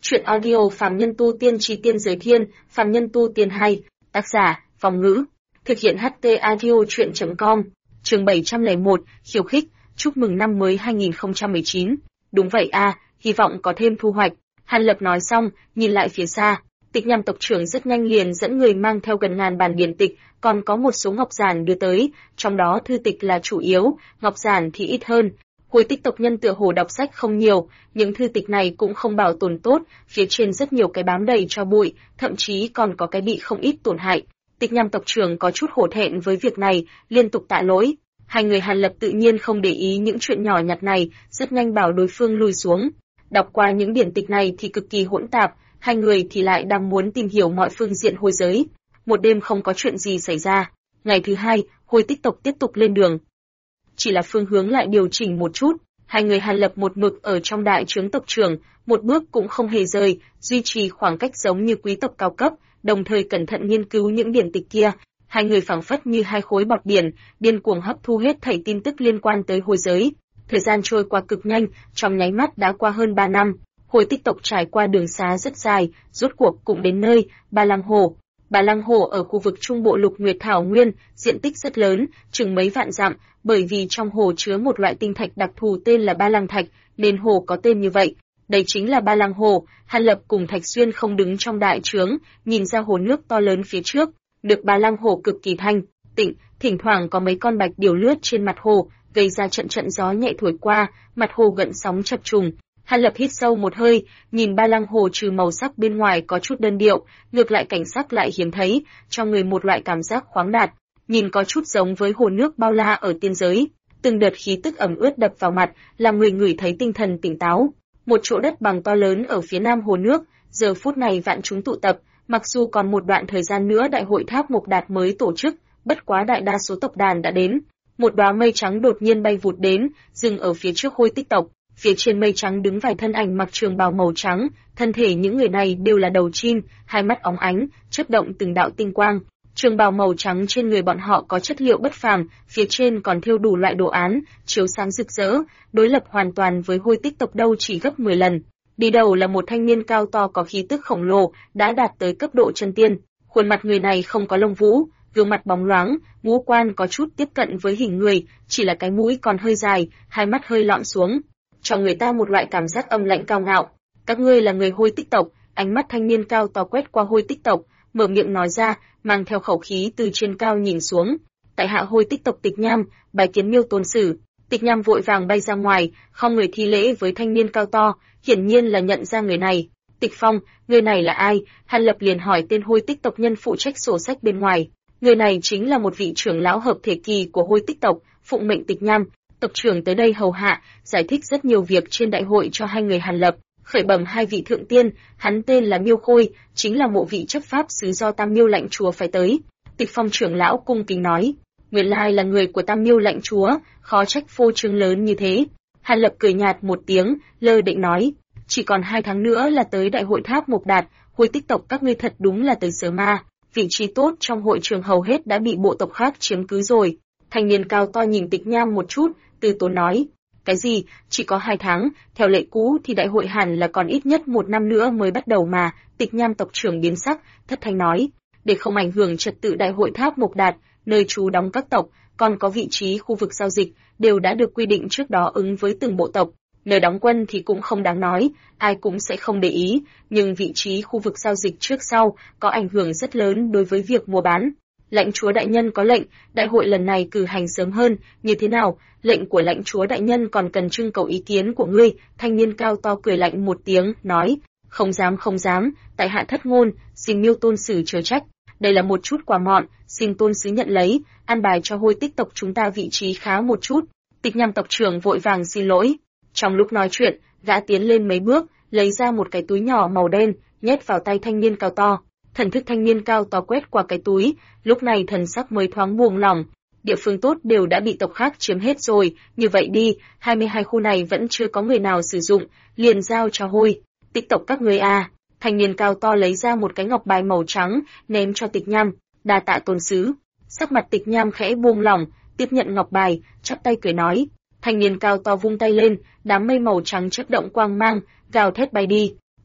Chuyện audio Phàm Nhân Tu Tiên Chí Tiên Giới Thiên, Phàm Nhân Tu Tiên hay, tác giả, Phong Ngữ. Thực hiện HT Audio Chuyện.com, chương 701, khiêu khích, chúc mừng năm mới 2019. Đúng vậy a, hy vọng có thêm thu hoạch. Hàn Lập nói xong, nhìn lại phía xa, Tịch Nham tộc trưởng rất nhanh liền dẫn người mang theo gần ngàn bản điển tịch, còn có một số ngọc giản đưa tới, trong đó thư tịch là chủ yếu, ngọc giản thì ít hơn. Hồi Tích tộc nhân tựa hồ đọc sách không nhiều, những thư tịch này cũng không bảo tồn tốt, phía trên rất nhiều cái bám đầy tro bụi, thậm chí còn có cái bị không ít tổn hại. Tịch Nham tộc trưởng có chút hổ thẹn với việc này, liên tục tạ lỗi. Hai người Hàn Lập tự nhiên không để ý những chuyện nhỏ nhặt này, rất nhanh bảo đối phương lùi xuống. Đọc qua những điển tịch này thì cực kỳ hỗn tạp, hai người thì lại đang muốn tìm hiểu mọi phương diện hồi giới. Một đêm không có chuyện gì xảy ra. Ngày thứ hai, Hồi Tích tộc tiếp tục lên đường. Chỉ là phương hướng lại điều chỉnh một chút, hai người Hàn Lập một mực ở trong đại trướng tộc trưởng, một bước cũng không hề rời, duy trì khoảng cách giống như quý tộc cao cấp, đồng thời cẩn thận nghiên cứu những điển tịch kia. Hai người phảng phất như hai khối bọt biển, điên cuồng hấp thu hết thảy tin tức liên quan tới hồi giới. Thời gian trôi qua cực nhanh, trong nháy mắt đã qua hơn 3 năm. Hồi Tích tộc trải qua đường xá rất dài, rốt cuộc cũng đến nơi, Ba Lăng Hồ. Ba Lăng Hồ ở khu vực trung bộ Lục Nguyệt Thảo Nguyên, diện tích rất lớn, chừng mấy vạn dặm, bởi vì trong hồ chứa một loại tinh thạch đặc thù tên là Ba Lăng Thạch, nên hồ có tên như vậy. Đây chính là Ba Lăng Hồ. Hàn Lập cùng Thạch Xuyên không đứng trong đại trướng, nhìn ra hồ nước to lớn phía trước, được Ba Lăng Hồ cực kỳ thanh tịnh, thỉnh thoảng có mấy con bạch điểu lướt trên mặt hồ, gây ra trận trận gió nhẹ thổi qua, mặt hồ gợn sóng chập trùng. Hàn Lập hít sâu một hơi, nhìn Ba Lăng Hồ trừ màu sắc bên ngoài có chút đơn điệu, ngược lại cảnh sắc lại hiếm thấy, cho người một loại cảm giác khoáng đạt, nhìn có chút giống với hồ nước bao la ở tiên giới. Từng đợt khí tức ẩm ướt đập vào mặt, làm người ngửi thấy tinh thần tỉnh táo. Một chỗ đất bằng to lớn ở phía nam hồ nước, giờ phút này vạn chúng tụ tập, mặc dù còn một đoạn thời gian nữa đại hội Tháp Mộc Đạt mới tổ chức, bất quá đại đa số tộc đàn đã đến. Một đóa mây trắng đột nhiên bay vụt đến, dừng ở phía trước Hồi Tích tộc. Phía trên mây trắng đứng vài thân ảnh mặc trường bào màu trắng, thân thể những người này đều là đầu chim, hai mắt óng ánh, chớp động từng đạo tinh quang. Trường bào màu trắng trên người bọn họ có chất liệu bất phàm, phía trên còn thêu đủ loại đồ án, chiếu sáng rực rỡ, đối lập hoàn toàn với Hồi Tích tộc đâu chỉ gấp 10 lần. Đi đầu là một thanh niên cao to có khí tức khổng lồ, đã đạt tới cấp độ chân tiên. Khuôn mặt người này không có lông vũ, gương mặt bóng loáng, ngũ quan có chút tiếp cận với hình người, chỉ là cái mũi còn hơi dài, hai mắt hơi lọn xuống, cho người ta một loại cảm giác âm lãnh cao ngạo. Các ngươi là người Hồi Tích tộc? Ánh mắt thanh niên cao to quét qua Hồi Tích tộc, mở miệng nói ra, mang theo khẩu khí từ trên cao nhìn xuống. Tại hạ Hồi Tích tộc Tịch Nham, bái kiến Miêu tôn sử. Tịch Nham vội vàng bay ra ngoài, không người thi lễ với thanh niên cao to, hiển nhiên là nhận ra người này. Tịch Phong, người này là ai? Hàn Lập liền hỏi tên Hồi Tích tộc nhân phụ trách sổ sách bên ngoài. Người này chính là một vị trưởng lão hợp thể kỳ của Hồi Tích tộc, phụng mệnh Tịch Nham tộc trưởng tới đây hầu hạ, giải thích rất nhiều việc trên đại hội cho hai người Hàn Lập, khởi bẩm hai vị thượng tiên, hắn tên là Miêu Khôi, chính là mộ vị chấp pháp sứ do Tam Miêu lãnh chúa phải tới. Tịch Phong trưởng lão cung kính nói, nguyên lai là người của Tam Miêu lãnh chúa, khó trách phô trương lớn như thế. Hàn Lập cười nhạt một tiếng, lơ định nói, chỉ còn 2 tháng nữa là tới đại hội Tháp Mộc Đạt, Hồi Tích tộc các ngươi thật đúng là tới sớm ma, vị trí tốt trong hội trường hầu hết đã bị bộ tộc khác chiếm cứ rồi. Thanh niên cao to nhìn Tịch Nham một chút, từ tốn nói, cái gì, chỉ có 2 tháng, theo lệ cũ thì đại hội hẳn là còn ít nhất 1 năm nữa mới bắt đầu mà. Tịch Nham tộc trưởng biến sắc, thất thanh nói, để không ảnh hưởng trật tự đại hội Tháp Mộc Đạt, nơi trú đóng các tộc, còn có vị trí khu vực giao dịch, đều đã được quy định trước đó ứng với từng bộ tộc. Nơi đóng quân thì cũng không đáng nói, ai cũng sẽ không để ý, nhưng vị trí khu vực giao dịch trước sau có ảnh hưởng rất lớn đối với việc mua bán. Lãnh chúa đại nhân có lệnh, đại hội lần này cử hành sớm hơn, như thế nào? Lệnh của lãnh chúa đại nhân còn cần trưng cầu ý kiến của ngươi. Thanh niên cao to cười lạnh một tiếng, nói, không dám, tại hạ thất ngôn, xin Miêu tôn sử chớ trách. Đây là một chút quà mọn, xin tôn sứ nhận lấy, an bài cho Hồi Tích tộc chúng ta vị trí khá một chút. Tịch Nham tộc trưởng vội vàng xin lỗi. Trong lúc nói chuyện, gã tiến lên mấy bước, lấy ra một cái túi nhỏ màu đen, nhét vào tay thanh niên cao to. Thần thức thanh niên cao to quét qua cái túi, lúc này thần sắc mới thoáng buông lỏng. Địa phương tốt đều đã bị tộc khác chiếm hết rồi, như vậy đi, 22 khu này vẫn chưa có người nào sử dụng, liền giao cho Hồi Tích tộc các ngươi a. Thanh niên cao to lấy ra một cái ngọc bài màu trắng, ném cho Tịch Nham, đa tạ tôn sứ. Sắc mặt Tịch Nham khẽ buông lỏng, tiếp nhận ngọc bài, chắp tay cười nói. Thanh niên cao to vung tay lên, đám mây màu trắng chớp động quang mang, gào thét bay đi.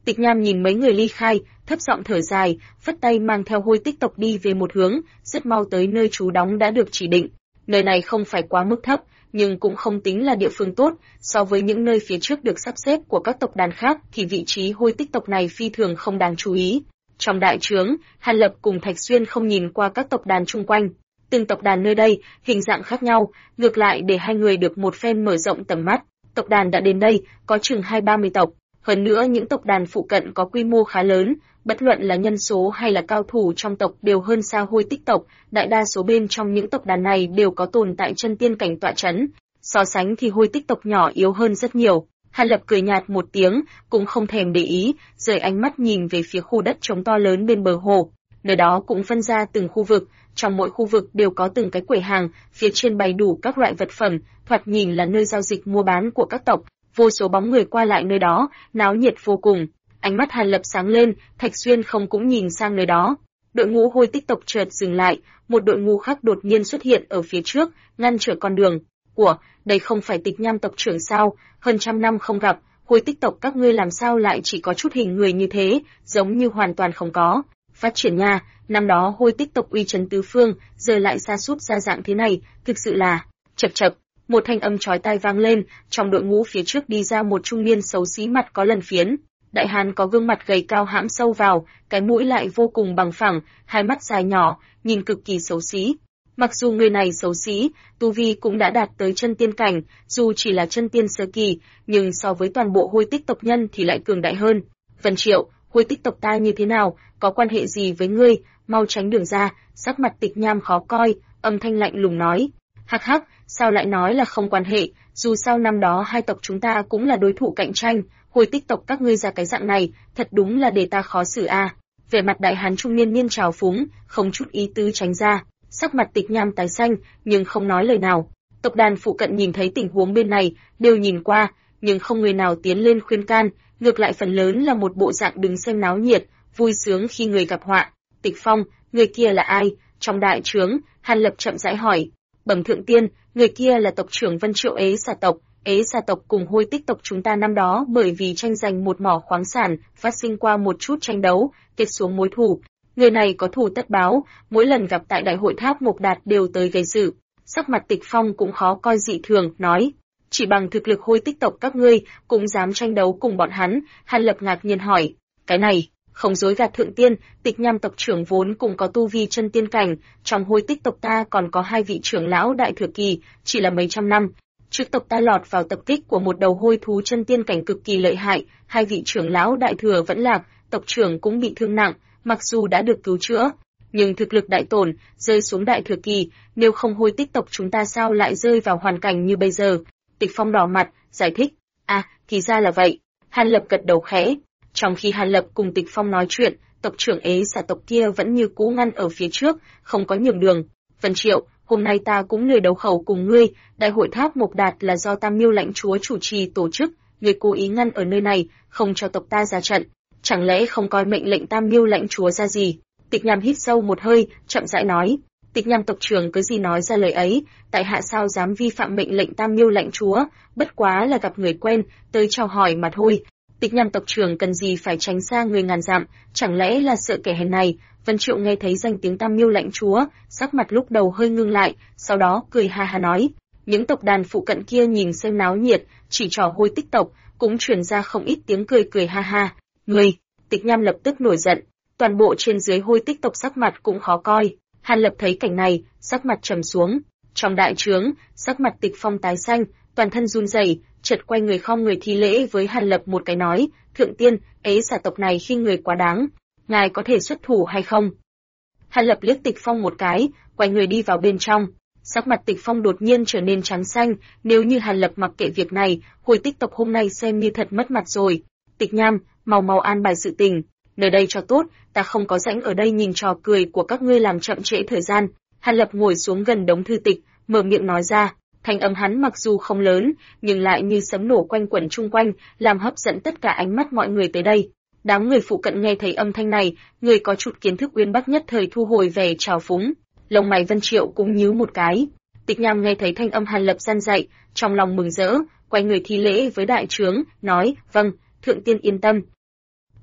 Tịch Nham nhìn mấy người ly khai, thấp giọng thở dài, phất tay mang theo Hôi Tích tộc đi về một hướng, rất mau tới nơi trú đóng đã được chỉ định. Nơi này không phải quá mức thấp, nhưng cũng không tính là địa phương tốt, so với những nơi phía trước được sắp xếp của các tộc đàn khác thì vị trí Hôi Tích tộc này phi thường không đáng chú ý. Trong đại trướng, Hàn Lập cùng Thạch Xuyên không nhìn qua các tộc đàn chung quanh. Từng tộc đàn nơi đây, hình dạng khác nhau, ngược lại để hai người được một phen mở rộng tầm mắt. Tộc đàn đã đến đây, có chừng 20-30 tộc. Hơn nữa những tộc đàn phụ cận có quy mô khá lớn, bất luận là nhân số hay là cao thủ trong tộc đều hơn xa Hôi Tích tộc, đại đa số bên trong những tộc đàn này đều có tồn tại chân tiên cảnh tọa trấn. So sánh thì Hôi Tích tộc nhỏ yếu hơn rất nhiều. Hàn Lập cười nhạt một tiếng, cũng không thèm để ý, rời ánh mắt nhìn về phía khu đất trống to lớn bên bờ hồ. Nơi đó cũng phân ra từng khu vực, trong mỗi khu vực đều có từng cái quầy hàng, phía trên bày đủ các loại vật phẩm, thoạt nhìn là nơi giao dịch mua bán của các tộc. Vô số bóng người qua lại nơi đó, náo nhiệt vô cùng. Ánh mắt Hàn Lập sáng lên, Thạch Xuyên không cũng nhìn sang nơi đó. Đội ngũ Hôi Tích tộc chợt dừng lại, một đội ngũ khác đột nhiên xuất hiện ở phía trước, ngăn trở con đường. Đây không phải Tịch Nham tộc trưởng sao? Hơn trăm năm không gặp, Hôi Tích tộc các ngươi làm sao lại chỉ có chút hình người như thế, giống như hoàn toàn không có. Phát triển nha, năm đó Hôi Tích tộc uy trấn tứ phương, giờ lại sa sút ra dạng thế này, thực sự là chậc chậc. Một thanh âm chói tai vang lên, trong đội ngũ phía trước đi ra một trung niên xấu xí mặt có lần phiến. Đại hán có gương mặt gầy cao hãm sâu vào, cái mũi lại vô cùng bằng phẳng, hai mắt dài nhỏ, nhìn cực kỳ xấu xí. Mặc dù người này xấu xí, tu vi cũng đã đạt tới chân tiên cảnh, dù chỉ là chân tiên sơ kỳ, nhưng so với toàn bộ Hôi Tích tộc nhân thì lại cường đại hơn. Vân Triệu, Hôi Tích tộc ta như thế nào, có quan hệ gì với ngươi, mau tránh đường ra. Sắc mặt Tịch Nham khó coi, âm thanh lạnh lùng nói. Hắc hắc, sao lại nói là không quan hệ, dù sao năm đó hai tộc chúng ta cũng là đối thủ cạnh tranh, Hôi Tích tộc các ngươi ra cái dạng này, thật đúng là để ta khó xử a. Vẻ mặt đại hán trung niên niên trào phúng, không chút ý tứ tránh ra. Sắc mặt Tịch Nham tái xanh, nhưng không nói lời nào. Tộc đàn phụ cận nhìn thấy tình huống bên này, đều nhìn qua, nhưng không người nào tiến lên khuyên can, ngược lại phần lớn là một bộ dạng đứng xem náo nhiệt, vui sướng khi người gặp họa. Tịch Phong, người kia là ai? Trong đại trướng, Hàn Lập chậm rãi hỏi. Bẩm thượng tiên, người kia là tộc trưởng Vân Triệu Ế Xà tộc. Ế Xà tộc cùng Hôi Tích tộc chúng ta năm đó bởi vì tranh giành một mỏ khoáng sản, phát sinh qua một chút tranh đấu, kết xuống mối thù. Người này có thù tất báo, mỗi lần gặp tại đại hội tháp Mộc Đạt đều tới gây sự. Sắc mặt Tịch Phong cũng khó coi dị thường, nói. Chỉ bằng thực lực Hôi Tích tộc các ngươi, cũng dám tranh đấu cùng bọn hắn. Hàn Lập ngạc nhiên hỏi. Cái này, không dối gạt thượng tiên, Tịch Nham tộc trưởng vốn cũng có tu vi chân tiên cảnh, trong Hôi Tích tộc ta còn có hai vị trưởng lão đại thừa kỳ, chỉ là mấy trăm năm trước tộc ta lọt vào tập kích của một đầu hôi thú chân tiên cảnh cực kỳ lợi hại, hai vị trưởng lão đại thừa vẫn lạc, tộc trưởng cũng bị thương nặng, mặc dù đã được cứu chữa, nhưng thực lực đại tổn, rơi xuống đại thừa kỳ, nếu không Hôi Tích tộc chúng ta sao lại rơi vào hoàn cảnh như bây giờ? Tịch Phong đỏ mặt, giải thích, thì ra là vậy. Hàn Lập gật đầu khẽ. Trong khi Hàn Lập cùng Tịch Phong nói chuyện, tộc trưởng Ế Xà tộc kia vẫn như cũ ngăn ở phía trước, không có nhường đường. Vân Triệu, hôm nay ta cũng lười đấu khẩu cùng ngươi, đại hội tháp Mộc Đạt là do Tam Miêu lãnh chúa chủ trì tổ chức, ngươi cố ý ngăn ở nơi này, không cho tộc ta ra trận, chẳng lẽ không coi mệnh lệnh Tam Miêu lãnh chúa ra gì? Tịch Nham hít sâu một hơi, chậm rãi nói. Tịch Nham tộc trưởng cứ gì nói ra lời ấy, tại hạ sao dám vi phạm mệnh lệnh Tam Miêu lãnh chúa, bất quá là gặp người quen, tới chào hỏi mà thôi. Tịch Nham tộc trưởng cần gì phải tránh xa người ngàn dặm, chẳng lẽ là sợ kẻ hèn này? Vân Triệu nghe thấy danh tiếng Tam Miêu lãnh chúa, sắc mặt lúc đầu hơi ngưng lại, sau đó cười ha ha nói. Những tộc đàn phụ cận kia nhìn xem náo nhiệt, chỉ trỏ Hôi Tích tộc, cũng truyền ra không ít tiếng cười cười ha ha. Ngươi! Tịch Nham lập tức nổi giận, toàn bộ trên dưới Hôi Tích tộc sắc mặt cũng khó coi. Hàn Lập thấy cảnh này, sắc mặt trầm xuống. Trong đại trướng, sắc mặt Tịch Phong tái xanh, toàn thân run rẩy, chợt quay người khom người thi lễ với Hàn Lập một cái nói, thượng tiên, Ế Xà tộc này khi người quá đáng, ngài có thể xuất thủ hay không? Hàn Lập liếc Tịch Phong một cái, quay người đi vào bên trong. Sắc mặt Tịch Phong đột nhiên trở nên trắng xanh, nếu như Hàn Lập mặc kệ việc này, Hôi Tích tộc hôm nay xem như thật mất mặt rồi. Tịch Nham, mau an bài sự tình, nơi đây cho tốt, ta không có rảnh ở đây nhìn trò cười của các ngươi làm chậm trễ thời gian. Hàn Lập ngồi xuống gần đống thư tịch, mở miệng nói ra, thanh âm hắn mặc dù không lớn, nhưng lại như sấm nổ quanh quẩn chung quanh, làm hấp dẫn tất cả ánh mắt mọi người tới đây. Đám người phụ cận nghe thấy âm thanh này, người có chút kiến thức uyên bác nhất thời thu hồi về trào phúng. Lông mày Vân Triệu cũng nhíu một cái. Tịch Nham nghe thấy thanh âm Hàn Lập gian dạy, trong lòng mừng rỡ, quay người thi lễ với đại trướng, nói, vâng, thượng tiên yên tâm.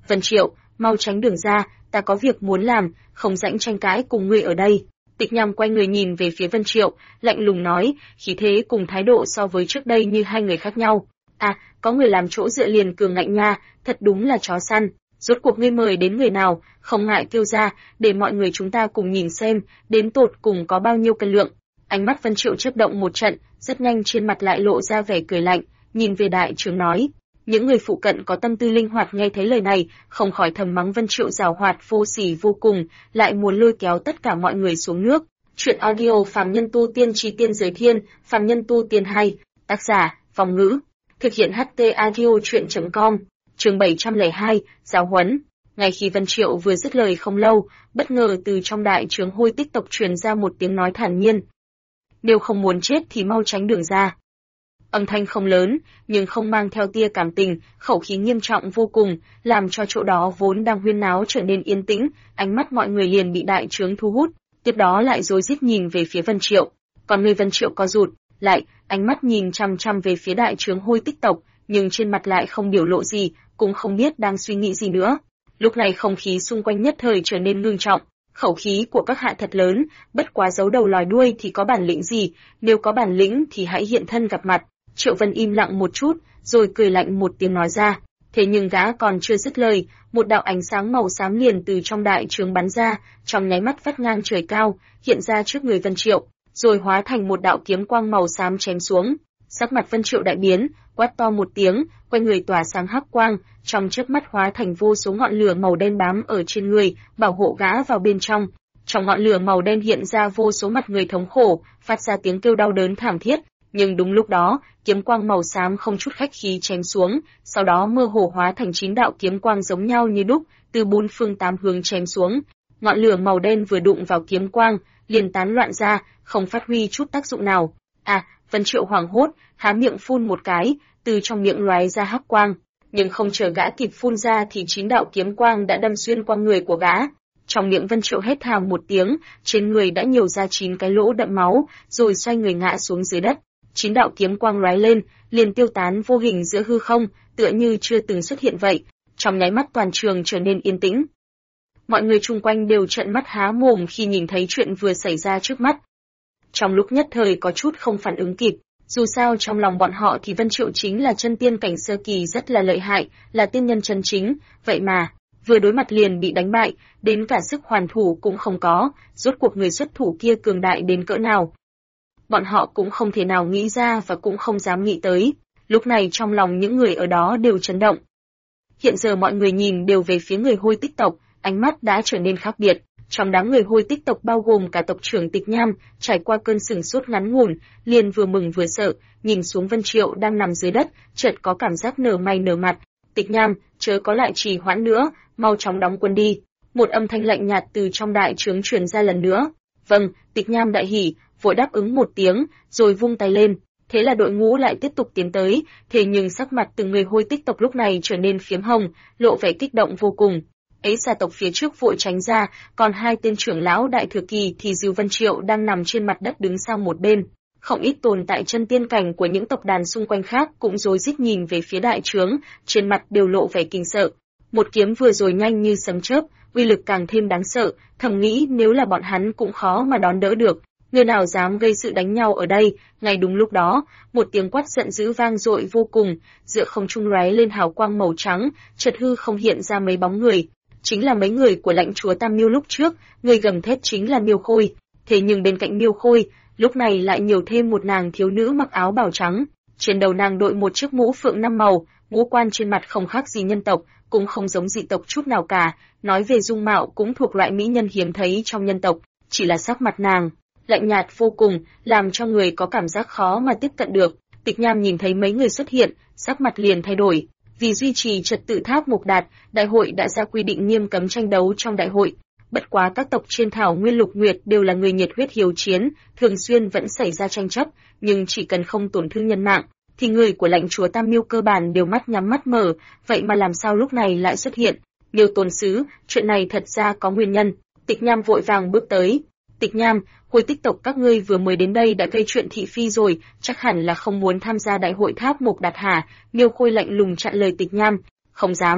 Vân Triệu, mau tránh đường ra, ta có việc muốn làm, không rảnh tranh cãi cùng ngươi ở đây. Tịch Nham quay người nhìn về phía Vân Triệu, lạnh lùng nói, khí thế cùng thái độ so với trước đây như hai người khác nhau. À, có người làm chỗ dựa liền cường ngạnh nha, thật đúng là chó săn. Rốt cuộc ngươi mời đến người nào, không ngại kêu ra, để mọi người chúng ta cùng nhìn xem, đến tột cùng có bao nhiêu cân lượng. Ánh mắt Vân Triệu chớp động một trận, rất nhanh trên mặt lại lộ ra vẻ cười lạnh, nhìn về đại trưởng nói. Những người phụ cận có tâm tư linh hoạt nghe thấy lời này, không khỏi thầm mắng Vân Triệu giàu hoạt vô sỉ vô cùng, lại muốn lôi kéo tất cả mọi người xuống nước. Chuyện audio Phàm Nhân Tu Tiên Chi Tiên Giới Thiên, Phàm Nhân Tu Tiên hay, tác giả, Phong Ngữ. Thực hiện HT Audio Chuyện.com, chương 702, giáo huấn. Ngay khi Vân Triệu vừa dứt lời không lâu, bất ngờ từ trong đại trướng Hôi Tích tộc truyền ra một tiếng nói thản nhiên. Nếu không muốn chết thì mau tránh đường ra. Âm thanh không lớn, nhưng không mang theo tia cảm tình, khẩu khí nghiêm trọng vô cùng, làm cho chỗ đó vốn đang huyên náo trở nên yên tĩnh, ánh mắt mọi người liền bị đại trướng thu hút, tiếp đó lại rối rít nhìn về phía Vân Triệu. Còn người Vân Triệu co rụt lại, ánh mắt nhìn chăm chăm về phía đại trướng Hôi Tích tộc, nhưng trên mặt lại không biểu lộ gì, cũng không biết đang suy nghĩ gì nữa. Lúc này không khí xung quanh nhất thời trở nên ngưng trọng, khẩu khí của các hạ thật lớn, bất quá giấu đầu lòi đuôi thì có bản lĩnh gì, nếu có bản lĩnh thì hãy hiện thân gặp mặt. Triệu Vân im lặng một chút, rồi cười lạnh một tiếng nói ra. Thế nhưng gã còn chưa dứt lời, một đạo ánh sáng màu xám liền từ trong đại trướng bắn ra, trong nháy mắt vắt ngang trời cao, hiện ra trước người Vân Triệu, rồi hóa thành một đạo kiếm quang màu xám chém xuống. Sắc mặt Vân Triệu đại biến, quát to một tiếng, quanh người tỏa sáng hắc quang, trong chớp mắt hóa thành vô số ngọn lửa màu đen bám ở trên người, bảo hộ gã vào bên trong. Trong ngọn lửa màu đen hiện ra vô số mặt người thống khổ, phát ra tiếng kêu đau đớn thảm thiết. Nhưng đúng lúc đó, kiếm quang màu xám không chút khách khí chém xuống, sau đó mơ hồ hóa thành 9 đạo kiếm quang giống nhau như đúc, từ 4 phương 8 hướng chém xuống. Ngọn lửa màu đen vừa đụng vào kiếm quang, liền tán loạn ra, không phát huy chút tác dụng nào. À, Vân Triệu hoảng hốt, há miệng phun một cái, từ trong miệng lóe ra hắc quang, nhưng không chờ gã kịp phun ra thì 9 đạo kiếm quang đã đâm xuyên qua người của gã. Trong miệng Vân Triệu hét thảm một tiếng, trên người đã nhiều ra 9 cái lỗ đậm máu, rồi xoay người ngã xuống dưới đất. 9 đạo kiếm quang lóe lên, liền tiêu tán vô hình giữa hư không, tựa như chưa từng xuất hiện vậy. Trong nháy mắt toàn trường trở nên yên tĩnh. Mọi người chung quanh đều trợn mắt há mồm khi nhìn thấy chuyện vừa xảy ra trước mắt. Trong lúc nhất thời có chút không phản ứng kịp, dù sao trong lòng bọn họ thì Vân Triệu chính là chân tiên cảnh sơ kỳ rất là lợi hại, là tiên nhân chân chính, vậy mà vừa đối mặt liền bị đánh bại, đến cả sức hoàn thủ cũng không có, rốt cuộc người xuất thủ kia cường đại đến cỡ nào. Bọn họ cũng không thể nào nghĩ ra và cũng không dám nghĩ tới. Lúc này trong lòng những người ở đó đều chấn động. Hiện giờ mọi người nhìn đều về phía người Hôi Tích tộc, ánh mắt đã trở nên khác biệt. Trong đám người Hôi Tích tộc bao gồm cả tộc trưởng Tịch Nham, trải qua cơn sửng sốt ngắn ngủn, liền vừa mừng vừa sợ, nhìn xuống Vân Triệu đang nằm dưới đất, chợt có cảm giác nở mày nở mặt. Tịch Nham, chớ có lại trì hoãn nữa, mau chóng đóng quân đi. Một âm thanh lạnh nhạt từ trong đại trướng truyền ra lần nữa. Vâng, Tịch Nham đại hỉ, vội đáp ứng một tiếng, rồi vung tay lên. Thế là đội ngũ lại tiếp tục tiến tới, thế nhưng sắc mặt từng người Hôi Tích tộc lúc này trở nên phiếm hồng, lộ vẻ kích động vô cùng. Ấy xà tộc phía trước vội tránh ra, còn hai tên trưởng lão đại thừa kỳ thì dìu Vân Triệu đang nằm trên mặt đất đứng sang một bên. Không ít tồn tại chân tiên cảnh của những tộc đàn xung quanh khác cũng rối rít nhìn về phía đại trướng, trên mặt đều lộ vẻ kinh sợ. Một kiếm vừa rồi nhanh như sấm chớp, uy lực càng thêm đáng sợ, thầm nghĩ nếu là bọn hắn cũng khó mà đón đỡ được. Người nào dám gây sự đánh nhau ở đây? Ngay đúng lúc đó, một tiếng quát giận dữ vang dội vô cùng, giữa không trung lóe lên hào quang màu trắng, chợt hư không hiện ra mấy bóng người. Chính là mấy người của lãnh chúa Tam Miêu lúc trước, người gầm thét chính là Miêu Khôi. Thế nhưng bên cạnh Miêu Khôi, lúc này lại nhiều thêm một nàng thiếu nữ mặc áo bào trắng. Trên đầu nàng đội một chiếc mũ phượng 5 màu, ngũ quan trên mặt không khác gì nhân tộc, cũng không giống dị tộc chút nào cả, nói về dung mạo cũng thuộc loại mỹ nhân hiếm thấy trong nhân tộc, chỉ là sắc mặt nàng lạnh nhạt vô cùng, làm cho người có cảm giác khó mà tiếp cận được. Tịch Nham nhìn thấy mấy người xuất hiện, sắc mặt liền thay đổi. Vì duy trì trật tự Tháp Mục Đạt, đại hội đã ra quy định nghiêm cấm tranh đấu trong đại hội. Bất quá các tộc trên thảo nguyên Lục Nguyệt đều là người nhiệt huyết hiếu chiến, thường xuyên vẫn xảy ra tranh chấp, nhưng chỉ cần không tổn thương nhân mạng, thì người của lãnh chúa Tam Miêu cơ bản đều mắt nhắm mắt mở, vậy mà làm sao lúc này lại xuất hiện? Miêu Tôn sứ, chuyện này thật ra có nguyên nhân. Tịch Nham vội vàng bước tới. Tịch Nham, Hôi Tích tộc các ngươi vừa mới đến đây đã gây chuyện thị phi rồi, chắc hẳn là không muốn tham gia đại hội Tháp Mục Đạt hả? Miêu Khôi lạnh lùng chặn lời Tịch Nham. Không dám.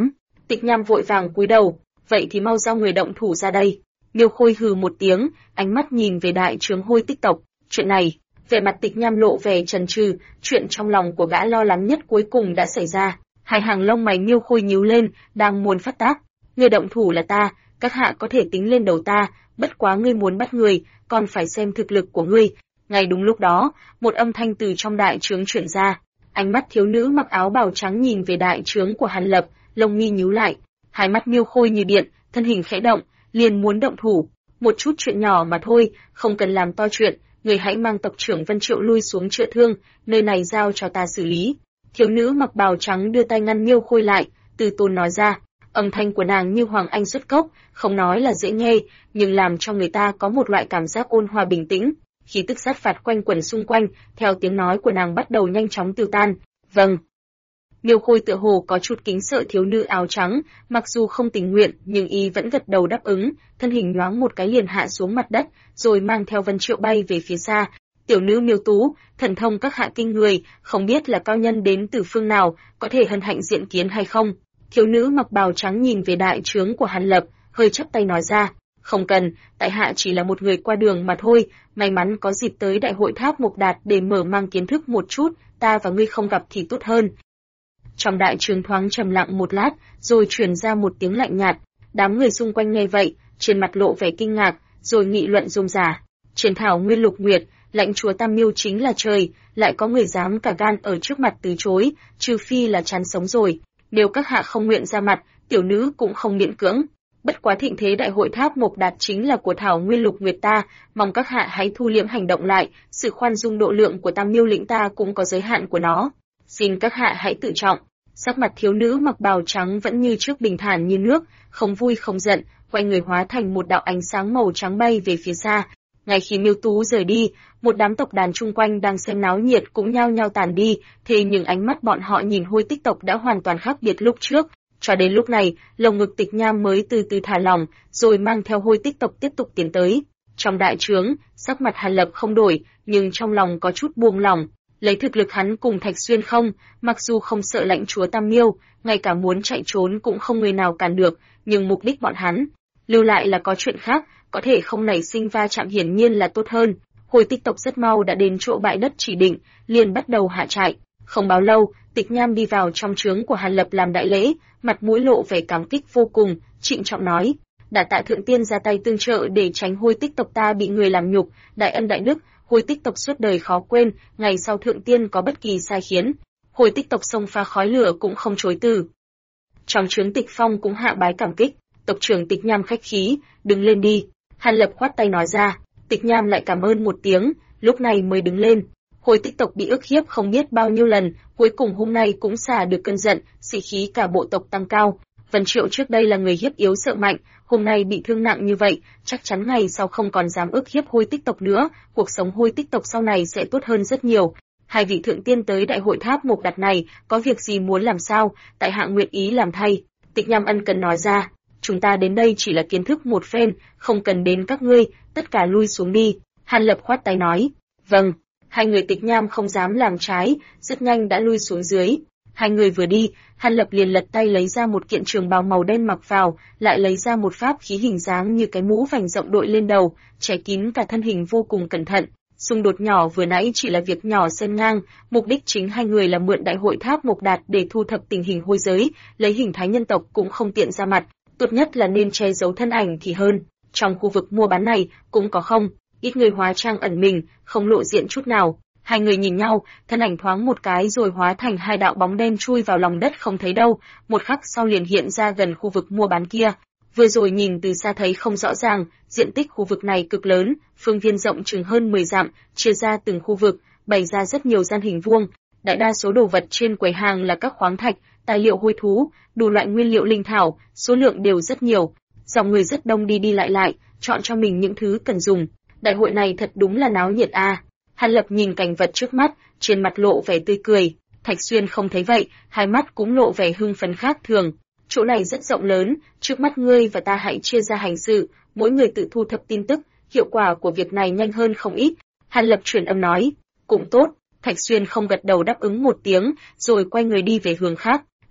Tịch Nham vội vàng cúi đầu, vậy thì mau giao người động thủ ra đây. Miêu Khôi hừ một tiếng, ánh mắt nhìn về đại trướng Hôi Tích tộc. Chuyện này, vẻ mặt Tịch Nham lộ vẻ chần chừ, chuyện trong lòng của gã lo lắng nhất cuối cùng đã xảy ra. Hai hàng lông mày Miêu Khôi nhíu lên, đang muốn phát tác. Người động thủ là ta, các hạ có thể tính lên đầu ta, bất quá ngươi muốn bắt người, còn phải xem thực lực của ngươi. Ngay đúng lúc đó, một âm thanh từ trong đại trướng truyền ra. Ánh mắt thiếu nữ mặc áo bào trắng nhìn về đại trướng của Hàn Lập, lông mi nhíu lại. Hai mắt Miêu Khôi như điện, thân hình khẽ động, liền muốn động thủ. Một chút chuyện nhỏ mà thôi, không cần làm to chuyện, người hãy mang tộc trưởng Vân Triệu lui xuống chữa thương, nơi này giao cho ta xử lý. Thiếu nữ mặc bào trắng đưa tay ngăn Miêu Khôi lại, từ tốn nói ra. Âm thanh của nàng như hoàng anh xuất cốc, không nói là dễ nghe, nhưng làm cho người ta có một loại cảm giác ôn hòa bình tĩnh. Khí tức sát phạt quanh quẩn xung quanh, theo tiếng nói của nàng bắt đầu nhanh chóng tiêu tan. Vâng. Miêu Khôi tựa hồ có chút kính sợ thiếu nữ áo trắng, mặc dù không tình nguyện, nhưng y vẫn gật đầu đáp ứng, thân hình nhoáng một cái liền hạ xuống mặt đất, rồi mang theo Vân Triệu bay về phía xa. Tiểu nữ Miêu Tú, thần thông các hạ kinh người, không biết là cao nhân đến từ phương nào, có thể hân hạnh diện kiến hay không? Thiếu nữ mặc bào trắng nhìn về đại trướng của Hàn Lập, hơi chắp tay nói ra, không cần, tại hạ chỉ là một người qua đường mà thôi, may mắn có dịp tới đại hội Tháp Mộc Đạt để mở mang kiến thức một chút, ta và ngươi không gặp thì tốt hơn. Trong đại trướng thoáng trầm lặng một lát, rồi truyền ra một tiếng lạnh nhạt, đám người xung quanh nghe vậy, trên mặt lộ vẻ kinh ngạc, rồi nghị luận rôm rả. Trên thảo nguyên Lục Nguyệt, lãnh chúa Tam Miêu chính là trời, lại có người dám cả gan ở trước mặt từ chối, trừ phi là chán sống rồi. Nếu các hạ không nguyện ra mặt, tiểu nữ cũng không miễn cưỡng. Bất quá thịnh thế đại hội Tháp Mộc Đạt chính là của thảo nguyên Lục Nguyệt ta, mong các hạ hãy thu liễm hành động lại, sự khoan dung độ lượng của Tam Miêu lĩnh ta cũng có giới hạn của nó. Xin các hạ hãy tự trọng. Sắc mặt thiếu nữ mặc bào trắng vẫn như trước bình thản như nước, không vui không giận, quay người hóa thành một đạo ánh sáng màu trắng bay về phía xa. Ngay khi Miêu Tú rời đi, một đám tộc đàn chung quanh đang xem náo nhiệt cũng nhao nhao tản đi, thế nhưng ánh mắt bọn họ nhìn Hôi Tích tộc đã hoàn toàn khác biệt lúc trước. Cho đến lúc này, lồng ngực Tịch Nham mới từ từ thả lỏng, rồi mang theo Hôi Tích tộc tiếp tục tiến tới. Trong đại trướng, sắc mặt Hàn Lập không đổi, nhưng trong lòng có chút buông lỏng. Lấy thực lực hắn cùng Thạch Xuyên không, mặc dù không sợ lãnh chúa Tam Miêu, ngay cả muốn chạy trốn cũng không người nào cản được, nhưng mục đích bọn hắn lưu lại là có chuyện khác, có thể không nảy sinh va chạm hiển nhiên là tốt hơn. Hôi Tích tộc rất mau đã đến chỗ bãi đất chỉ định, liền bắt đầu hạ trại. Không bao lâu, Tịch Nham đi vào trong trướng của Hàn Lập làm đại lễ, mặt mũi lộ vẻ cảm kích vô cùng, trịnh trọng nói: "Đa tạ thượng tiên ra tay tương trợ để tránh Hôi Tích tộc ta bị người làm nhục, đại ân đại đức, Hôi Tích tộc suốt đời khó quên, ngày sau thượng tiên có bất kỳ sai khiến, Hôi Tích tộc xông pha khói lửa cũng không chối từ." Trong trướng Tịch Phong cũng hạ bái cảm kích, tộc trưởng Tịch Nham khách khí, "Đứng lên đi." Hàn Lập khoát tay nói ra. Tịch Nham lại cảm ơn một tiếng, lúc này mới đứng lên. Hôi Tích tộc bị ức hiếp không biết bao nhiêu lần, cuối cùng hôm nay cũng xả được cơn giận, sĩ khí cả bộ tộc tăng cao. Vân Triệu trước đây là người hiếp yếu sợ mạnh, hôm nay bị thương nặng như vậy, chắc chắn ngày sau không còn dám ức hiếp Hôi Tích tộc nữa, cuộc sống Hôi Tích tộc sau này sẽ tốt hơn rất nhiều. Hai vị thượng tiên tới đại hội Tháp Mộc Đạt này, có việc gì muốn làm sao, tại hạ nguyện ý làm thay. Tịch Nham ân cần nói ra. Chúng ta đến đây chỉ là kiến thức một phen, không cần đến các ngươi, tất cả lui xuống đi. Hàn Lập khoát tay nói. Vâng. Hai người Tịch Nham không dám làm trái, rất nhanh đã lui xuống dưới. Hai người vừa đi, Hàn Lập liền lật tay lấy ra một kiện trường bào màu đen mặc vào, lại lấy ra một pháp khí hình dáng như cái mũ vành rộng đội lên đầu, che kín cả thân hình vô cùng cẩn thận. Xung đột nhỏ vừa nãy chỉ là việc nhỏ xen ngang, mục đích chính hai người là mượn đại hội Tháp Mộc Đạt để thu thập tình hình hôi giới, lấy hình thái nhân tộc cũng không tiện ra mặt, tốt nhất là nên che giấu thân ảnh thì hơn. Trong khu vực mua bán này cũng có không ít người hóa trang ẩn mình, không lộ diện chút nào. Hai người nhìn nhau, thân ảnh thoáng một cái rồi hóa thành hai đạo bóng đen chui vào lòng đất không thấy đâu, một khắc sau liền hiện ra gần khu vực mua bán kia. Vừa rồi nhìn từ xa thấy không rõ ràng, diện tích khu vực này cực lớn, phương viên rộng chừng hơn 10 dặm, chia ra từng khu vực, bày ra rất nhiều gian hình vuông. Đại đa số đồ vật trên quầy hàng là các khoáng thạch, tài liệu hôi thú, đủ loại nguyên liệu linh thảo, số lượng đều rất nhiều. Dòng người rất đông đi đi lại lại, chọn cho mình những thứ cần dùng. Đại hội này thật đúng là náo nhiệt a. Hàn Lập nhìn cảnh vật trước mắt, trên mặt lộ vẻ tươi cười. Thạch Xuyên không thấy vậy, hai mắt cũng lộ vẻ hưng phấn khác thường. Chỗ này rất rộng lớn, trước mắt ngươi và ta hãy chia ra hành sự, mỗi người tự thu thập tin tức, hiệu quả của việc này nhanh hơn không ít. Hàn Lập truyền âm nói, cũng tốt. Thạch Xuyên không gật đầu đáp ứng một tiếng, rồi quay người đi về hướng khác.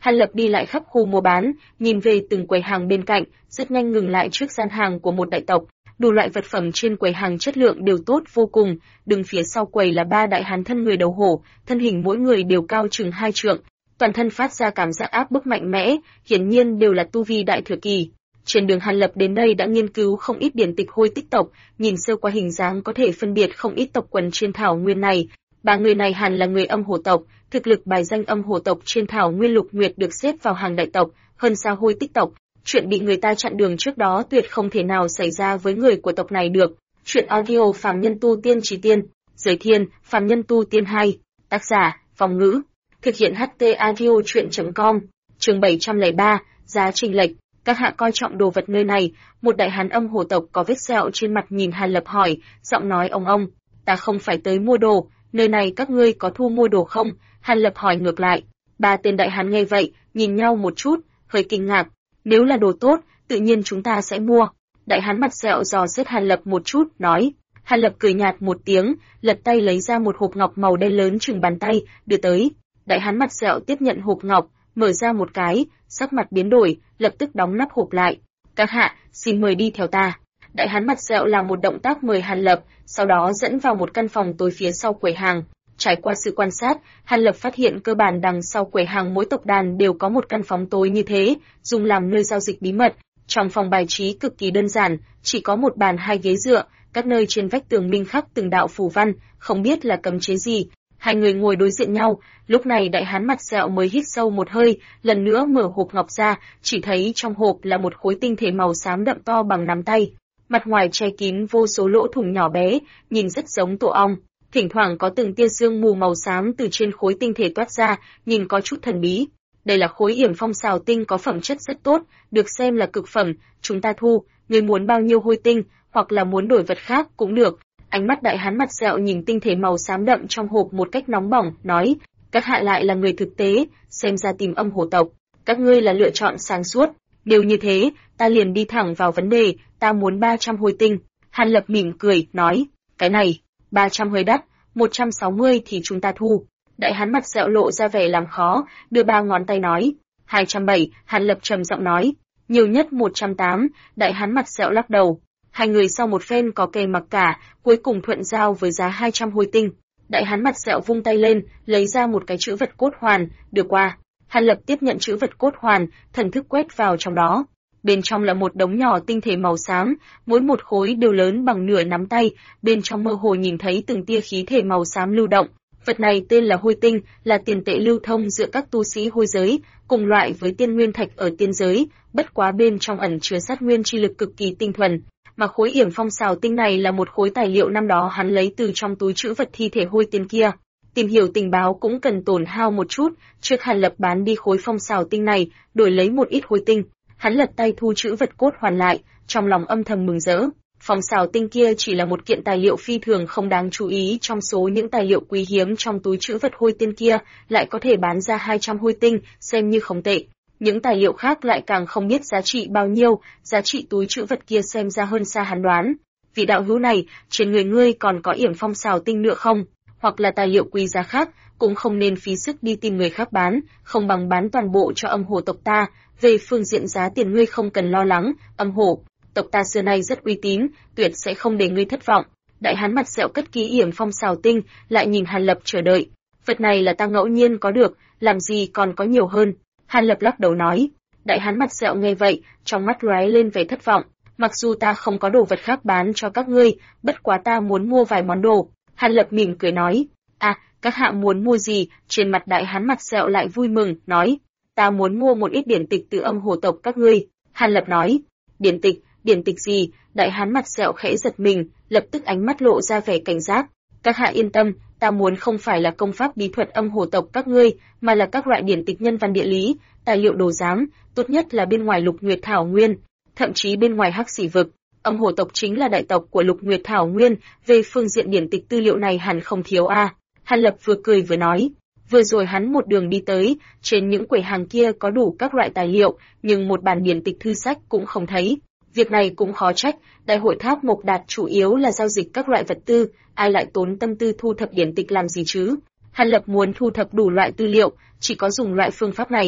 Hàn Lập đi lại khắp khu mua bán, nhìn về từng quầy hàng bên cạnh, rất nhanh ngừng lại trước gian hàng của một đại tộc. Đủ loại vật phẩm trên quầy hàng chất lượng đều tốt vô cùng, đứng phía sau quầy là ba đại hán thân người đầu hổ, thân hình mỗi người đều cao chừng 2 trượng, toàn thân phát ra cảm giác áp bức mạnh mẽ, hiển nhiên đều là tu vi đại thừa kỳ. Trên đường Hàn Lập đến đây đã nghiên cứu không ít điển tịch hôi tích tộc, nhìn sơ qua hình dáng có thể phân biệt không ít tộc quần trên thảo nguyên này. Ba người này hẳn là người âm hổ tộc, thực lực bài danh âm hổ tộc trên thảo nguyên lục nguyệt được xếp vào hàng đại tộc, hơn xa hôi tích tộc. Chuyện bị người ta chặn đường trước đó tuyệt không thể nào xảy ra với người của tộc này được. Chuyện audio phàm nhân tu tiên chí tiên, giới thiên, phàm nhân tu tiên 2, tác giả, Phong Ngữ. Thực hiện HT audio chuyện.com, chương 703, giá chênh lệch. Các hạ coi trọng đồ vật nơi này, một đại hán âm hổ tộc có vết sẹo trên mặt nhìn Hàn Lập hỏi, giọng nói ông, ta không phải tới mua đồ, nơi này các ngươi có thu mua đồ không? Hàn Lập hỏi ngược lại. Ba tên đại hán nghe vậy, nhìn nhau một chút, hơi kinh ngạc. Nếu là đồ tốt, tự nhiên chúng ta sẽ mua. Đại hán mặt sẹo dò xét Hàn Lập một chút, nói. Hàn Lập cười nhạt một tiếng, lật tay lấy ra một hộp ngọc màu đen lớn chừng bàn tay, đưa tới. Đại hán mặt sẹo tiếp nhận hộp ngọc, mở ra một cái, sắc mặt biến đổi, lập tức đóng nắp hộp lại. Các hạ, xin mời đi theo ta. Đại hán mặt sẹo làm một động tác mời Hàn Lập, sau đó dẫn vào một căn phòng tối phía sau quầy hàng. Trải qua sự quan sát, Hàn Lập phát hiện cơ bản đằng sau quầy hàng mỗi tộc đàn đều có một căn phòng tối như thế, dùng làm nơi giao dịch bí mật. Trong phòng bài trí cực kỳ đơn giản, chỉ có một bàn 2 ghế dựa, các nơi trên vách tường minh khắc từng đạo phù văn, không biết là cấm chế gì. Hai người ngồi đối diện nhau, lúc này đại hán mặt sẹo mới hít sâu một hơi, lần nữa mở hộp ngọc ra, chỉ thấy trong hộp là một khối tinh thể màu xám đậm to bằng nắm tay. Mặt ngoài che kín vô số lỗ thủng nhỏ bé, nhìn rất giống tổ ong. Thỉnh thoảng có từng tia sương mù màu xám từ trên khối tinh thể toát ra, nhìn có chút thần bí. Đây là khối yểm phong xào tinh có phẩm chất rất tốt, được xem là cực phẩm, chúng ta thu, ngươi muốn bao nhiêu hôi tinh, hoặc là muốn đổi vật khác cũng được. Ánh mắt đại hán mặt sẹo nhìn tinh thể màu xám đậm trong hộp một cách nóng bỏng, nói, các hạ lại là người thực tế, xem ra tìm âm hổ tộc, các ngươi là lựa chọn sáng suốt. Điều như thế, ta liền đi thẳng vào vấn đề, ta muốn 300 hôi tinh. Hàn Lập mỉm cười, nói, cái này, 300 hơi đắt, 160 thì chúng ta thu. Đại hán mặt sẹo lộ ra vẻ làm khó, đưa 3 ngón tay nói, 207, Hàn Lập trầm giọng nói, nhiều nhất 108, đại hán mặt sẹo lắc đầu. Hai người sau một phen có kè mặc cả, cuối cùng thuận giao với giá 200 hôi tinh. Đại hán mặt sẹo vung tay lên, lấy ra một cái chữ vật cốt hoàn, đưa qua. Hàn Lập tiếp nhận chữ vật cốt hoàn, thần thức quét vào trong đó. Bên trong là một đống nhỏ tinh thể màu xám, mỗi một khối đều lớn bằng nửa nắm tay, bên trong mơ hồ nhìn thấy từng tia khí thể màu xám lưu động. Vật này tên là hôi tinh, là tiền tệ lưu thông giữa các tu sĩ hôi giới, cùng loại với tiên nguyên thạch ở tiên giới, bất quá bên trong ẩn chứa sát nguyên chi lực cực kỳ tinh thuần. Mà khối yểm phong xào tinh này là một khối tài liệu năm đó hắn lấy từ trong túi trữ vật thi thể hôi tiên kia. Tìm hiểu tình báo cũng cần tổn hao một chút, trước Hàn Lập bán đi khối phong xào tinh này, đổi lấy một ít hôi tinh. Hắn lật tay thu trữ vật cốt hoàn lại, trong lòng âm thầm mừng rỡ. Phong xào tinh kia chỉ là một kiện tài liệu phi thường không đáng chú ý trong số những tài liệu quý hiếm trong túi trữ vật hôi tiên kia, lại có thể bán ra 200 hôi tinh, xem như không tệ. Những tài liệu khác lại càng không biết giá trị bao nhiêu, giá trị túi trữ vật kia xem ra hơn xa hắn đoán. Vị đạo hữu này, trên người ngươi còn có yểm phong xào tinh nữa không? Hoặc là tài liệu quý giá khác, cũng không nên phí sức đi tìm người khác bán, không bằng bán toàn bộ cho âm hổ tộc ta. Về phương diện giá tiền ngươi không cần lo lắng, âm hổ tộc ta xưa nay rất uy tín, tuyệt sẽ không để ngươi thất vọng. Đại hán mặt sẹo cất kỹ yểm phong xào tinh, lại nhìn Hàn Lập chờ đợi. Vật này là ta ngẫu nhiên có được, làm gì còn có nhiều hơn. Hàn Lập lắc đầu nói. Đại hán mặt sẹo nghe vậy, trong mắt lóe lên vẻ thất vọng. Mặc dù ta không có đồ vật khác bán cho các ngươi, bất quá ta muốn mua vài món đồ. Hàn Lập mỉm cười nói. À, các hạ muốn mua gì? Trên mặt đại hán mặt sẹo lại vui mừng, nói. Ta muốn mua một ít điển tịch từ âm hổ tộc các ngươi. Hàn Lập nói. Điển tịch gì? Đại hán mặt sẹo khẽ giật mình, lập tức ánh mắt lộ ra vẻ cảnh giác. Các hạ yên tâm, ta muốn không phải là công pháp bí thuật âm hổ tộc các ngươi, mà là các loại điển tịch nhân văn địa lý, tài liệu đồ giám, tốt nhất là bên ngoài Lục Nguyệt Thảo Nguyên, thậm chí bên ngoài Hắc Xỉ Vực. Âm hổ tộc chính là đại tộc của Lục Nguyệt Thảo Nguyên, về phương diện điển tịch tư liệu này hẳn không thiếu a. Hàn Lập vừa cười vừa nói. Vừa rồi hắn một đường đi tới, trên những quầy hàng kia có đủ các loại tài liệu, nhưng một bản điển tịch thư sách cũng không thấy. Việc này cũng khó trách, đại hội Tháp Mộc Đạt chủ yếu là giao dịch các loại vật tư, ai lại tốn tâm tư thu thập điển tịch làm gì chứ? Hàn Lập muốn thu thập đủ loại tư liệu, chỉ có dùng loại phương pháp này.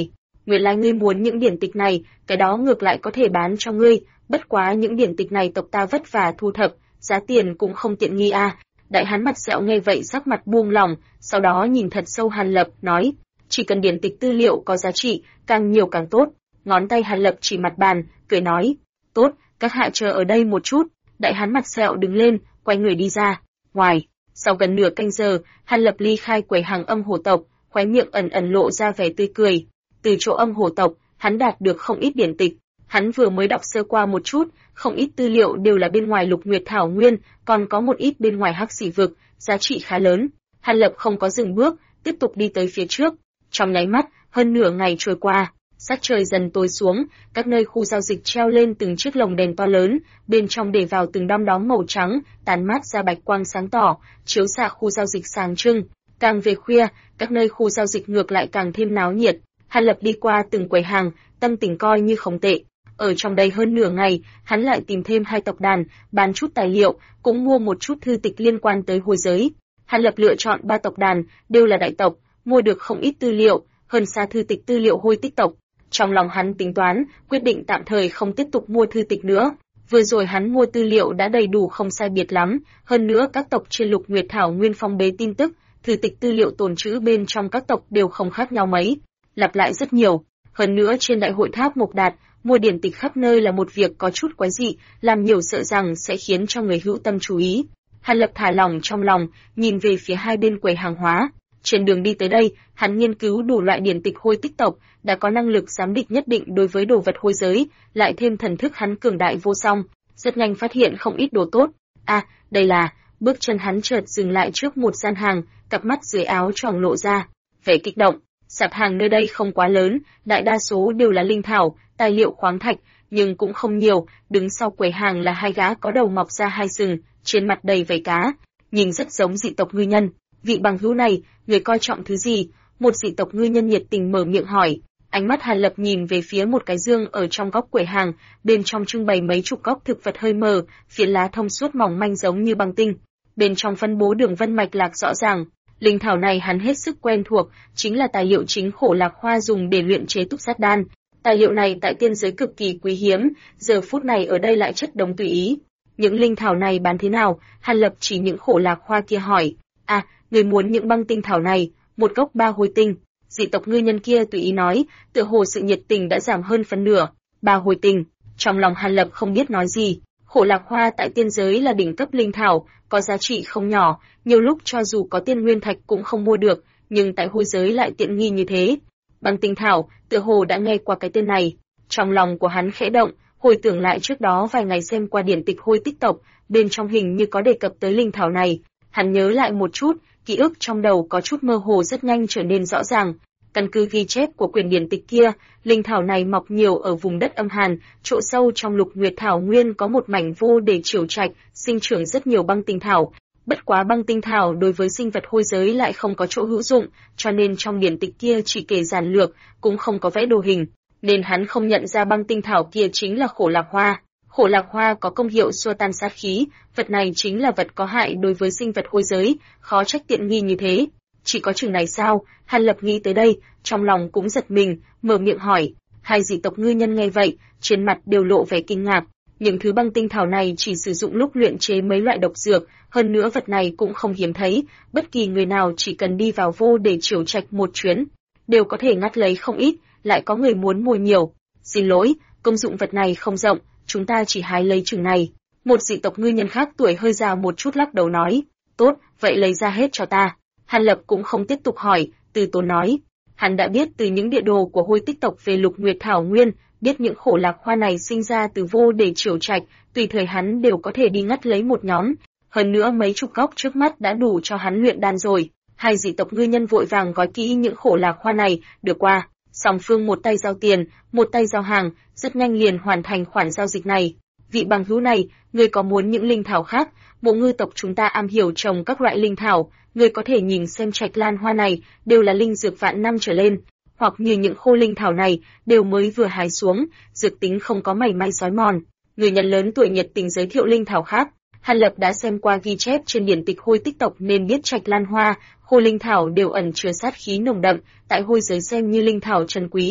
Nguyên lai ngươi muốn những điển tịch này, cái đó ngược lại có thể bán cho ngươi, bất quá những điển tịch này tộc ta vất vả thu thập, giá tiền cũng không tiện nghi a. Đại hán mặt sẹo nghe vậy sắc mặt buông lỏng, sau đó nhìn thật sâu Hàn Lập, nói, chỉ cần điển tịch tư liệu có giá trị, càng nhiều càng tốt. Ngón tay Hàn Lập chỉ mặt bàn, cười nói, tốt, các hạ chờ ở đây một chút. Đại hán mặt sẹo đứng lên, quay người đi ra. Ngoài, sau gần nửa canh giờ, Hàn Lập ly khai quầy hàng Âm Hổ tộc, khóe miệng ẩn ẩn lộ ra vẻ tươi cười. Từ chỗ Âm Hổ tộc, hắn đạt được không ít điển tịch. Hắn vừa mới đọc sơ qua một chút, không ít tư liệu đều là bên ngoài Lục Nguyệt Thảo Nguyên, còn có một ít bên ngoài Hắc Xỉ Vực, giá trị khá lớn. Hàn Lập không có dừng bước, tiếp tục đi tới phía trước. Trong nháy mắt, hơn nửa ngày trôi qua, sắc trời dần tối xuống, các nơi khu giao dịch treo lên từng chiếc lồng đèn to lớn, bên trong để vào từng đom đóm màu trắng, tán mát ra bạch quang sáng tỏ, chiếu xạ khu giao dịch sáng trưng. Càng về khuya, các nơi khu giao dịch ngược lại càng thêm náo nhiệt. Hàn Lập đi qua từng quầy hàng, tâm tình coi như không tệ. Ở trong đây hơn nửa ngày, hắn lại tìm thêm 2 tộc đàn, bán chút tài liệu, cũng mua một chút thư tịch liên quan tới hôi giới. Hàn Lập lựa chọn 3 tộc đàn, đều là đại tộc, mua được không ít tư liệu, hơn xa thư tịch tư liệu hôi tích tộc. Trong lòng hắn tính toán, quyết định tạm thời không tiếp tục mua thư tịch nữa. Vừa rồi hắn mua tư liệu đã đầy đủ không sai biệt lắm, hơn nữa các tộc trên Lục Nguyệt Thảo Nguyên phong bế tin tức, thư tịch tư liệu tồn trữ bên trong các tộc đều không khác nhau mấy, lặp lại rất nhiều. Hơn nữa trên đại hội tháp Mộc Đạt, mua điển tịch khắp nơi là một việc có chút quái dị, làm nhiều sợ rằng sẽ khiến cho người hữu tâm chú ý. Hàn Lập thả lỏng trong lòng, nhìn về phía hai bên quầy hàng hóa. Trên đường đi tới đây, hắn nghiên cứu đủ loại điển tịch hôi tích tộc, đã có năng lực giám định nhất định đối với đồ vật hôi giới, lại thêm thần thức hắn cường đại vô song, rất nhanh phát hiện không ít đồ tốt. Đây là, bước chân hắn chợt dừng lại trước một gian hàng, cặp mắt dưới áo choàng lộ ra, vẻ kích động. Sạp hàng nơi đây không quá lớn, đại đa số đều là linh thảo, tài liệu khoáng thạch, nhưng cũng không nhiều. Đứng sau quầy hàng là 2 gã có đầu mọc ra 2 sừng, trên mặt đầy vảy cá, nhìn rất giống dị tộc ngư nhân. Vị bằng hữu này, người coi trọng thứ gì? Một dị tộc ngư nhân nhiệt tình mở miệng hỏi. Ánh mắt Hàn Lập nhìn về phía một cái dương ở trong góc quầy hàng, bên trong trưng bày mấy chục góc thực vật hơi mờ, phiến lá thông suốt mỏng manh giống như băng tinh. Bên trong phân bố đường vân mạch lạc rõ ràng. Linh thảo này hắn hết sức quen thuộc, chính là tài liệu chính Khổ Lạc Hoa dùng để luyện chế túc sát đan. Tài liệu này tại tiên giới cực kỳ quý hiếm, giờ phút này ở đây lại chất đống tùy ý. Những linh thảo này bán thế nào? Hàn Lập chỉ những Khổ Lạc Hoa kia hỏi. Người muốn những băng tinh thảo này, một gốc 3 hồi tinh. Dị tộc ngư nhân kia tùy ý nói, tựa hồ sự nhiệt tình đã giảm hơn phân nửa. 3 hồi tinh. Trong lòng Hàn Lập không biết nói gì. Khổ Lạc Hoa tại tiên giới là đỉnh cấp linh thảo, có giá trị không nhỏ, nhiều lúc cho dù có tiên nguyên thạch cũng không mua được, nhưng tại hôi giới lại tiện nghi như thế. Băng tinh thảo, tựa hồ đã nghe qua cái tên này. Trong lòng của hắn khẽ động, hồi tưởng lại trước đó vài ngày xem qua điển tịch hôi tích tộc, bên trong hình như có đề cập tới linh thảo này. Hắn nhớ lại một chút, ký ức trong đầu có chút mơ hồ rất nhanh trở nên rõ ràng. Căn cứ ghi chép của quyển điển tịch kia, linh thảo này mọc nhiều ở vùng đất âm hàn, chỗ sâu trong Lục Nguyệt Thảo Nguyên có một mảnh vô để triều trạch, sinh trưởng rất nhiều băng tinh thảo. Bất quá băng tinh thảo đối với sinh vật hôi giới lại không có chỗ hữu dụng, cho nên trong điển tịch kia chỉ kể giản lược, cũng không có vẽ đồ hình, nên hắn không nhận ra băng tinh thảo kia chính là Khổ Lạc Hoa. Khổ Lạc Hoa có công hiệu xua tan sát khí, vật này chính là vật có hại đối với sinh vật hôi giới, khó trách tiện nghi như thế. Chỉ có chừng này sao? Hàn Lập nghĩ tới đây, trong lòng cũng giật mình, mở miệng hỏi. Hai dị tộc ngư nhân nghe vậy, trên mặt đều lộ vẻ kinh ngạc. Những thứ băng tinh thảo này chỉ sử dụng lúc luyện chế mấy loại độc dược, hơn nữa vật này cũng không hiếm thấy, bất kỳ người nào chỉ cần đi vào vô để triều trạch một chuyến, đều có thể ngắt lấy không ít, lại có người muốn mua nhiều. Xin lỗi, công dụng vật này không rộng, chúng ta chỉ hái lấy chừng này. Một dị tộc ngư nhân khác tuổi hơi già một chút lắc đầu nói. Tốt, vậy lấy ra hết cho ta. Hàn Lập cũng không tiếp tục hỏi, từ tốn nói. Hắn đã biết từ những địa đồ của hôi tích tộc về Lục Nguyệt Thảo Nguyên, biết những Khổ Lạc Hoa này sinh ra từ vô để triều trạch, tùy thời hắn đều có thể đi ngắt lấy một nhóm. Hơn nữa mấy chục góc trước mắt đã đủ cho hắn luyện đan rồi. Hai dị tộc ngư nhân vội vàng gói kỹ những Khổ Lạc Hoa này, được qua. Song phương một tay giao tiền, một tay giao hàng, rất nhanh liền hoàn thành khoản giao dịch này. Vị bằng hữu này, ngươi có muốn những linh thảo khác? Bộ ngư tộc chúng ta am hiểu trồng các loại linh thảo, ngươi có thể nhìn xem trạch lan hoa này, đều là linh dược vạn năm trở lên, hoặc như những khô linh thảo này, đều mới vừa hái xuống, dược tính không có mảy may xói mòn. Người nhận lớn tuổi nhiệt tình giới thiệu linh thảo khác. Hàn Lập đã xem qua ghi chép trên điển tịch hôi tích tộc nên biết trạch lan hoa, khô linh thảo đều ẩn chứa sát khí nồng đậm, tại hôi giới xem như linh thảo trân quý.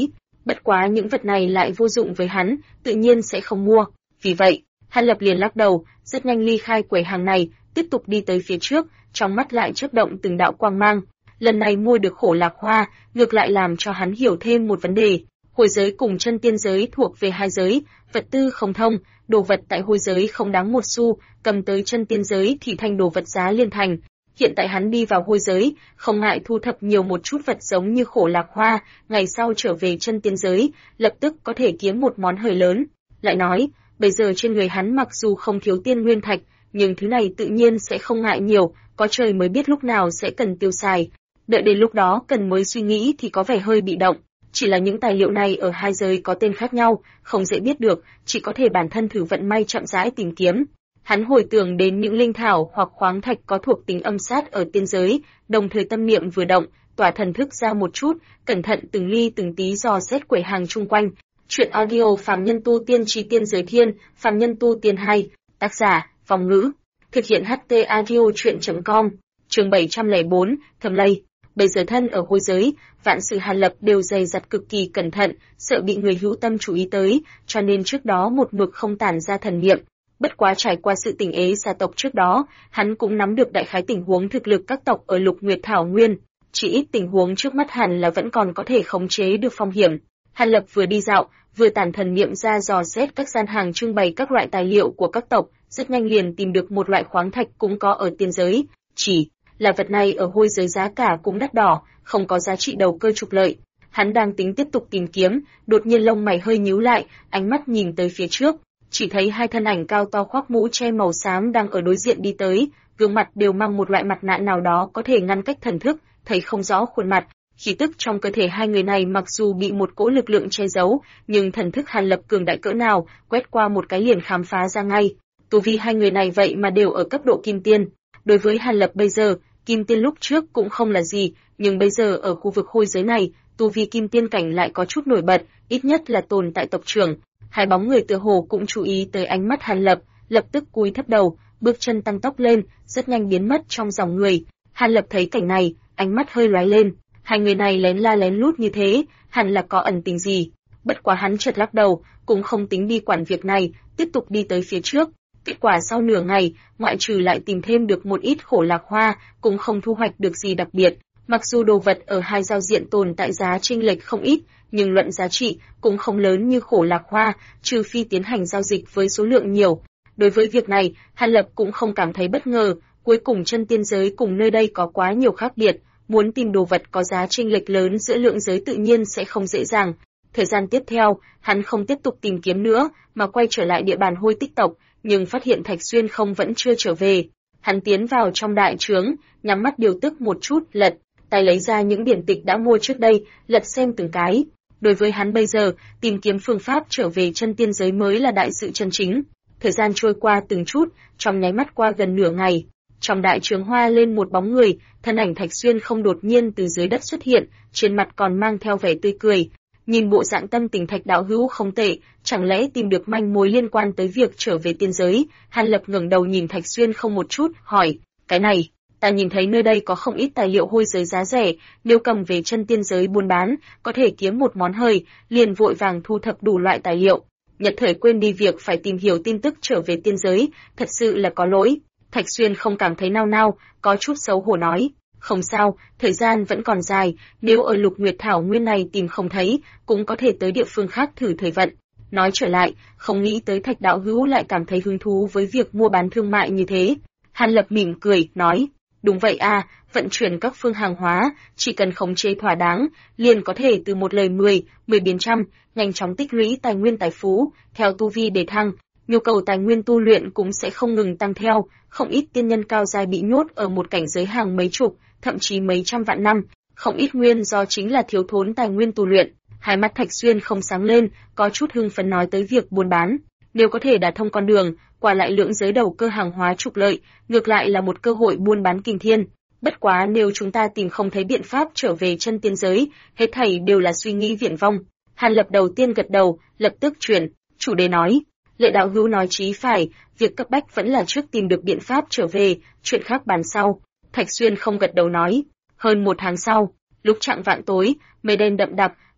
Bất quá những vật này lại vô dụng với hắn, tự nhiên sẽ không mua. Vì vậy, Hàn Lập liền lắc đầu, rất nhanh ly khai quầy hàng này, tiếp tục đi tới phía trước, trong mắt lại chớp động từng đạo quang mang. Lần này mua được khổ lạc hoa, ngược lại làm cho hắn hiểu thêm một vấn đề. Hôi giới cùng chân tiên giới thuộc về hai giới, vật tư không thông, đồ vật tại hôi giới không đáng một xu, cầm tới chân tiên giới thì thành đồ vật giá liên thành. Hiện tại hắn đi vào hôi giới, không ngại thu thập nhiều một chút vật giống như khổ lạc hoa, ngày sau trở về chân tiên giới, lập tức có thể kiếm một món hời lớn. Lại nói, bây giờ trên người hắn mặc dù không thiếu tiên nguyên thạch, nhưng thứ này tự nhiên sẽ không ngại nhiều, có trời mới biết lúc nào sẽ cần tiêu xài. Đợi đến lúc đó cần mới suy nghĩ thì có vẻ hơi bị động. Chỉ là những tài liệu này ở hai giới có tên khác nhau, không dễ biết được, chỉ có thể bản thân thử vận may chậm rãi tìm kiếm. Hắn hồi tưởng đến những linh thảo hoặc khoáng thạch có thuộc tính âm sát ở tiên giới, đồng thời tâm niệm vừa động, tỏa thần thức ra một chút, cẩn thận từng ly từng tí dò xét quầy hàng chung quanh. Chuyện audio Phàm Nhân Tu Tiên Chí Tiên Giới Thiên, Phàm Nhân Tu Tiên 2, tác giả, Vong Ngữ, thực hiện HT Audio Chuyện.com, chương 704, Thầm Lây. Bây giờ thân ở hôi giới, vạn sự Hàn Lập đều dày dặt cực kỳ cẩn thận, sợ bị người hữu tâm chú ý tới, cho nên trước đó một mực không tản ra thần niệm. Bất quá trải qua sự tình ế gia tộc trước đó, hắn cũng nắm được đại khái tình huống thực lực các tộc ở Lục Nguyệt Thảo Nguyên, chỉ ít tình huống trước mắt hẳn là vẫn còn có thể khống chế được phong hiểm. Hàn Lập vừa đi dạo, vừa tản thần niệm ra dò xét các gian hàng trưng bày các loại tài liệu của các tộc, rất nhanh liền tìm được một loại khoáng thạch cũng có ở tiên giới, chỉ là vật này ở hôi giới giá cả cũng đắt đỏ, không có giá trị đầu cơ trục lợi. Hắn đang tính tiếp tục tìm kiếm, đột nhiên lông mày hơi nhíu lại, ánh mắt nhìn tới phía trước, chỉ thấy hai thân ảnh cao to khoác mũ che màu xám đang ở đối diện đi tới, gương mặt đều mang một loại mặt nạ nào đó có thể ngăn cách thần thức, thấy không rõ khuôn mặt. Khí tức trong cơ thể hai người này mặc dù bị một cỗ lực lượng che giấu, nhưng thần thức Hàn Lập cường đại cỡ nào, quét qua một cái liền khám phá ra ngay. Tu vi hai người này vậy mà đều ở cấp độ kim tiên. Đối với Hàn Lập bây giờ, kim tiên lúc trước cũng không là gì, nhưng bây giờ ở khu vực hôi giới này, tu vi kim tiên cảnh lại có chút nổi bật, ít nhất là tồn tại tộc trưởng. Hai bóng người tựa hồ cũng chú ý tới ánh mắt Hàn Lập, lập tức cúi thấp đầu, bước chân tăng tốc lên, rất nhanh biến mất trong dòng người. Hàn Lập thấy cảnh này, ánh mắt hơi lóe lên. Hai người này lén la lén lút như thế, hẳn là có ẩn tình gì. Bất quá hắn chợt lắc đầu, cũng không tính đi quản việc này, tiếp tục đi tới phía trước. Kết quả sau nửa ngày, ngoại trừ lại tìm thêm được một ít khổ lạc hoa, cũng không thu hoạch được gì đặc biệt. Mặc dù đồ vật ở hai giao diện tồn tại giá chênh lệch không ít, nhưng luận giá trị cũng không lớn như khổ lạc hoa, trừ phi tiến hành giao dịch với số lượng nhiều. Đối với việc này, Hàn Lập cũng không cảm thấy bất ngờ, cuối cùng chân tiên giới cùng nơi đây có quá nhiều khác biệt. Muốn tìm đồ vật có giá chênh lệch lớn giữa lượng giới tự nhiên sẽ không dễ dàng. Thời gian tiếp theo, hắn không tiếp tục tìm kiếm nữa, mà quay trở lại địa bàn hôi tích tộc, nhưng phát hiện Thạch Xuyên không vẫn chưa trở về. Hắn tiến vào trong đại trướng, nhắm mắt điều tức một chút, lật, tay lấy ra những điển tịch đã mua trước đây, lật xem từng cái. Đối với hắn bây giờ, tìm kiếm phương pháp trở về chân tiên giới mới là đại sự chân chính. Thời gian trôi qua từng chút, trong nháy mắt qua gần nửa ngày. Trong đại trướng hoa lên một bóng người, thân ảnh Thạch Xuyên không đột nhiên từ dưới đất xuất hiện, trên mặt còn mang theo vẻ tươi cười. Nhìn bộ dạng tâm tình Thạch đạo hữu không tệ, chẳng lẽ tìm được manh mối liên quan tới việc trở về tiên giới? Hàn Lập ngẩng đầu nhìn Thạch Xuyên không một chút, hỏi, cái này, ta nhìn thấy nơi đây có không ít tài liệu hôi giới giá rẻ, nếu cầm về chân tiên giới buôn bán, có thể kiếm một món hời, liền vội vàng thu thập đủ loại tài liệu. Nhật thời quên đi việc phải tìm hiểu tin tức trở về tiên giới, thật sự là có lỗi. Thạch Xuyên không cảm thấy nao nao, có chút xấu hổ nói, không sao, thời gian vẫn còn dài, nếu ở Lục Nguyệt Thảo Nguyên này tìm không thấy, cũng có thể tới địa phương khác thử thời vận. Nói trở lại, không nghĩ tới Thạch đạo hữu lại cảm thấy hứng thú với việc mua bán thương mại như thế. Hàn Lập mỉm cười, nói, đúng vậy à, vận chuyển các phương hàng hóa, chỉ cần khống chế thỏa đáng, liền có thể từ một lời 10 biến trăm, nhanh chóng tích lũy tài nguyên tài phú, theo tu vi đề thăng. Nhu cầu tài nguyên tu luyện cũng sẽ không ngừng tăng theo, không ít tiên nhân cao giai bị nhốt ở một cảnh giới hàng mấy chục, thậm chí mấy trăm vạn năm, không ít nguyên do chính là thiếu thốn tài nguyên tu luyện. Hai mắt Thạch Xuyên không sáng lên, có chút hưng phấn nói tới việc buôn bán, nếu có thể đả thông con đường, qua lại lượng giới đầu cơ hàng hóa trục lợi, ngược lại là một cơ hội buôn bán kinh thiên. Bất quá nếu chúng ta tìm không thấy biện pháp trở về chân tiên giới, hết thảy đều là suy nghĩ viển vông. Hàn Lập đầu tiên gật đầu, lập tức chuyển chủ đề nói. Lệ đạo hữu nói chí phải, việc cấp bách vẫn là trước tìm được biện pháp trở về, chuyện khác bàn sau. Thạch Xuyên không gật đầu nói. Hơn một tháng sau, lúc chạng vạn tối, mây đen đậm đặc,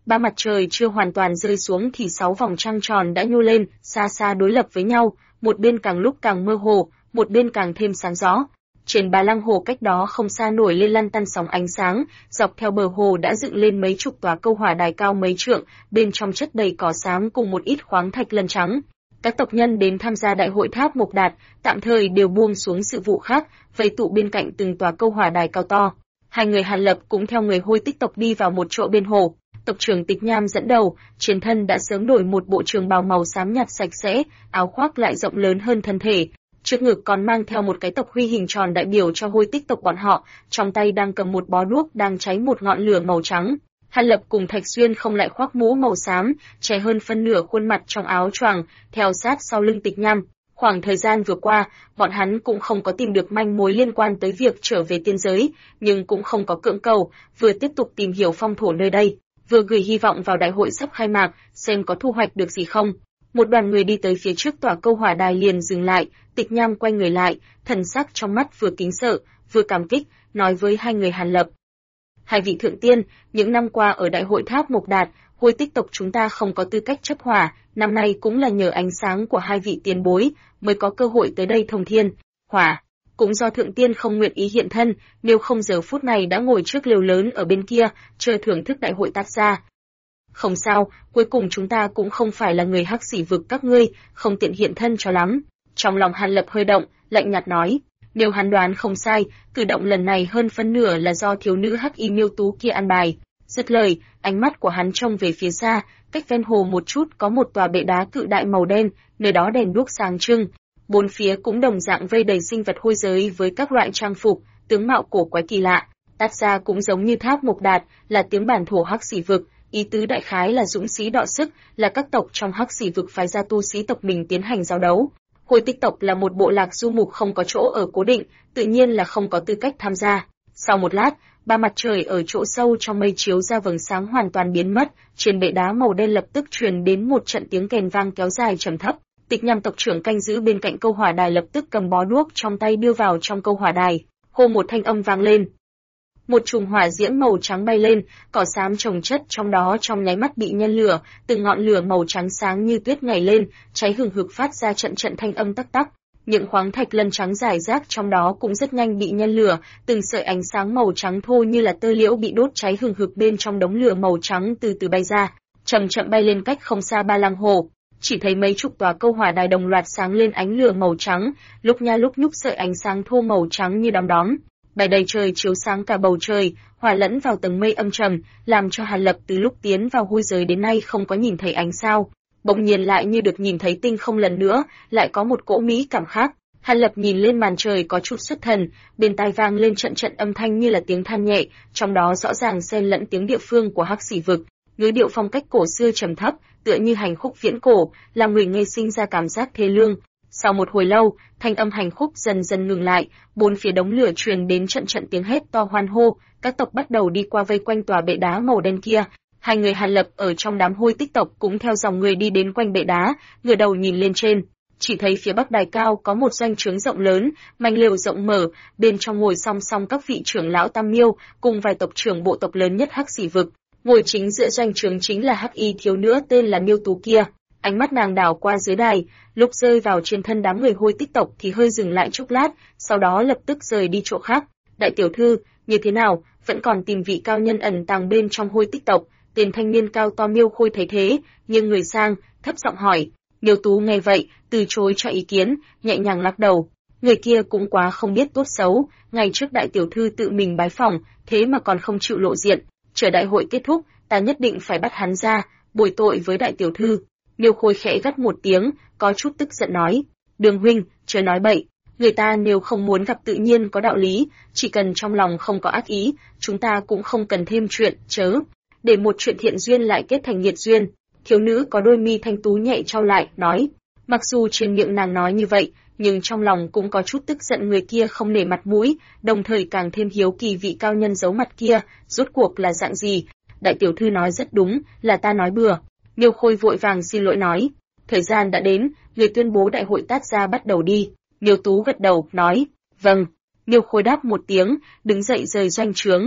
Ba mặt trời chưa hoàn toàn rơi xuống thì 6 vòng trăng tròn đã nhô lên, xa xa đối lập với nhau, một bên càng lúc càng mơ hồ, một bên càng thêm sáng rõ. Trên Bá Lăng Hồ cách đó không xa nổi lên lăn tăn sóng ánh sáng, dọc theo bờ hồ đã dựng lên mấy chục tòa câu hỏa đài cao mấy trượng, bên trong chất đầy cỏ xám cùng một ít khoáng thạch lân trắng. Các tộc nhân đến tham gia đại hội Tháp Mộc Đạt, tạm thời đều buông xuống sự vụ khác, vây tụ bên cạnh từng tòa câu hỏa đài cao to. Hai người Hàn Lập cũng theo người Hôi Tích tộc đi vào một chỗ bên hồ. Tộc trưởng Tịch Nham dẫn đầu, trên thân đã sớm đổi một bộ trường bào màu xám nhạt sạch sẽ, áo khoác lại rộng lớn hơn thân thể. Trước ngực còn mang theo một cái tộc huy hình tròn đại biểu cho Hôi Tích tộc bọn họ, trong tay đang cầm một bó đuốc đang cháy một ngọn lửa màu trắng. Hàn Lập cùng Thạch Xuyên không lại khoác mũ màu xám, che hơn phân nửa khuôn mặt trong áo choàng, theo sát sau lưng Tịch Nham. Khoảng thời gian vừa qua, bọn hắn cũng không có tìm được manh mối liên quan tới việc trở về tiên giới, nhưng cũng không có cưỡng cầu, vừa tiếp tục tìm hiểu phong thổ nơi đây, vừa gửi hy vọng vào đại hội sắp khai mạc, xem có thu hoạch được gì không. Một đoàn người đi tới phía trước tòa câu hỏa đài liền dừng lại, Tịch Nham quay người lại, thần sắc trong mắt vừa kính sợ, vừa cảm kích, nói với hai người Hàn Lập. Hai vị thượng tiên, những năm qua ở đại hội Tháp Mộc Đạt, Hôi Tích tộc chúng ta không có tư cách chấp hỏa, năm nay cũng là nhờ ánh sáng của hai vị tiền bối mới có cơ hội tới đây thông thiên, hỏa. Cũng do thượng tiên không nguyện ý hiện thân, nếu không giờ phút này đã ngồi trước lều lớn ở bên kia, chờ thưởng thức đại hội tác gia. Không sao, cuối cùng chúng ta cũng không phải là người Hắc Xỉ vực các ngươi, không tiện hiện thân cho lắm. Trong lòng Hàn Lập hơi động, lạnh nhạt nói, nếu hắn đoán không sai, cử động lần này hơn phân nửa là do thiếu nữ Hắc Y Miêu Tú kia an bài. Dứt lời, ánh mắt của hắn trông về phía xa, cách ven hồ một chút có một tòa bệ đá cự đại màu đen, nơi đó đèn đuốc sáng trưng. Bốn phía cũng đồng dạng vây đầy sinh vật hôi giới với các loại trang phục, tướng mạo cổ quái kỳ lạ. Tát ra cũng giống như Tháp Mộc Đạt, là tiếng bản thổ Hắc Xỉ vực, ý tứ đại khái là dũng sĩ đọ sức, là các tộc trong Hắc Xỉ vực phái ra tu sĩ tộc mình tiến hành giao đấu. Hôi Tích tộc là một bộ lạc du mục không có chỗ ở cố định, tự nhiên là không có tư cách tham gia. Sau một lát, ba mặt trời ở chỗ sâu trong mây chiếu ra vầng sáng hoàn toàn biến mất, trên bệ đá màu đen lập tức truyền đến một trận tiếng kèn vang kéo dài trầm thấp. Tịch Nham tộc trưởng canh giữ bên cạnh câu hỏa đài lập tức cầm bó đuốc trong tay đưa vào trong câu hỏa đài, hô một thanh âm vang lên. Một chùm hỏa diễm màu trắng bay lên, cỏ xám chồng chất trong đó trong nháy mắt bị nhen lửa, từng ngọn lửa màu trắng sáng như tuyết nhảy lên, cháy hừng hực phát ra trận trận thanh âm tắc tắc. Những khoáng thạch lân trắng rải rác trong đó cũng rất nhanh bị nhen lửa, từng sợi ánh sáng màu trắng thô như là tơ liễu bị đốt cháy hừng hực bên trong đống lửa màu trắng từ từ bay ra, chậm chậm bay lên cách không xa Ba Lăng Hồ. Chỉ thấy mấy chục tòa câu hỏa đài đồng loạt sáng lên ánh lửa màu trắng, lúc nha lúc nhúc sợi ánh sáng thô màu trắng như đom đóm, bay đầy trời chiếu sáng cả bầu trời, hòa lẫn vào tầng mây âm trầm, làm cho Hàn Lập từ lúc tiến vào hôi giới đến nay không có nhìn thấy ánh sao, bỗng nhiên lại như được nhìn thấy tinh không lần nữa, lại có một cỗ mỹ cảm khác. Hàn Lập nhìn lên màn trời có chút xuất thần, bên tai vang lên trận trận âm thanh như là tiếng than nhẹ, trong đó rõ ràng xen lẫn tiếng địa phương của Hắc Xỉ vực, ngữ điệu phong cách cổ xưa trầm thấp, tựa như hành khúc viễn cổ, làm người nghe sinh ra cảm giác thê lương. Sau một hồi lâu, thanh âm hành khúc dần dần ngừng lại, bốn phía đống lửa truyền đến trận trận tiếng hét to hoan hô, các tộc bắt đầu đi qua vây quanh tòa bệ đá màu đen kia. Hai người Hàn Lập ở trong đám Hôi Tích tộc cũng theo dòng người đi đến quanh bệ đá, ngửa đầu nhìn lên trên, chỉ thấy phía bắc đài cao có một doanh trướng rộng lớn, manh lều rộng mở, bên trong ngồi song song các vị trưởng lão Tam Miêu cùng vài tộc trưởng bộ tộc lớn nhất Hắc Xỉ vực. Ngồi chính giữa doanh trướng chính là Hắc Y thiếu nữ tên là Miêu Tú kia. Ánh mắt nàng đảo qua dưới đài, lúc rơi vào trên thân đám người Hôi Tích tộc thì hơi dừng lại chốc lát, sau đó lập tức rời đi chỗ khác. Đại tiểu thư, như thế nào, vẫn còn tìm vị cao nhân ẩn tàng bên trong Hôi Tích tộc? Tên thanh niên cao to Miêu Khôi thấy thế, nhưng người sang, thấp giọng hỏi. Miêu Tú nghe vậy, từ chối cho ý kiến, nhẹ nhàng lắc đầu. Người kia cũng quá không biết tốt xấu, ngày trước đại tiểu thư tự mình bái phỏng, thế mà còn không chịu lộ diện. Chờ đại hội kết thúc, ta nhất định phải bắt hắn ra, bồi tội với đại tiểu thư. Miêu Khôi khẽ gắt một tiếng, có chút tức giận nói. Đường huynh, chớ nói bậy, người ta nếu không muốn gặp tự nhiên có đạo lý, chỉ cần trong lòng không có ác ý, chúng ta cũng không cần thêm chuyện, chớ. Để một chuyện thiện duyên lại kết thành nghiệt duyên. Thiếu nữ có đôi mi thanh tú nhẹ trao lại, nói. Mặc dù trên miệng nàng nói như vậy, nhưng trong lòng cũng có chút tức giận người kia không nể mặt mũi, đồng thời càng thêm hiếu kỳ vị cao nhân giấu mặt kia, rốt cuộc là dạng gì. Đại tiểu thư nói rất đúng, là ta nói bừa. Miêu Khôi vội vàng xin lỗi nói. Thời gian đã đến, người tuyên bố đại hội Tát gia bắt đầu đi. Miêu Tú gật đầu, nói. Vâng. Miêu Khôi đáp một tiếng, đứng dậy rời doanh trướng.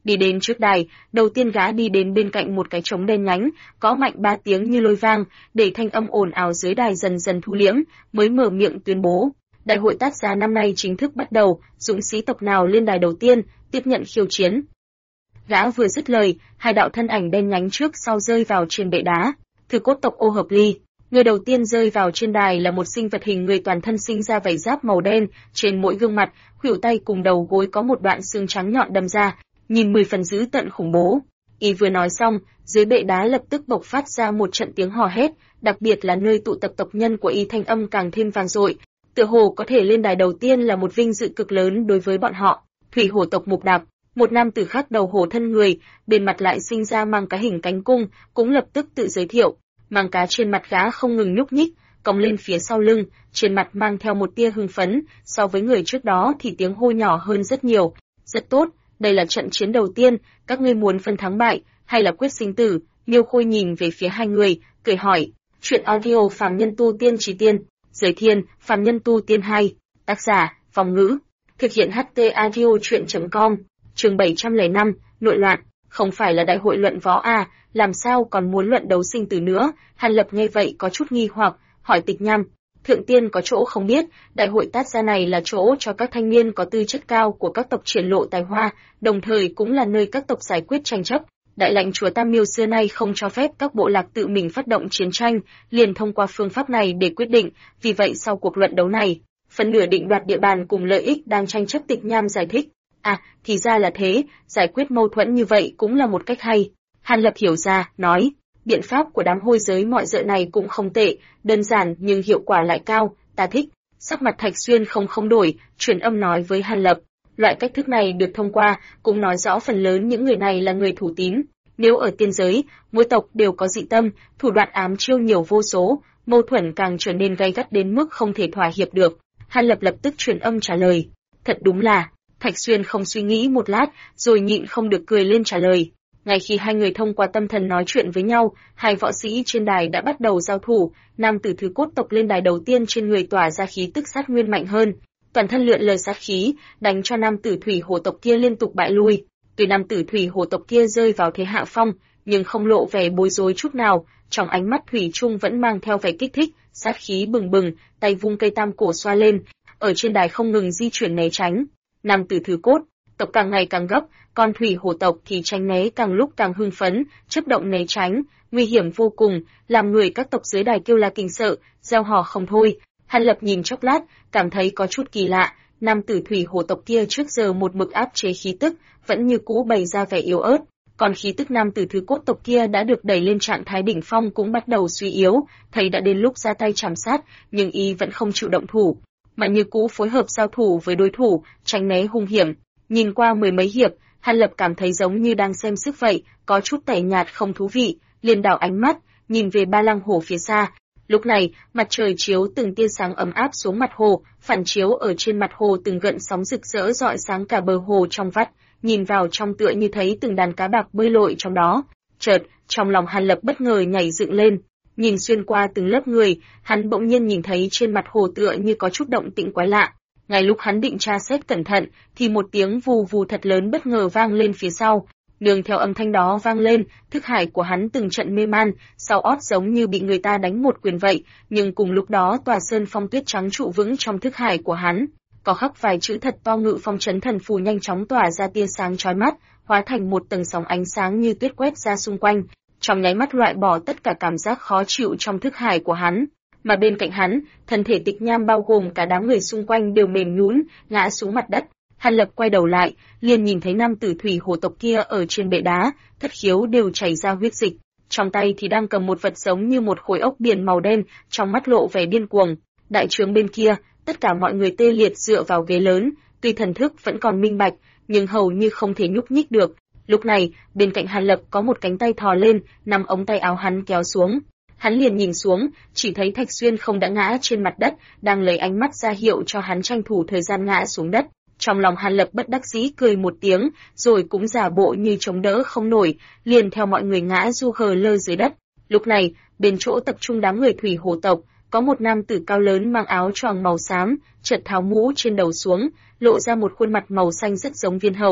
Đi đến trước đài, đầu tiên gã đi đến bên cạnh một cái trống đen nhánh, có mạnh 3 tiếng như lôi vang, để thanh âm ồn ào dưới đài dần dần thu liễm, mới mở miệng tuyên bố. Đại hội Tát Gia năm nay chính thức bắt đầu, dũng sĩ tộc nào lên đài đầu tiên, tiếp nhận khiêu chiến. Gã vừa dứt lời, hai đạo thân ảnh đen nhánh trước sau rơi vào trên bệ đá. Thư cốt tộc Ô Hợp Ly. Người đầu tiên rơi vào trên đài là một sinh vật hình người toàn thân sinh ra vảy giáp màu đen, trên mỗi gương mặt, khuỷu tay cùng đầu gối có một đoạn xương trắng nhọn đâm ra, nhìn 10 phần dữ tợn khủng bố. Y vừa nói xong, dưới bệ đá lập tức bộc phát ra một trận tiếng hò hét, đặc biệt là nơi tụ tập tộc nhân của Y thanh âm càng thêm vang dội. Tựa hồ có thể lên đài đầu tiên là một vinh dự cực lớn đối với bọn họ. Thủy hổ tộc Mục Đạp, một nam tử khác đầu hổ thân người, bên mặt lại sinh ra mang cá hình cánh cung, cũng lập tức tự giới thiệu. Mang cá trên mặt gã không ngừng nhúc nhích, cong lên phía sau lưng, trên mặt mang theo một tia hưng phấn, so với người trước đó thì tiếng hô nhỏ hơn rất nhiều. Rất tốt, đây là trận chiến đầu tiên, các ngươi muốn phân thắng bại, hay là quyết sinh tử? Miêu Khôi nhìn về phía hai người, cười hỏi. Chuyện audio Phàm Nhân Tu Tiên Chí Tiên, Giới Thiên, Phàm Nhân Tu Tiên 2, tác giả, Phong Ngữ, thực hiện HT audio chuyện.com, chương 705, nội loạn, không phải là đại hội luận võ à, làm sao còn muốn luận đấu sinh tử nữa? Hàn Lập nghe vậy có chút nghi hoặc, hỏi Tịch Nham, thượng tiên có chỗ không biết, đại hội Tát Gia này là chỗ cho các thanh niên có tư chất cao của các tộc triển lộ tài hoa, đồng thời cũng là nơi các tộc giải quyết tranh chấp. Đại lãnh chúa Tam Miêu xưa nay không cho phép các bộ lạc tự mình phát động chiến tranh, liền thông qua phương pháp này để quyết định, vì vậy sau cuộc luận đấu này, phần nửa định đoạt địa bàn cùng lợi ích đang tranh chấp. Tịch Nham giải thích. À, thì ra là thế, giải quyết mâu thuẫn như vậy cũng là một cách hay. Hàn Lập hiểu ra, nói, biện pháp của đám hôi giới mọi dợ này cũng không tệ, đơn giản nhưng hiệu quả lại cao, ta thích. Sắc mặt Thạch Xuyên không đổi, truyền âm nói với Hàn Lập. Loại cách thức này được thông qua, cũng nói rõ phần lớn những người này là người thủ tín. Nếu ở tiên giới, mỗi tộc đều có dị tâm, thủ đoạn ám chiêu nhiều vô số, mâu thuẫn càng trở nên gay gắt đến mức không thể thỏa hiệp được. Hàn Lập lập tức truyền âm trả lời. Thật đúng là. Thạch Xuyên không suy nghĩ một lát, rồi nhịn không được cười lên trả lời. Ngay khi hai người thông qua tâm thần nói chuyện với nhau, hai võ sĩ trên đài đã bắt đầu giao thủ. Nam tử Thứ Cốt tộc lên đài đầu tiên, trên người tỏa ra khí tức sát nguyên mạnh hơn, toàn thân lượn lờ sát khí, đánh cho nam tử Thủy Hổ tộc kia liên tục bại lui. Tuy nam tử Thủy Hổ tộc kia rơi vào thế hạ phong, nhưng không lộ vẻ bối rối chút nào, trong ánh mắt thủy chung vẫn mang theo vẻ kích thích, sát khí bừng bừng, tay vung cây tam cổ xoa lên, ở trên đài không ngừng di chuyển né tránh. Nam tử Thứ Cốt tộc càng ngày càng gấp, còn Thủy Hổ tộc thì tránh né càng lúc càng hưng phấn, chớp động né tránh, nguy hiểm vô cùng, làm người các tộc dưới đài kêu la kinh sợ, reo hò không thôi. Hàn Lập nhìn chốc lát, cảm thấy có chút kỳ lạ, nam tử Thủy Hổ tộc kia trước giờ một mực áp chế khí tức, vẫn như cũ bày ra vẻ yếu ớt, còn khí tức nam tử Thứ Cốt tộc kia đã được đẩy lên trạng thái đỉnh phong cũng bắt đầu suy yếu, thấy đã đến lúc ra tay chảm sát, nhưng y vẫn không chịu động thủ, mà như cũ phối hợp giao thủ với đối thủ, tránh né hung hiểm. Nhìn qua mười mấy hiệp, Hàn Lập cảm thấy giống như đang xem sức vậy, có chút tẻ nhạt không thú vị, liền đảo ánh mắt, nhìn về Ba Lăng Hồ phía xa. Lúc này, mặt trời chiếu từng tia sáng ấm áp xuống mặt hồ, phản chiếu ở trên mặt hồ từng gợn sóng rực rỡ rọi sáng cả bờ hồ trong vắt, nhìn vào trong tựa như thấy từng đàn cá bạc bơi lội trong đó. Chợt, trong lòng Hàn Lập bất ngờ nhảy dựng lên, nhìn xuyên qua từng lớp người, hắn bỗng nhiên nhìn thấy trên mặt hồ tựa như có chút động tĩnh quái lạ. Ngay lúc hắn định tra xét cẩn thận, thì một tiếng vù vù thật lớn bất ngờ vang lên phía sau. Nương theo âm thanh đó vang lên, thức hải của hắn từng trận mê man, sau ót giống như bị người ta đánh một quyền vậy, nhưng cùng lúc đó tòa sơn phong tuyết trắng trụ vững trong thức hải của hắn. Có khắc vài chữ thật to Ngự Phong Trấn Thần Phù nhanh chóng tỏa ra tia sáng chói mắt, hóa thành một tầng sóng ánh sáng như tuyết quét ra xung quanh, trong nháy mắt loại bỏ tất cả cảm giác khó chịu trong thức hải của hắn. Mà bên cạnh hắn, thân thể Tịch Nham bao gồm cả đám người xung quanh đều mềm nhũn, ngã xuống mặt đất. Hàn Lập quay đầu lại, liền nhìn thấy nam tử Thủy Hổ tộc kia ở trên bệ đá, thất khiếu đều chảy ra huyết dịch, trong tay thì đang cầm một vật giống như một khối ốc biển màu đen, trong mắt lộ vẻ điên cuồng. Đại trướng bên kia, tất cả mọi người tê liệt dựa vào ghế lớn, tuy thần thức vẫn còn minh bạch, nhưng hầu như không thể nhúc nhích được. Lúc này, bên cạnh Hàn Lập có một cánh tay thò lên, nắm ống tay áo hắn kéo xuống. Hắn liền nhìn xuống, chỉ thấy Thạch Xuyên không đã ngã trên mặt đất, đang lấy ánh mắt ra hiệu cho hắn tranh thủ thời gian ngã xuống đất. Trong lòng Hàn Lập bất đắc dĩ cười một tiếng, rồi cũng giả bộ như chống đỡ không nổi, liền theo mọi người ngã du hờ lơ dưới đất. Lúc này, bên chỗ tập trung đám người Thủy Hổ tộc, có một nam tử cao lớn mang áo choàng màu xám, chợt tháo mũ trên đầu xuống, lộ ra một khuôn mặt màu xanh rất giống viên hầu.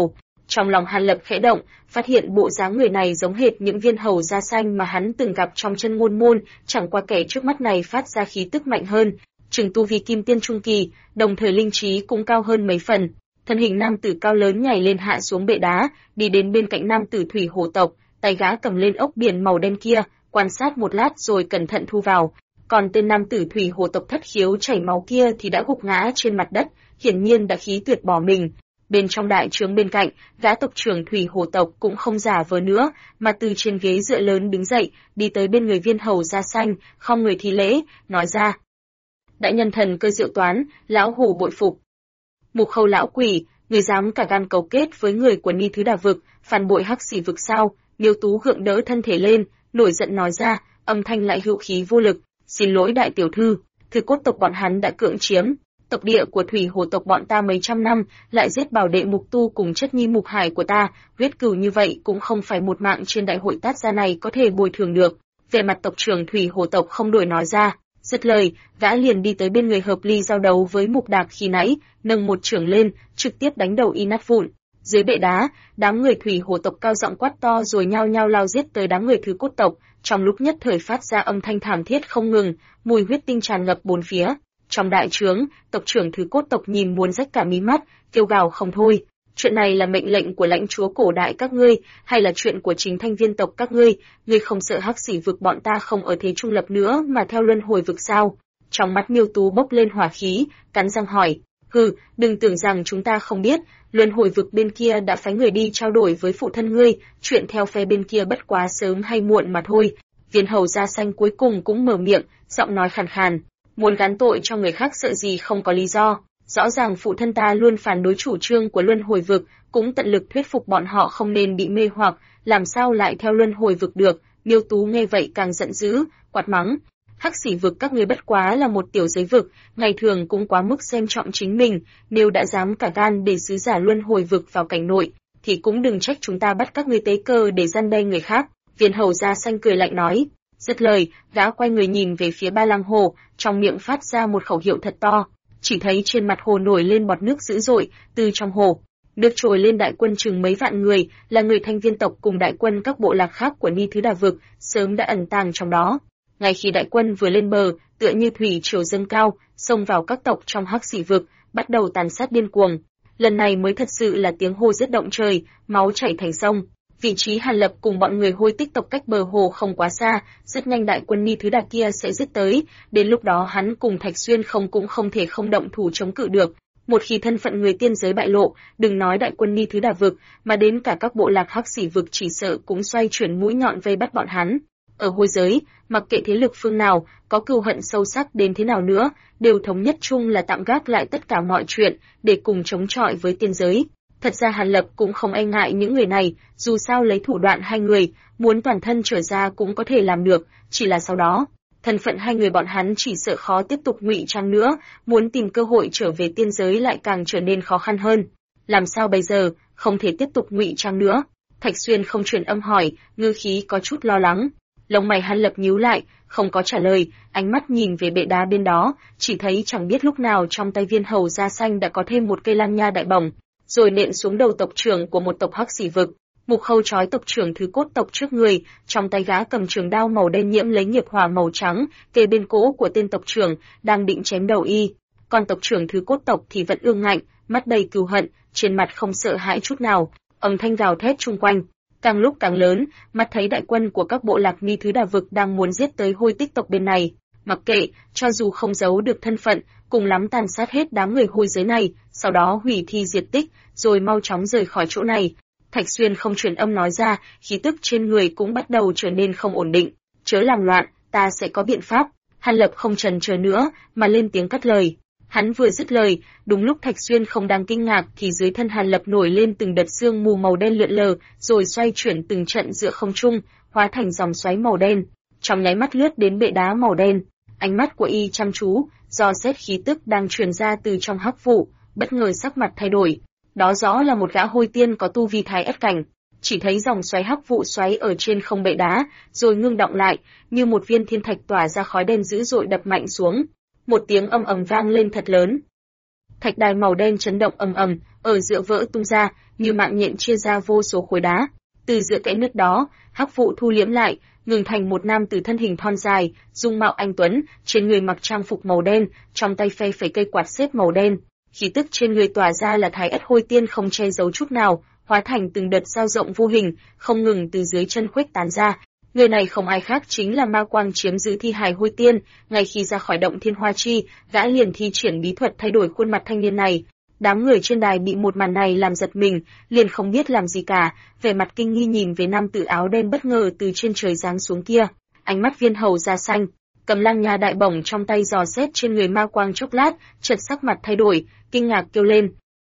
Trong lòng Hàn Lập khẽ động, phát hiện bộ dáng người này giống hệt những viên hầu da xanh mà hắn từng gặp trong chân ngôn môn, chẳng qua kẻ trước mắt này phát ra khí tức mạnh hơn, chừng tu vi kim tiên trung kỳ, đồng thời linh trí cũng cao hơn mấy phần. Thân hình nam tử cao lớn nhảy lên hạ xuống bệ đá, đi đến bên cạnh nam tử thủy hồ tộc, tay gã cầm lên ốc biển màu đen kia, quan sát một lát rồi cẩn thận thu vào. Còn tên nam tử thủy hồ tộc thất khiếu chảy máu kia thì đã gục ngã trên mặt đất, hiển nhiên đã khí tuyệt bỏ mình. Bên trong đại trướng bên cạnh, gã tộc trưởng thủy hồ tộc cũng không giả vờ nữa, mà từ trên ghế dựa lớn đứng dậy, đi tới bên người viên hầu da xanh, khom người thi lễ, nói ra: đại nhân thần cơ diệu toán, lão hủ bội phục. Mục Khâu lão quỷ, người dám cả gan cấu kết với người của Ni Thứ Đà vực, phản bội Hắc Xỉ vực sao? Miêu Tú gượng đỡ thân thể lên, nổi giận nói ra, âm thanh lại hữu khí vô lực, xin lỗi đại tiểu thư, Thứ Cốt tộc bọn hắn đã cưỡng chiếm tộc địa của Thủy Hồ tộc bọn ta mấy trăm năm, lại giết bảo đệ Mục Tu cùng chất nhi Mục Hải của ta, huyết cừu như vậy cũng không phải một mạng trên đại hội tát gia này có thể bồi thường được. Về mặt tộc trưởng Thủy Hồ tộc không đổi nói ra, dứt lời, gã liền đi tới bên người Hợp Ly giao đấu với Mục Đạc khi nãy, nâng một chưởng lên, trực tiếp đánh đầu y nát vụn. Dưới bệ đá, đám người Thủy Hồ tộc cao giọng quát to rồi nhao nhao lao giết tới đám người Thứ Cốt tộc, trong lúc nhất thời phát ra âm thanh thảm thiết không ngừng, mùi huyết tinh tràn ngập bốn phía. Trong đại trướng, tộc trưởng Thứ Cốt tộc nhìn muốn rách cả mí mắt, kêu gào không thôi. Chuyện này là mệnh lệnh của lãnh chúa cổ đại các ngươi, hay là chuyện của chính Thanh Viên tộc các ngươi? Ngươi không sợ Hắc Xỉ vực bọn ta không ở thế trung lập nữa mà theo luân hồi vực sao? Trong mắt Miêu Tú bốc lên hỏa khí, cắn răng hỏi: hừ, đừng tưởng rằng chúng ta không biết, luân hồi vực bên kia đã phái người đi trao đổi với phụ thân ngươi, chuyện theo phe bên kia bất quá sớm hay muộn mà thôi. Viên hầu da xanh cuối cùng cũng mở miệng, giọng nói khàn khàn, muốn gán tội cho người khác sợ gì không có lý do. Rõ ràng phụ thân ta luôn phản đối chủ trương của luân hồi vực, cũng tận lực thuyết phục bọn họ không nên bị mê hoặc, làm sao lại theo luân hồi vực được? Miêu Tú nghe vậy càng giận dữ, quát mắng: Hắc Xỉ vực các ngươi bất quá là một tiểu giới vực, ngày thường cũng quá mức xem trọng chính mình, nếu đã dám cả gan để sứ giả luân hồi vực vào cảnh nội, thì cũng đừng trách chúng ta bắt các ngươi tế cơ để răn đe người khác. Viên hầu da xanh cười lạnh nói. Dứt lời, gã quay người nhìn về phía Ba Lăng Hồ, trong miệng phát ra một khẩu hiệu thật to. Chỉ thấy trên mặt hồ nổi lên bọt nước dữ dội, từ trong hồ nước trồi lên đại quân chừng mấy vạn người, là người Thanh Viên tộc cùng đại quân các bộ lạc khác của Ni Thứ Đà vực, sớm đã ẩn tàng trong đó. Ngay khi đại quân vừa lên bờ, tựa như thủy triều dâng cao, xông vào các tộc trong Hắc Xỉ vực, bắt đầu tàn sát điên cuồng. Lần này mới thật sự là tiếng hô giết động trời, máu chảy thành sông. Vị trí Hàn Lập cùng bọn người Hôi Tích tộc cách bờ hồ không quá xa, rất nhanh đại quân Ni Thứ Đà kia sẽ giết tới, đến lúc đó hắn cùng Thạch Xuyên cũng không thể không động thủ chống cự được. Một khi thân phận người tiên giới bại lộ, đừng nói đại quân Ni Thứ Đà vực, mà đến cả các bộ lạc Hắc Xỉ vực chỉ sợ cũng xoay chuyển mũi nhọn vây bắt bọn hắn. Ở Hôi giới, mặc kệ thế lực phương nào, có cừu hận sâu sắc đến thế nào nữa, đều thống nhất chung là tạm gác lại tất cả mọi chuyện, để cùng chống chọi với tiên giới. Thật ra Hàn Lập cũng không e ngại những người này, dù sao lấy thủ đoạn hai người, muốn toàn thân trở ra cũng có thể làm được, chỉ là sau đó, thân phận hai người bọn hắn chỉ sợ khó tiếp tục ngụy trang nữa, muốn tìm cơ hội trở về tiên giới lại càng trở nên khó khăn hơn. Làm sao bây giờ, không thể tiếp tục ngụy trang nữa? Thạch Xuyên không truyền âm hỏi, ngữ khí có chút lo lắng. Lông mày Hàn Lập nhíu lại, không có trả lời, ánh mắt nhìn về bệ đá bên đó, chỉ thấy chẳng biết lúc nào trong tay viên hầu da xanh đã có thêm một cây lang nha đại bổng, rồi nện xuống đầu tộc trưởng của một tộc Hắc Xỉ vực. Mục Khâu trói tộc trưởng Thứ Cốt tộc trước người, trong tay gã cầm trường đao màu đen nhiễm lấy nghiệp hỏa màu trắng, kề bên cổ của tên tộc trưởng, đang định chém đầu y. Còn tộc trưởng Thứ Cốt tộc thì vẫn ương ngạnh, mắt đầy cừu hận, trên mặt không sợ hãi chút nào, âm thanh gào thét chung quanh càng lúc càng lớn, mắt thấy đại quân của các bộ lạc Ni Thứ Đà vực đang muốn giết tới Hôi Tích tộc bên này, mặc kệ, cho dù không giấu được thân phận, cùng lắm tàn sát hết đám người Hôi giới này, sau đó hủy thi diệt tích, rồi mau chóng rời khỏi chỗ này. Thạch Xuyên không truyền âm nói ra, khí tức trên người cũng bắt đầu trở nên không ổn định. Chớ làm loạn, ta sẽ có biện pháp. Hàn Lập không chần chờ nữa, mà lên tiếng cắt lời. Hắn vừa dứt lời, đúng lúc Thạch Xuyên không đang kinh ngạc thì dưới thân Hàn Lập nổi lên từng đợt sương mù màu đen lượn lờ, rồi xoay chuyển từng trận giữa không trung, hóa thành dòng xoáy màu đen. Trong nháy mắt lướt đến bệ đá màu đen, ánh mắt của y chăm chú, do xét khí tức đang truyền ra từ trong hắc vụ, bất ngờ sắc mặt thay đổi. Đó rõ là một gã Hôi tiên có tu vi thái ất cảnh. Chỉ thấy dòng xoáy hắc vụ xoáy ở trên không bệ đá, rồi ngưng động lại, như một viên thiên thạch tỏa ra khói đen dữ dội đập mạnh xuống. Một tiếng ầm ầm vang lên thật lớn. Thạch đài màu đen chấn động ầm ầm, ở giữa vỡ tung ra, như mạng nhện chia ra vô số khối đá. Từ giữa kẽ nứt đó, hắc vụ thu liễm lại, ngừng thành một nam tử thân hình thon dài, dung mạo anh tuấn, trên người mặc trang phục màu đen, trong tay phe phẩy cây quạt xếp màu đen. Khí tức trên người tỏa ra là Thái Ất Hôi Tiên không che giấu chút nào, hóa thành từng đợt dao rộng vô hình, không ngừng từ dưới chân khuếch tán ra. Người này không ai khác chính là Ma Quang chiếm giữ thi hài Hôi Tiên. Ngay khi ra khỏi động Thiên Hoa Chi, gã liền thi triển bí thuật thay đổi khuôn mặt thanh niên này. Đám người trên đài bị một màn này làm giật mình, liền không biết làm gì cả, vẻ mặt kinh nghi nhìn về nam tử áo đen bất ngờ từ trên trời giáng xuống kia. Ánh mắt Viên Hầu da xanh, cầm Lăng Nha đại bổng trong tay dò xét trên người Ma Quang chốc lát, chợt sắc mặt thay đổi, kinh ngạc kêu lên: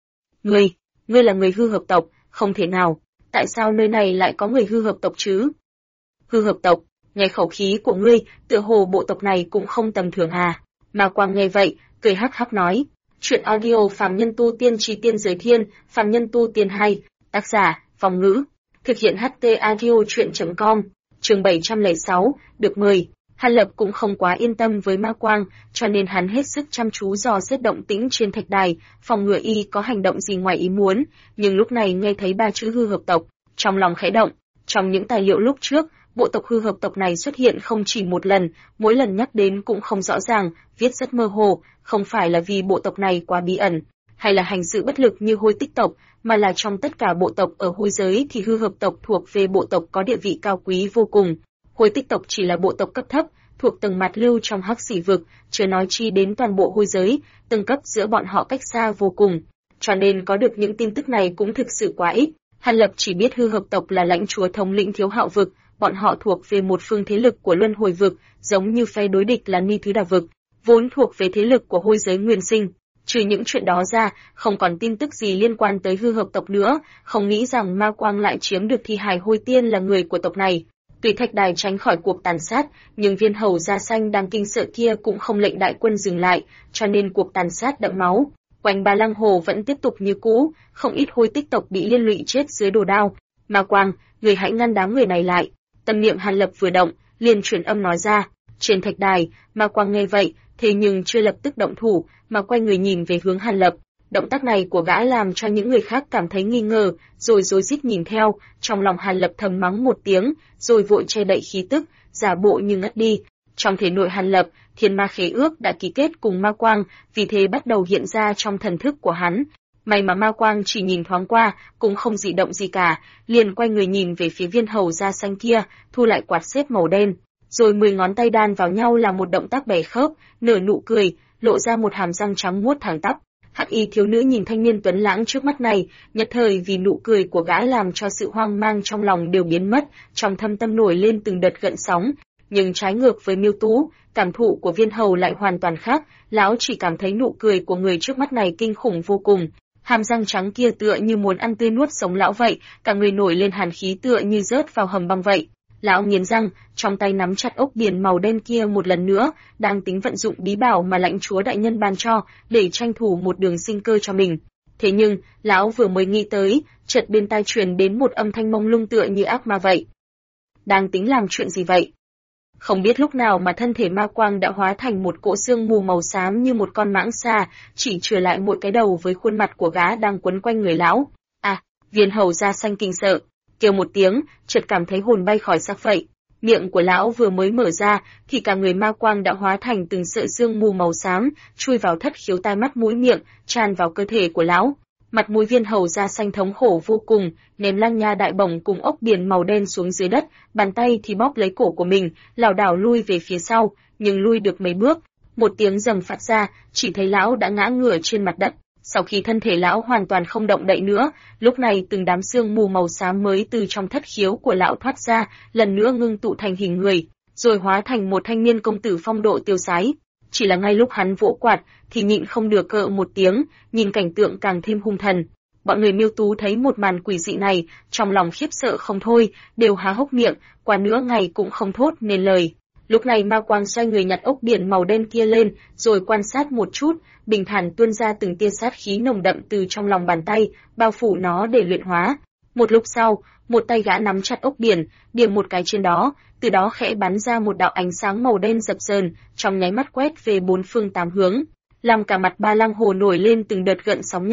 ngươi là người hư hợp tộc? Không thể nào, tại sao nơi này lại có người hư hợp tộc chứ? Hư hợp tộc? Nghe khẩu khí của ngươi, tựa hồ bộ tộc này cũng không tầm thường à? Ma Quang nghe vậy, cười hắc hắc nói: Truyện audio Phàm Nhân Tu Tiên Chi Tiên Giới Thiên, Phàm Nhân Tu Tiên 2, tác giả, Phong Ngữ, thực hiện HT audio truyện.com, chương 706, được mời. Hàn Lập cũng không quá yên tâm với Ma Quang, cho nên hắn hết sức chăm chú dò xét động tĩnh trên thạch đài, phòng ngừa y có hành động gì ngoài ý muốn, nhưng lúc này nghe thấy ba chữ hư hợp tộc, trong lòng khẽ động. Trong những tài liệu lúc trước, bộ tộc hư hợp tộc này xuất hiện không chỉ một lần, mỗi lần nhắc đến cũng không rõ ràng, viết rất mơ hồ, không phải là vì bộ tộc này quá bí ẩn, hay là hành sự bất lực như Hôi Tích tộc, mà là trong tất cả bộ tộc ở hôi giới thì hư hợp tộc thuộc về bộ tộc có địa vị cao quý vô cùng. Hôi Tích tộc chỉ là bộ tộc cấp thấp, thuộc tầng mặt lưu trong Hắc Xỉ vực, chưa nói chi đến toàn bộ hôi giới, tầng cấp giữa bọn họ cách xa vô cùng, cho nên có được những tin tức này cũng thực sự quá ít. Hàn Lập chỉ biết hư hợp tộc là lãnh chúa thống lĩnh Thiếu Hạo vực, bọn họ thuộc về một phương thế lực của Luân Hồi vực, giống như phe đối địch là Ni Thứ Đà vực, vốn thuộc về thế lực của hôi giới Nguyên Sinh. Trừ những chuyện đó ra, không còn tin tức gì liên quan tới hư hợp tộc nữa, không nghĩ rằng Ma Quang lại chiếm được thi hài Hôi Tiên là người của tộc này. Tuy thạch đài tránh khỏi cuộc tàn sát, nhưng Viên Hầu da xanh đang kinh sợ kia cũng không lệnh đại quân dừng lại, cho nên cuộc tàn sát đẫm máu. Quanh Ba Lăng Hồ vẫn tiếp tục như cũ, không ít Hôi Tích tộc bị liên lụy chết dưới đồ đao. Ma Quang, người hãy ngăn đám người này lại. Tâm niệm Hàn Lập vừa động, liền truyền âm nói ra. Trên thạch đài, Ma Quang nghe vậy, thế nhưng chưa lập tức động thủ, mà quay người nhìn về hướng Hàn Lập. Động tác này của gã làm cho những người khác cảm thấy nghi ngờ, rồi rối rít nhìn theo, trong lòng Hàn Lập thầm mắng một tiếng, rồi vội che đậy khí tức, giả bộ như ngất đi. Trong thể nội Hàn Lập, thiên ma khế ước đã ký kết cùng Ma Quang, vì thế bắt đầu hiện ra trong thần thức của hắn. May mà Ma Quang chỉ nhìn thoáng qua, cũng không dị động gì cả, liền quay người nhìn về phía Viên Hầu da xanh kia, thu lại quạt xếp màu đen, rồi 10 ngón tay đan vào nhau là một động tác bẻ khớp, nở nụ cười, lộ ra một hàm răng trắng muốt thẳng tắp. Hắc y thiếu nữ nhìn thanh niên tuấn lãng trước mắt này, nhất thời vì nụ cười của gã làm cho sự hoang mang trong lòng đều biến mất, trong thâm tâm nổi lên từng đợt gợn sóng. Nhưng trái ngược với Miêu Tú, cảm thụ của Viên Hầu lại hoàn toàn khác, lão chỉ cảm thấy nụ cười của người trước mắt này kinh khủng vô cùng. Hàm răng trắng kia tựa như muốn ăn tươi nuốt sống lão vậy, cả người nổi lên hàn khí tựa như rớt vào hầm băng vậy. Lão nghiến răng, trong tay nắm chặt ốc biển màu đen kia một lần nữa, đang tính vận dụng bí bảo mà lãnh chúa đại nhân ban cho, để tranh thủ một đường sinh cơ cho mình. Thế nhưng, lão vừa mới nghĩ tới, chợt bên tai truyền đến một âm thanh mông lung tựa như ác ma vậy. Đang tính làm chuyện gì vậy? Không biết lúc nào mà thân thể Ma Quang đã hóa thành một cỗ sương mù màu xám như một con mãng xà, chỉ trừ lại một cái đầu với khuôn mặt của gã đang quấn quanh người lão. À, Viên Hầu da xanh kinh sợ, kêu một tiếng, chợt cảm thấy hồn bay khỏi xác vậy. Miệng của lão vừa mới mở ra, thì cả người Ma Quang đã hóa thành từng sợi sương mù màu xám, chui vào thất khiếu tai mắt mũi miệng, tràn vào cơ thể của lão. Mặt mũi Viên Hầu da xanh thống khổ vô cùng, ném Lăng Nha đại bổng cùng ốc biển màu đen xuống dưới đất, bàn tay thì bóp lấy cổ của mình, lảo đảo lui về phía sau, nhưng lui được mấy bước, một tiếng rầm phát ra, chỉ thấy lão đã ngã ngửa trên mặt đất. Sau khi thân thể lão hoàn toàn không động đậy nữa, lúc này từng đám sương mù màu xám mới từ trong thất khiếu của lão thoát ra, lần nữa ngưng tụ thành hình người, rồi hóa thành một thanh niên công tử phong độ tiêu sái. Chỉ là ngay lúc hắn vỗ quạt, thì nhịn không được cợ một tiếng, nhìn cảnh tượng càng thêm hung thần. Bọn người Miêu Tú thấy một màn quỷ dị này, trong lòng khiếp sợ không thôi, đều há hốc miệng, qua nửa ngày cũng không thốt nên lời. Lúc này Ma Quang xoay người nhặt ốc biển màu đen kia lên, rồi quan sát một chút, bình thản tuôn ra từng tia sát khí nồng đậm từ trong lòng bàn tay, bao phủ nó để luyện hóa. Một lúc sau, một tay gã nắm chặt ốc biển, điểm một cái trên đó, từ đó khẽ bắn ra một đạo ánh sáng màu đen dập dờn, trong nháy mắt quét về bốn phương tám hướng, làm cả mặt Ba Lăng Hồ nổi lên từng đợt gợn sóng nhỏ.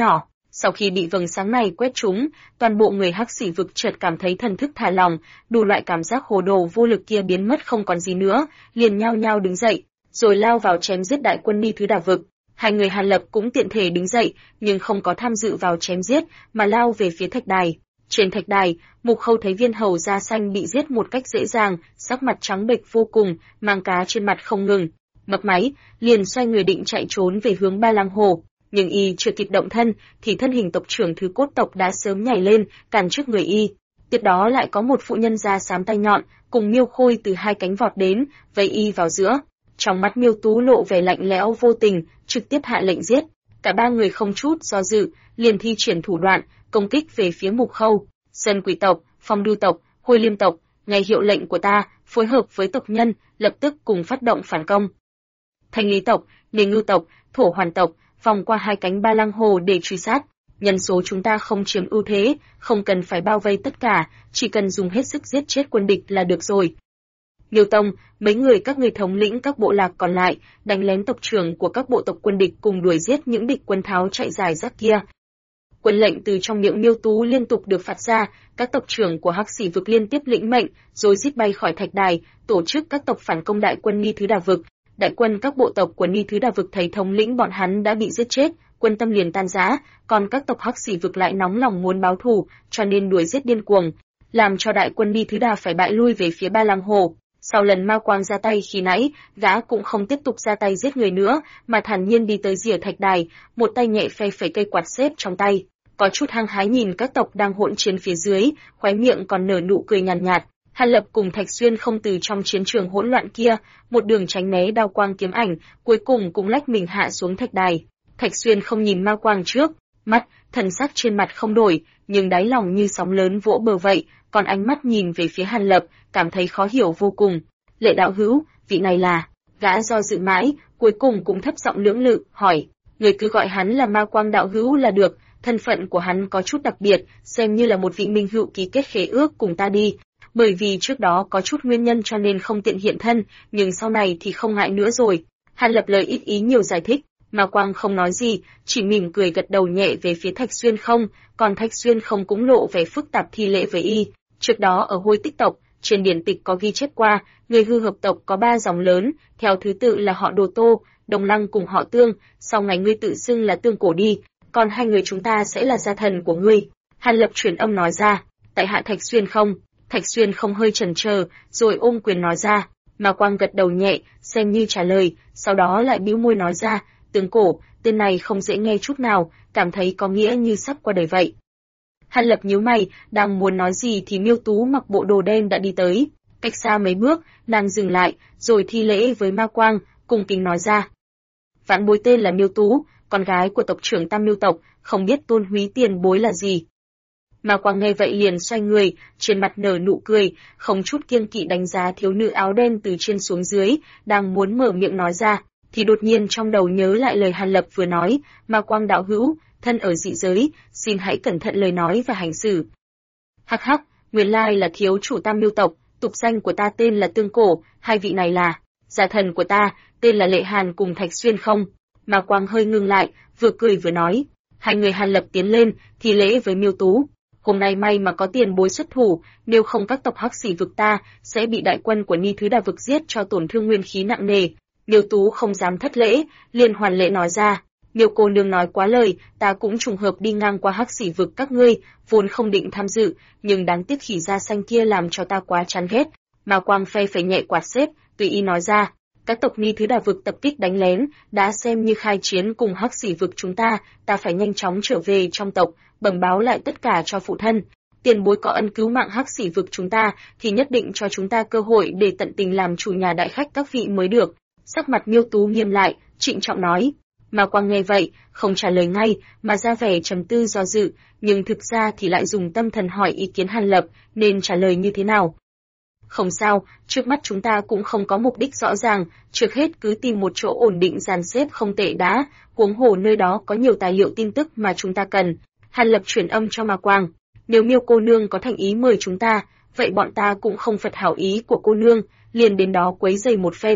Sau khi bị vầng sáng này quét trúng, toàn bộ người Hắc Xỉ vực chợt cảm thấy thần thức thả lỏng, đủ loại cảm giác hồ đồ vô lực kia biến mất không còn gì nữa, liền nhao nhao đứng dậy, rồi lao vào chém giết đại quân Ni Thứ Đà vực. Hai người Hàn Lập cũng tiện thể đứng dậy, nhưng không có tham dự vào chém giết, mà lao về phía thạch đài. Trên thạch đài, Mục Khâu thấy Viên Hầu da xanh bị giết một cách dễ dàng, sắc mặt trắng bệch vô cùng, mang cá trên mặt không ngừng. Mập máy, liền xoay người định chạy trốn về hướng Ba Lang Hồ, nhưng y chưa kịp động thân, thì thân hình tộc trưởng Thứ Cốt tộc đã sớm nhảy lên, cản trước người y. Tiếp đó lại có một phụ nhân da xám tay nhọn, cùng Miêu Khôi từ hai cánh vọt đến, vây y vào giữa. Trong mắt Miêu Tú lộ vẻ lạnh lẽo vô tình, trực tiếp hạ lệnh giết. Cả ba người không chút do dự, liền thi triển thủ đoạn, công kích về phía Mục Khâu. Sơn Quỷ tộc, Phong Đưu tộc, Hôi Liêm tộc, nghe hiệu lệnh của ta, phối hợp với tộc nhân, lập tức cùng phát động phản công. Thanh Lý tộc, Nề Ngưu tộc, Thổ Hoàn tộc, vòng qua hai cánh Ba Lang Hồ để truy sát. Nhân số chúng ta không chiếm ưu thế, không cần phải bao vây tất cả, chỉ cần dùng hết sức giết chết quân địch là được rồi. Miêu Tông, mấy người các ngươi thống lĩnh các bộ lạc còn lại, đánh lén tộc trưởng của các bộ tộc quân địch cùng đuổi giết những địch quân tháo chạy dài rác kia. Quân lệnh từ trong miệng Miêu Tú liên tục được phát ra, các tộc trưởng của Hắc Xỉ vực liên tiếp lĩnh mệnh, rồi rít bay khỏi thạch đài, tổ chức các tộc phản công đại quân Ni Thứ Đà vực. Đại quân các bộ tộc của Ni Thứ Đà vực thấy thống lĩnh bọn hắn đã bị giết chết, quân tâm liền tan rã, còn các tộc Hắc Xỉ vực lại nóng lòng muốn báo thù, cho nên đuổi giết điên cuồng, làm cho đại quân Ni Thứ Đà phải bại lui về phía Ba Lang Hồ. Sau lần Ma Quang ra tay khi nãy, gã cũng không tiếp tục ra tay giết người nữa, mà thản nhiên đi tới rìa thạch đài, một tay nhẹ phe phẩy cây quạt xếp trong tay, có chút hăng hái nhìn các tộc đang hỗn chiến phía dưới, khóe miệng còn nở nụ cười nhàn nhạt. Hàn Lập cùng Thạch Xuyên không từ trong chiến trường hỗn loạn kia, một đường tránh né đao quang kiếm ảnh, cuối cùng cũng lách mình hạ xuống thạch đài. Thạch Xuyên không nhìn Ma Quang trước mắt, thần sắc trên mặt không đổi, nhưng đáy lòng như sóng lớn vỗ bờ vậy, còn ánh mắt nhìn về phía Hàn Lập, cảm thấy khó hiểu vô cùng. Lệ đạo hữu, vị này là? Gã do dự mãi, cuối cùng cũng thấp giọng lưỡng lự, hỏi. Người cứ gọi hắn là Ma Quang đạo hữu là được, thân phận của hắn có chút đặc biệt, xem như là một vị minh hữu ký kết khế ước cùng ta đi. Bởi vì trước đó có chút nguyên nhân cho nên không tiện hiện thân, nhưng sau này thì không ngại nữa rồi. Hàn Lập lời ít ý nhiều giải thích, Ma Quang không nói gì, chỉ mỉm cười gật đầu nhẹ về phía Thạch Xuyên không, còn Thạch Xuyên không cũng lộ vẻ phức tạp thi lễ với y. Trước đó ở Hôi Tích tộc, trên điển tịch có ghi chép qua, người Hư Hợp tộc có 3 dòng lớn, theo thứ tự là họ Đồ Tô, Đồng Lăng cùng họ Tương, sau ngày ngươi tự xưng là Tương Cổ đi, còn hai người chúng ta sẽ là gia thần của ngươi. Hàn Lập truyền âm nói ra, tại hạ Thạch Xuyên không. Thạch Xuyên không hơi chần chờ, rồi ôm quyền nói ra. Ma Quang gật đầu nhẹ, xem như trả lời, sau đó lại bĩu môi nói ra, Tương Cổ, tên này không dễ nghe chút nào, cảm thấy có nghĩa như sắp qua đời vậy. Hàn Lập nhíu mày, đang muốn nói gì thì Miêu Tú mặc bộ đồ đen đã đi tới. Cách xa mấy bước, nàng dừng lại, rồi thi lễ với Ma Quang, cung kính nói ra. Vãn bối tên là Miêu Tú, con gái của tộc trưởng Tam Miêu tộc, không biết tôn húy tiền bối là gì. Ma Quang nghe vậy liền xoay người, trên mặt nở nụ cười, không chút kiêng kỵ đánh giá thiếu nữ áo đen từ trên xuống dưới, đang muốn mở miệng nói ra, thì đột nhiên trong đầu nhớ lại lời Hàn Lập vừa nói, Ma Quang đạo hữu, thân ở dị giới, xin hãy cẩn thận lời nói và hành xử. Hắc hắc, nguyên lai là thiếu chủ Tam Miêu tộc, tục danh của ta tên là Tương Cổ, hai vị này là gia thần của ta, tên là Lệ Hàn cùng Thạch Xuyên không. Ma Quang hơi ngừng lại, vừa cười vừa nói. Hai người Hàn Lập tiến lên, thì lễ với Miêu Tú. Hôm nay may mà có tiền bối xuất thủ, nếu không các tộc Hắc Xỉ vực ta sẽ bị đại quân của Ni Thứ Đà vực giết cho tổn thương nguyên khí nặng nề. Miêu Tú không dám thất lễ, liền hoàn lễ nói ra. Miêu cô nương nói quá lời, ta cũng trùng hợp đi ngang qua Hắc Xỉ vực các ngươi, vốn không định tham dự, nhưng đáng tiếc khỉ da xanh kia làm cho ta quá chán ghét. Ma Quang phe phẩy nhẹ quạt xếp, tùy ý nói ra. Các tộc Ni Thứ Đà vực tập kích đánh lén, đã xem như khai chiến cùng Hắc Xỉ vực chúng ta phải nhanh chóng trở về trong tộc, bẩm báo lại tất cả cho phụ thân. Tiền bối có ân cứu mạng Hắc Xỉ vực chúng ta, thì nhất định cho chúng ta cơ hội để tận tình làm chủ nhà đại khách các vị mới được. Sắc mặt Miêu Tú nghiêm lại, trịnh trọng nói. Ma Quang nghe vậy, không trả lời ngay, mà ra vẻ trầm tư do dự, nhưng thực ra thì lại dùng tâm thần hỏi ý kiến Hàn Lập, nên trả lời như thế nào. Không sao, trước mắt chúng ta cũng không có mục đích rõ ràng, trước hết cứ tìm một chỗ ổn định dàn xếp không tệ đã, huống hồ nơi đó có nhiều tài liệu tin tức mà chúng ta cần. Hàn Lập chuyển âm cho Ma Quang, nếu Miêu cô nương có thành ý mời chúng ta, vậy bọn ta cũng không phật hảo ý của cô nương, liền đến đó quấy rầy một phen,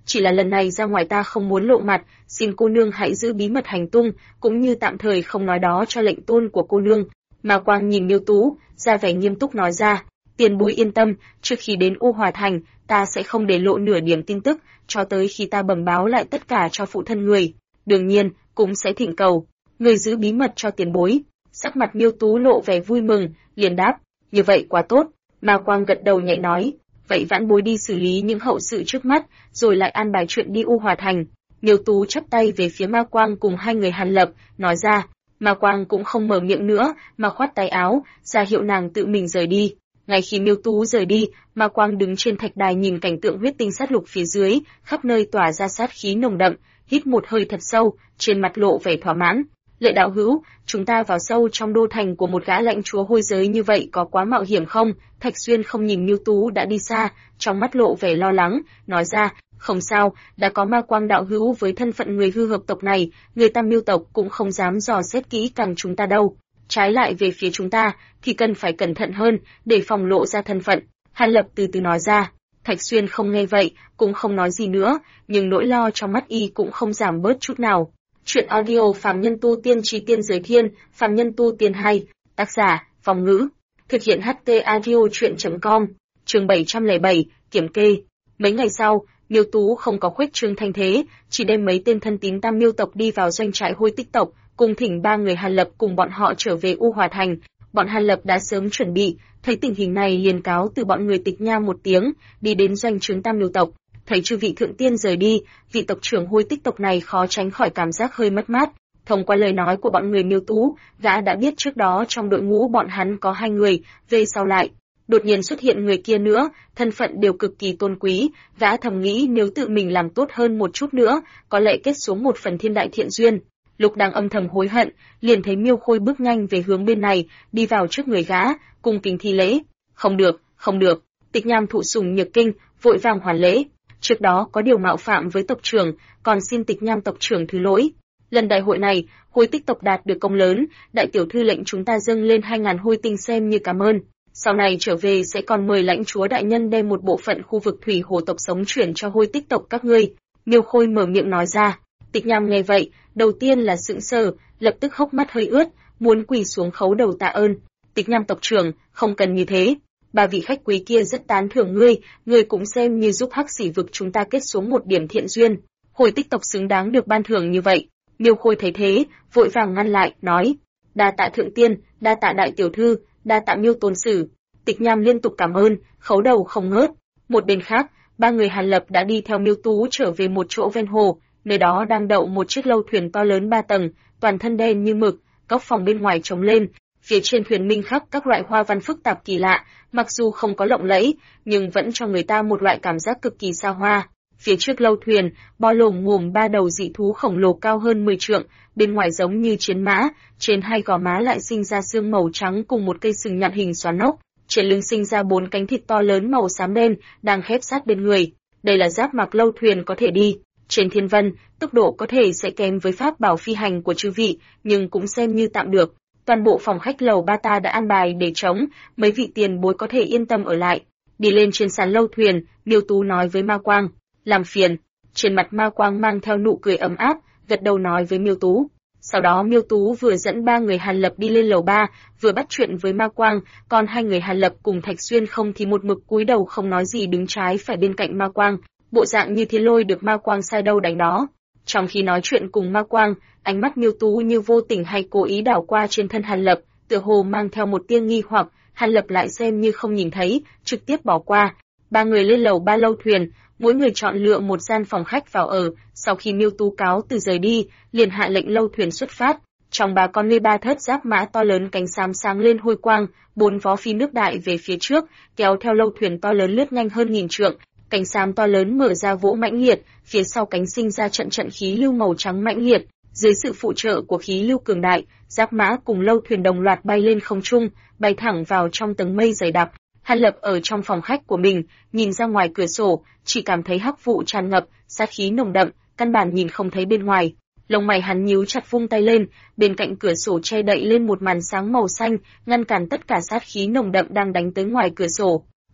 chỉ là lần này ra ngoài ta không muốn lộ mặt, xin cô nương hãy giữ bí mật hành tung, cũng như tạm thời không nói đó cho lệnh tôn của cô nương. Ma Quang nhìn Miêu Tú, ra vẻ nghiêm túc nói ra, tiền bối yên tâm, trước khi đến U Hòa Thành, ta sẽ không để lộ nửa điểm tin tức, cho tới khi ta bẩm báo lại tất cả cho phụ thân người. Đương nhiên, cũng sẽ thỉnh cầu người giữ bí mật cho tiền bối. Sắc mặt Miêu Tú lộ vẻ vui mừng, liền đáp, như vậy quá tốt. Ma Quang gật đầu nhẹ nói, vậy vãn bối đi xử lý những hậu sự trước mắt, rồi lại an bài chuyện đi U Hòa Thành. Miêu Tú chắp tay về phía Ma Quang cùng hai người Hàn Lập, nói ra. Ma Quang cũng không mở miệng nữa, mà khoát tay áo, ra hiệu nàng tự mình rời đi. Ngay khi Miêu Tú rời đi, Ma Quang đứng trên thạch đài nhìn cảnh tượng huyết tinh sát lục phía dưới, khắp nơi tỏa ra sát khí nồng đậm, hít một hơi thật sâu, trên mặt lộ vẻ thỏa mãn. Lệ đạo hữu, chúng ta vào sâu trong đô thành của một gã lãnh chúa hôi giới như vậy có quá mạo hiểm không? Thạch Xuyên không nhìn Miêu Tú đã đi xa, trong mắt lộ vẻ lo lắng, nói ra, không sao, đã có Ma Quang đạo hữu với thân phận người hư hợp tộc này, người ta Miêu tộc cũng không dám dò xét kỹ càng chúng ta đâu. Trái lại về phía chúng ta, thì cần phải cẩn thận hơn, để phòng lộ ra thân phận. Hàn Lập từ từ nói ra. Thạch Xuyên không nghe vậy, cũng không nói gì nữa, nhưng nỗi lo trong mắt y cũng không giảm bớt chút nào. Chuyện audio Phàm Nhân Tu Tiên Chí Tiên Giới Thiên, Phàm Nhân Tu Tiên hay, tác giả, Phong Ngữ. Thực hiện HT Audio Chuyện.com, chương 707, kiểm kê. Mấy ngày sau, Miêu Tú không có khuếch trương thanh thế, chỉ đem mấy tên thân tín Tam Miêu tộc đi vào doanh trại Hôi Tích tộc, cùng thỉnh ba người Hàn Lập cùng bọn họ trở về U Hòa Thành. Bọn Hàn Lập đã sớm chuẩn bị, thấy tình hình này liền cáo từ bọn người Tịch Nha một tiếng, đi đến doanh trướng Tam Miêu tộc. Thấy chư vị thượng tiên rời đi, vị tộc trưởng Hôi Tích tộc này khó tránh khỏi cảm giác hơi mất mát. Thông qua lời nói của bọn người Miêu Tú, gã đã biết trước đó trong đội ngũ bọn hắn có 2 người, về sau lại đột nhiên xuất hiện người kia nữa, thân phận đều cực kỳ tôn quý, gã thầm nghĩ nếu tự mình làm tốt hơn một chút nữa, có lẽ kết xuống một phần thiên đại thiện duyên. Lúc đang âm thầm hối hận, liền thấy Miêu Khôi bước nhanh về hướng bên này, đi vào trước người gã, cung kính thi lễ. Không được, không được. Tịch Nham thụ sủng nhược kinh, vội vàng hoàn lễ. Trước đó có điều mạo phạm với tộc trưởng, còn xin Tịch Nham tộc trưởng thứ lỗi. Lần đại hội này, Hôi Tích tộc đạt được công lớn, đại tiểu thư lệnh chúng ta dâng lên 2000 hôi tinh xem như cảm ơn. Sau này trở về sẽ còn mời lãnh chúa đại nhân đem một bộ phận khu vực thủy hồ tộc sống chuyển cho Hôi Tích tộc các ngươi. Miêu Khôi mở miệng nói ra. Tịch Nham nghe vậy, đầu tiên là sững sờ, lập tức hốc mắt hơi ướt, muốn quỳ xuống khấu đầu tạ ơn. Tịch Nham tộc trưởng, không cần như thế. Ba vị khách quý kia rất tán thưởng ngươi cũng xem như giúp Hắc Xỉ vực chúng ta kết xuống một điểm thiện duyên. Hôi Tích tộc xứng đáng được ban thưởng như vậy. Miêu Khôi thấy thế, vội vàng ngăn lại, nói: "Đa tạ thượng tiên, đa tạ đại tiểu thư, đa tạ Miêu tôn sử." Tịch Nham liên tục cảm ơn, khấu đầu không ngớt. Một bên khác, ba người Hàn Lập đã đi theo Miêu Tú trở về một chỗ ven hồ, nơi đó đang đậu một chiếc lâu thuyền to lớn 3 tầng, toàn thân đen như mực, góc phòng bên ngoài trống lên, phía trên thuyền minh khắc các loại hoa văn phức tạp kỳ lạ, mặc dù không có lộng lẫy, nhưng vẫn cho người ta một loại cảm giác cực kỳ xa hoa. Phía trước lâu thuyền, bo lồm ngồm 3 đầu dị thú khổng lồ cao hơn 10 trượng, bên ngoài giống như chiến mã, trên 2 gò má lại sinh ra xương màu trắng cùng một cây sừng nhọn hình xoắn ốc, trên lưng sinh ra 4 cánh thịt to lớn màu xám đen, đang khép sát bên người. Đây là giáp mặc lâu thuyền có thể đi. Trên thiên vân, tốc độ có thể sẽ kém với pháp bảo phi hành của chư vị, nhưng cũng xem như tạm được. Toàn bộ phòng khách lầu ba ta đã an bài để trống, mấy vị tiền bối có thể yên tâm ở lại. Đi lên trên sàn lâu thuyền, Miêu Tú nói với Ma Quang, làm phiền. Trên mặt Ma Quang mang theo nụ cười ấm áp, gật đầu nói với Miêu Tú. Sau đó Miêu Tú vừa dẫn 3 người Hàn Lập đi lên lầu 3, vừa bắt chuyện với Ma Quang, còn 2 người Hàn Lập cùng Thạch Xuyên không thì một mực cúi đầu không nói gì đứng trái phải bên cạnh Ma Quang, bộ dạng như thiên lôi được Ma Quang sai đâu đánh đó. Trong khi nói chuyện cùng Ma Quang, ánh mắt Miêu Tú như vô tình hay cố ý đảo qua trên thân Hàn Lập, tựa hồ mang theo một tia nghi hoặc, Hàn Lập lại xem như không nhìn thấy, trực tiếp bỏ qua. 3 người lên lầu 3 lâu thuyền, mỗi người chọn lựa một gian phòng khách vào ở, sau khi Miêu Tú cáo từ rời đi, liền hạ lệnh lâu thuyền xuất phát. Trong 3 con lê 3 thớt giáp mã to lớn cánh xám sáng lên hôi quang, 4 vó phi nước đại về phía trước, kéo theo lâu thuyền to lớn lướt nhanh hơn 1000 trượng, cánh xám to lớn mở ra vỗ mãnh liệt, phía sau cánh sinh ra trận trận khí lưu màu trắng mãnh liệt, dưới sự phụ trợ của khí lưu cường đại, giáp mã cùng lâu thuyền đồng loạt bay lên không trung, bay thẳng vào trong tầng mây dày đặc. Hàn Lập ở trong phòng khách của mình, nhìn ra ngoài cửa sổ, chỉ cảm thấy hắc vụ tràn ngập, sát khí nồng đậm, căn bản nhìn không thấy bên ngoài. Lông mày hắn nhíu chặt, vung tay lên, bên cạnh cửa sổ che đậy lên một màn sáng màu xanh, ngăn cản tất cả sát khí nồng đậm đang đánh tới ngoài cửa sổ.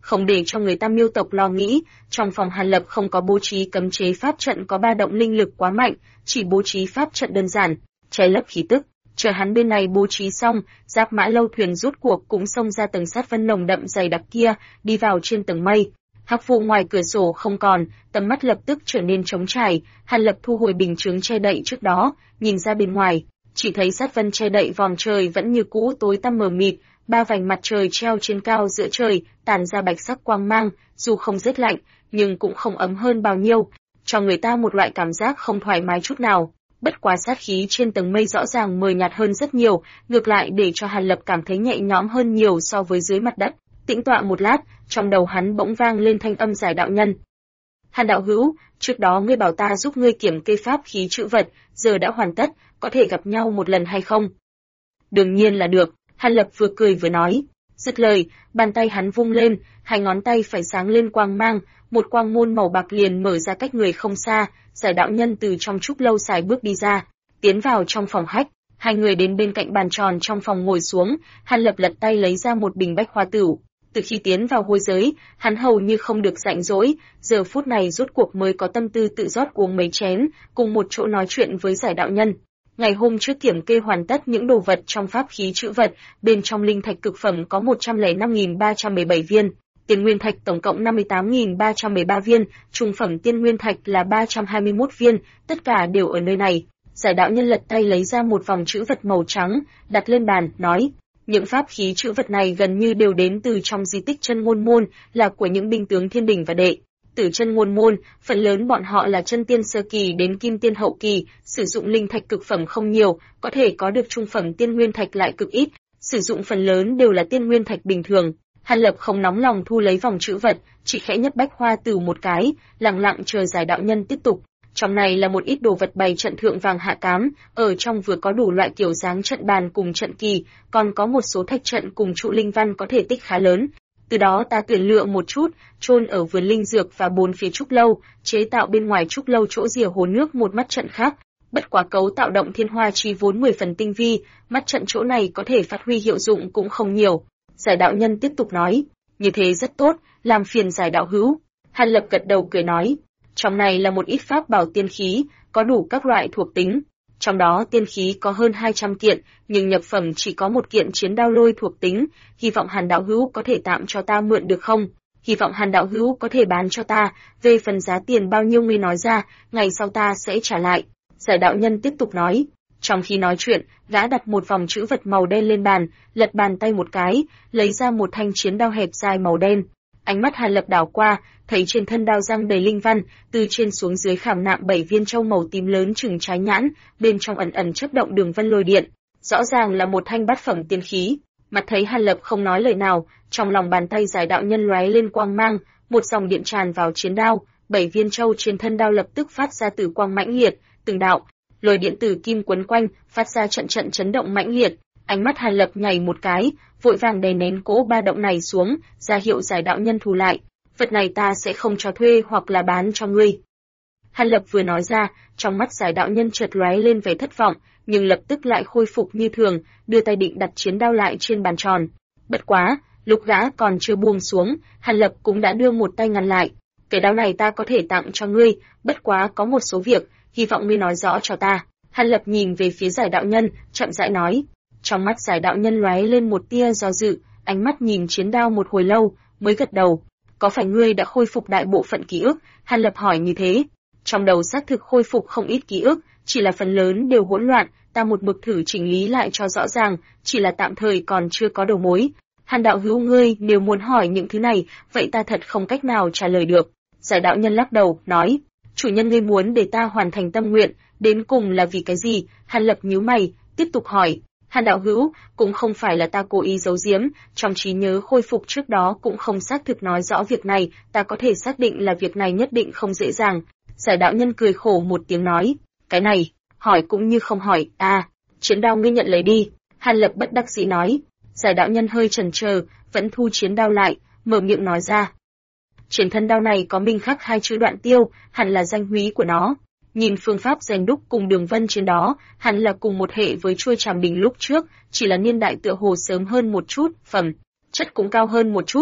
Không để cho người Tam Miêu tộc lo nghĩ, trong phòng Hàn Lập không có bố trí cấm chế pháp trận có ba động linh lực quá mạnh, chỉ bố trí pháp trận đơn giản, che lấp khí tức. Chờ hắn bên này bố trí xong, Giáp Mã Lâu thuyền rút cuộc cũng xông ra tầng sát vân nồng đậm dày đặc kia, đi vào trên tầng mây. Hắc vụ ngoài cửa sổ không còn, tầm mắt lập tức trở nên trống trải. Hàn Lập thu hồi bình chướng che đậy trước đó, nhìn ra bên ngoài, chỉ thấy sát vân che đậy vòm trời vẫn như cũ tối tăm mờ mịt, ba vành mặt trời treo trên cao giữa trời, tản ra bạch sắc quang mang, dù không rét lạnh, nhưng cũng không ấm hơn bao nhiêu, cho người ta một loại cảm giác không thoải mái chút nào. Bất quá sát khí trên tầng mây rõ ràng mờ nhạt hơn rất nhiều, ngược lại để cho Hàn Lập cảm thấy nhẹ nhõm hơn nhiều so với dưới mặt đất. Tĩnh tọa một lát, trong đầu hắn bỗng vang lên thanh âm Giải đạo nhân. Hàn đạo hữu, trước đó ngươi bảo ta giúp ngươi kiểm kê pháp khí trữ vật, giờ đã hoàn tất, có thể gặp nhau một lần hay không? Đương nhiên là được, Hàn Lập vừa cười vừa nói. Dứt lời, bàn tay hắn vung lên, hai ngón tay phải sáng lên quang mang, một quang môn màu bạc liền mở ra cách người không xa. Giải đạo nhân từ trong trúc lâu xài bước đi ra, tiến vào trong phòng khách. Hai người đến bên cạnh bàn tròn trong phòng ngồi xuống, Hàn Lập lật tay lấy ra một bình bách hoa tửu. Từ khi tiến vào hôi giới, hắn hầu như không được rảnh rỗi, giờ phút này rốt cuộc mới có tâm tư tự rót uống mấy chén, cùng một chỗ nói chuyện với Giải đạo nhân. Ngày hôm trước kiểm kê hoàn tất những đồ vật trong pháp khí trữ vật, bên trong linh thạch cực phẩm có 105.317 viên, tiền nguyên thạch tổng cộng 58.313 viên, trung phẩm tiên nguyên thạch là 321 viên, tất cả đều ở nơi này. Giải đạo nhân lật tay lấy ra một vòng trữ vật màu trắng, đặt lên bàn, nói: những pháp khí trữ vật này gần như đều đến từ trong di tích Chân Ngôn Môn, là của những binh tướng thiên đình và đệ tử Chân Ngôn Môn, phần lớn bọn họ là chân tiên sơ kỳ đến kim tiên hậu kỳ, sử dụng linh thạch cực phẩm không nhiều, có thể có được trung phẩm tiên nguyên thạch lại cực ít, sử dụng phần lớn đều là tiên nguyên thạch bình thường. Hàn Lập không nóng lòng thu lấy vòng trữ vật, chỉ khẽ nhấp bách hoa tửu một cái, lặng lặng chờ Giải đạo nhân tiếp tục. Trong này là một ít đồ vật bày trận thượng vàng hạ cám, ở trong vừa có đủ loại kiểu dáng trận bàn cùng trận kỳ, còn có một số thạch trận cùng trụ linh văn có thể tích khá lớn. Từ đó ta tuyển lựa một chút, chôn ở vườn linh dược và bốn phía trúc lâu, chế tạo bên ngoài trúc lâu chỗ rìa hồ nước một mắt trận khác. Bất quá cấu tạo động thiên hoa chi vốn 10 phần tinh vi, mắt trận chỗ này có thể phát huy hiệu dụng cũng không nhiều. Giải đạo nhân tiếp tục nói, như thế rất tốt, làm phiền Giải đạo hữu. Hàn Lập gật đầu cười nói, trong này là một ít pháp bảo tiên khí, có đủ các loại thuộc tính. Trong đó tiên khí có hơn 200 kiện, nhưng nhập phẩm chỉ có một kiện chiến đao lôi thuộc tính, hy vọng Hàn đạo hữu có thể tạm cho ta mượn được không? Hy vọng Hàn đạo hữu có thể bán cho ta, về phần giá tiền bao nhiêu ngươi nói ra, ngày sau ta sẽ trả lại. Giải đạo nhân tiếp tục nói. Trong khi nói chuyện, gã đặt một vòng trữ vật màu đen lên bàn, lật bàn tay một cái, lấy ra một thanh chiến đao hẹp dài màu đen. Ánh mắt Hàn Lập đảo qua, thấy trên thân đao răng đầy linh văn, từ trên xuống dưới khảm nạm 7 viên châu màu tím lớn chừng trái nhãn, bên trong ẩn ẩn chớp động đường vân lôi điện, rõ ràng là một thanh bát phẩm tiên khí. Mặt thấy Hàn Lập không nói lời nào, trong lòng bàn tay Giải đạo nhân lóe lên quang mang, một dòng điện tràn vào chiến đao, 7 viên châu trên thân đao lập tức phát ra tử quang mãnh liệt, từng đạo lôi điện tử kim quấn quanh, phát ra trận trận chấn động mãnh liệt. Ánh mắt Hàn Lập nhảy một cái, vội vàng đè nén cỗ ba động này xuống, ra hiệu Giải đạo nhân thu lại. Vật này ta sẽ không cho thuê hoặc là bán cho ngươi. Hàn Lập vừa nói ra, trong mắt Giải đạo nhân chợt lóe lên vẻ thất vọng, nhưng lập tức lại khôi phục như thường, đưa tay định đặt chiến đao lại trên bàn tròn. Bất quá, lúc gã còn chưa buông xuống, Hàn Lập cũng đã đưa một tay ngăn lại. Cái đao này ta có thể tặng cho ngươi, bất quá có một số việc, hy vọng ngươi nói rõ cho ta. Hàn Lập nhìn về phía Giải đạo nhân, chậm rãi nói. Trong mắt Giải đạo nhân lóe lên một tia do dự, ánh mắt nhìn chiến đao một hồi lâu, mới gật đầu. Có phải ngươi đã khôi phục đại bộ phận ký ức? Hàn Lập hỏi như thế. Trong đầu xác thực khôi phục không ít ký ức, chỉ là phần lớn đều hỗn loạn, ta một mực thử chỉnh lý lại cho rõ ràng, chỉ là tạm thời còn chưa có đầu mối. Hàn đạo hữu ngươi nếu muốn hỏi những thứ này, vậy ta thật không cách nào trả lời được. Giải đạo nhân lắc đầu, nói, chủ nhân ngươi muốn để ta hoàn thành tâm nguyện, đến cùng là vì cái gì? Hàn Lập nhíu mày, tiếp tục hỏi. Hàn đạo hữu, cũng không phải là ta cố ý giấu giếm, trong trí nhớ khôi phục trước đó cũng không xác thực nói rõ việc này, ta có thể xác định là việc này nhất định không dễ dàng. Giải đạo nhân cười khổ một tiếng nói, cái này, hỏi cũng như không hỏi, chiến đao ngươi nhận lấy đi. Hàn Lập bất đắc dĩ nói. Giải đạo nhân hơi chần chờ, vẫn thu chiến đao lại, mở miệng nói ra. Trên thân đao này có minh khắc 2 chữ Đoạn Tiêu, hẳn là danh húy của nó. Nhìn phương pháp rèn đúc cùng đường vân trên đó, hẳn là cùng một hệ với chuôi Trảm Bình lúc trước, chỉ là niên đại tựa hồ sớm hơn một chút, phẩm chất cũng cao hơn một chút.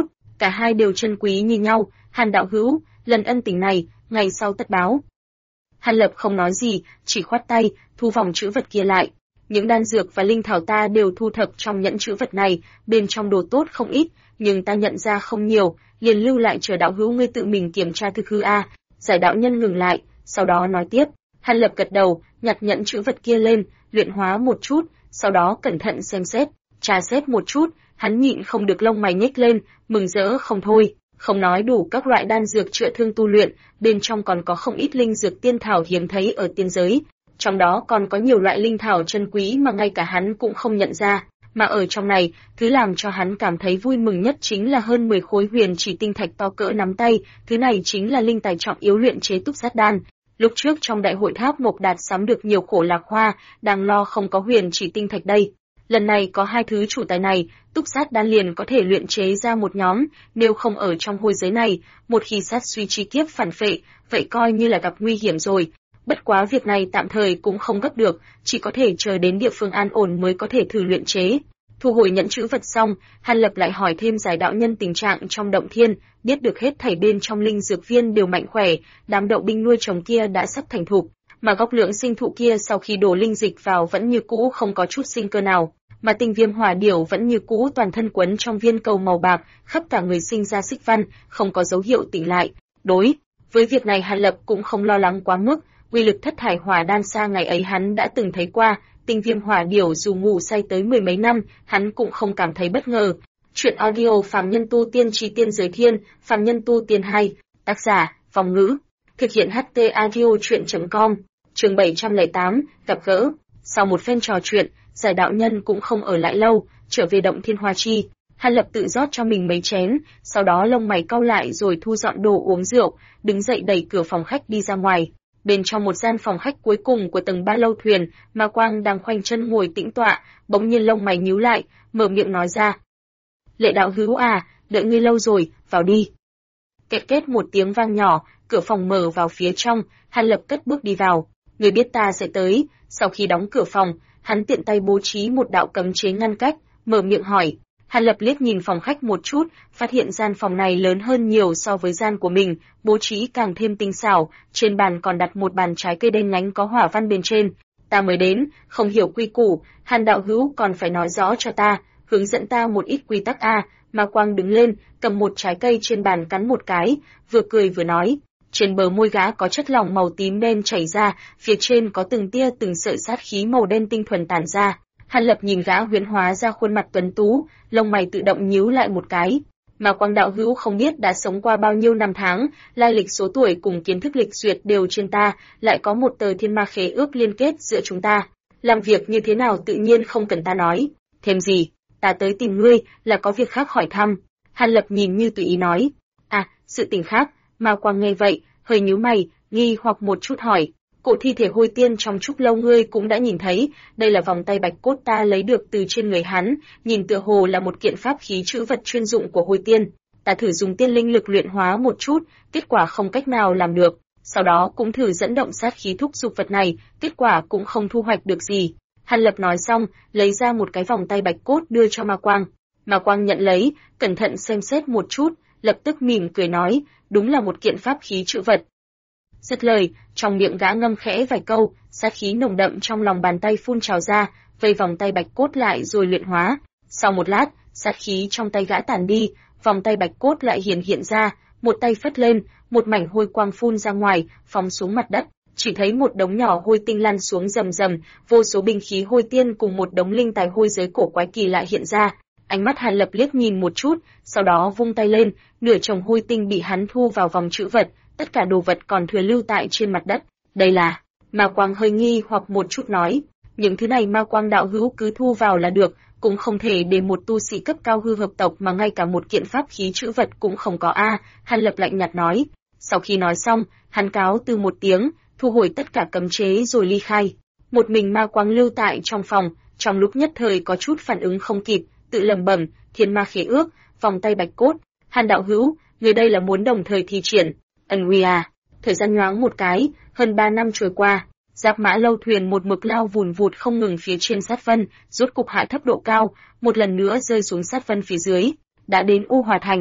cả hai đều chân quý như nhau. Hàn đạo hữu, lần ân tình này, ngày sau tất báo. Hàn Lập không nói gì, chỉ khoát tay, thu vòng trữ vật kia lại. Những đan dược và linh thảo ta đều thu thập trong nhẫn trữ vật này, bên trong đồ tốt không ít, nhưng ta nhận ra không nhiều, liền lưu lại chờ đạo hữu ngươi tự mình kiểm tra thực hư a. Giải đạo nhân ngừng lại, sau đó nói tiếp. Hàn Lập gật đầu, nhặt nhẫn trữ vật kia lên, luyện hóa một chút, sau đó cẩn thận xem xét, tra xét một chút, hắn nhịn không được lông mày nhếch lên, mừng rỡ không thôi. Không nói đủ các loại đan dược chữa thương tu luyện, bên trong còn có không ít linh dược tiên thảo hiếm thấy ở tiên giới. Trong đó còn có nhiều loại linh thảo chân quý mà ngay cả hắn cũng không nhận ra. Mà ở trong này, thứ làm cho hắn cảm thấy vui mừng nhất chính là hơn 10 khối huyền chỉ tinh thạch to cỡ nắm tay, thứ này chính là linh tài trọng yếu luyện chế túc sát đan. Lúc trước trong đại hội tháp Mộc Đạt sắm được nhiều khổ lạc hoa, đang lo không có huyền chỉ tinh thạch đây. Lần này có hai thứ chủ tài này, túc sát đan liền có thể luyện chế ra một nhóm, nếu không ở trong hôi giới này, một khi sát suy chi kiếp phản phệ, vậy coi như là gặp nguy hiểm rồi. Bất quá việc này tạm thời cũng không gấp được, chỉ có thể chờ đến địa phương an ổn mới có thể thử luyện chế. Thu hồi nhẫn trữ vật xong, Hàn Lập lại hỏi thêm giải đạo nhân tình trạng trong động thiên, biết được hết thảy bên trong linh dược viên đều mạnh khỏe, đám đậu binh nuôi trồng kia đã sắp thành thục, mà gốc lượng sinh thụ kia sau khi đổ linh dịch vào vẫn như cũ không có chút sinh cơ nào, mà tinh viêm hỏa điểu vẫn như cũ toàn thân quấn trong viên cầu màu bạc, khắp cả người sinh ra xích văn, không có dấu hiệu tỉnh lại. Đối với việc này Hàn Lập cũng không lo lắng quá mức, uy lực thất thải hỏa đan xa ngày ấy hắn đã từng thấy qua. Tinh viêm hỏa điểu dù ngủ say tới mười mấy năm, hắn cũng không cảm thấy bất ngờ. Chuyện audio Phàm Nhân Tu Tiên Chí Tiên Giới Thiên, Phàm Nhân Tu Tiên 2, tác giả, Phong Ngữ. Thực hiện HT audio chuyện.com, chương 708, gặp gỡ. Sau một phen trò chuyện, giải đạo nhân cũng không ở lại lâu, trở về động Thiên Hoa Chi. Hàn Lập tự rót cho mình mấy chén, sau đó lông mày cau lại rồi thu dọn đồ uống rượu, đứng dậy đẩy cửa phòng khách đi ra ngoài. Bên trong một gian phòng khách cuối cùng của tầng 3 lâu thuyền, Ma Quang đang khoanh chân ngồi tĩnh tọa, bỗng nhiên lông mày nhíu lại, mở miệng nói ra. Lệ đạo hữu à, đợi ngươi lâu rồi, vào đi. Kẹt kết một tiếng vang nhỏ, cửa phòng mở vào phía trong, Hàn Lập cất bước đi vào. Người biết ta sẽ tới. Sau khi đóng cửa phòng, hắn tiện tay bố trí một đạo cấm chế ngăn cách, mở miệng hỏi. Hàn Lập liếc nhìn phòng khách một chút, phát hiện gian phòng này lớn hơn nhiều so với gian của mình, bố trí càng thêm tinh xảo, trên bàn còn đặt một bàn trái cây đen nhánh có hỏa văn bên trên. Ta mới đến, không hiểu quy củ, Hàn đạo hữu còn phải nói rõ cho ta, hướng dẫn ta một ít quy tắc a. Ma Quang đứng lên, cầm một trái cây trên bàn cắn một cái, vừa cười vừa nói. Trên bờ môi gã có chất lỏng màu tím đen chảy ra, phía trên có từng tia từng sợi sát khí màu đen tinh thuần tản ra. Hàn Lập nhìn gã huyễn hóa ra khuôn mặt tuấn tú, lông mày tự động nhíu lại một cái. Mà Quang đạo hữu không biết đã sống qua bao nhiêu năm tháng, lai lịch số tuổi cùng kiến thức lịch duyệt đều trên ta, lại có một tờ thiên ma khế ước liên kết giữa chúng ta. Làm việc như thế nào tự nhiên không cần ta nói. Thêm gì, ta tới tìm ngươi là có việc khác hỏi thăm. Hàn Lập nhìn như tùy ý nói. À, sự tình khác. Mà Quang nghe vậy, hơi nhíu mày, nghi hoặc một chút hỏi. Cổ thi thể hôi tiên trong trúc lâu ngươi cũng đã nhìn thấy, đây là vòng tay bạch cốt ta lấy được từ trên người hắn, nhìn tựa hồ là một kiện pháp khí trữ vật chuyên dụng của hôi tiên. Ta thử dùng tiên linh lực luyện hóa một chút, kết quả không cách nào làm được. Sau đó cũng thử dẫn động sát khí thúc giục vật này, kết quả cũng không thu hoạch được gì. Hàn Lập nói xong, lấy ra một cái vòng tay bạch cốt đưa cho Ma Quang. Ma Quang nhận lấy, cẩn thận xem xét một chút, lập tức mỉm cười nói, đúng là một kiện pháp khí trữ vật. Dứt lời, trong miệng gã ngâm khẽ vài câu, sát khí nồng đậm trong lòng bàn tay phun trào ra, vây vòng tay bạch cốt lại rồi luyện hóa. Sau một lát, sát khí trong tay gã tàn đi, vòng tay bạch cốt lại hiện ra, một tay phất lên, một mảnh hôi quang phun ra ngoài, phóng xuống mặt đất. Chỉ thấy một đống nhỏ hôi tinh lăn xuống rầm rầm, vô số binh khí hôi tiên cùng một đống linh tài hôi giới cổ quái kỳ lạ hiện ra. Ánh mắt Hàn Lập liếc nhìn một chút, sau đó vung tay lên, nửa chồng hôi tinh bị hắn thu vào vòng trữ vật, tất cả đồ vật còn thừa lưu tại trên mặt đất. Đây là... Ma Quang hơi nghi hoặc một chút nói, những thứ này Ma Quang đạo hữu cứ thu vào là được, cũng không thể để một tu sĩ cấp cao hư hợp tộc mà ngay cả một kiện pháp khí trữ vật cũng không có a. Hàn Lập lạnh nhạt nói. Sau khi nói xong, hắn cáo từ một tiếng, thu hồi tất cả cấm chế rồi ly khai. Một mình Ma Quang lưu tại trong phòng, trong lúc nhất thời có chút phản ứng không kịp, tự lẩm bẩm, thiên ma khế ước, vòng tay bạch cốt. Hàn đạo hữu, người đây là muốn đồng thời thi triển. Uy à. Thời gian nhoáng một cái, hơn 3 năm trôi qua, Giáp Mã lâu thuyền một mực lao vùn vụt không ngừng phía trên sát vân, rốt cục hạ thấp độ cao, một lần nữa rơi xuống sát vân phía dưới, đã đến U Hòa thành.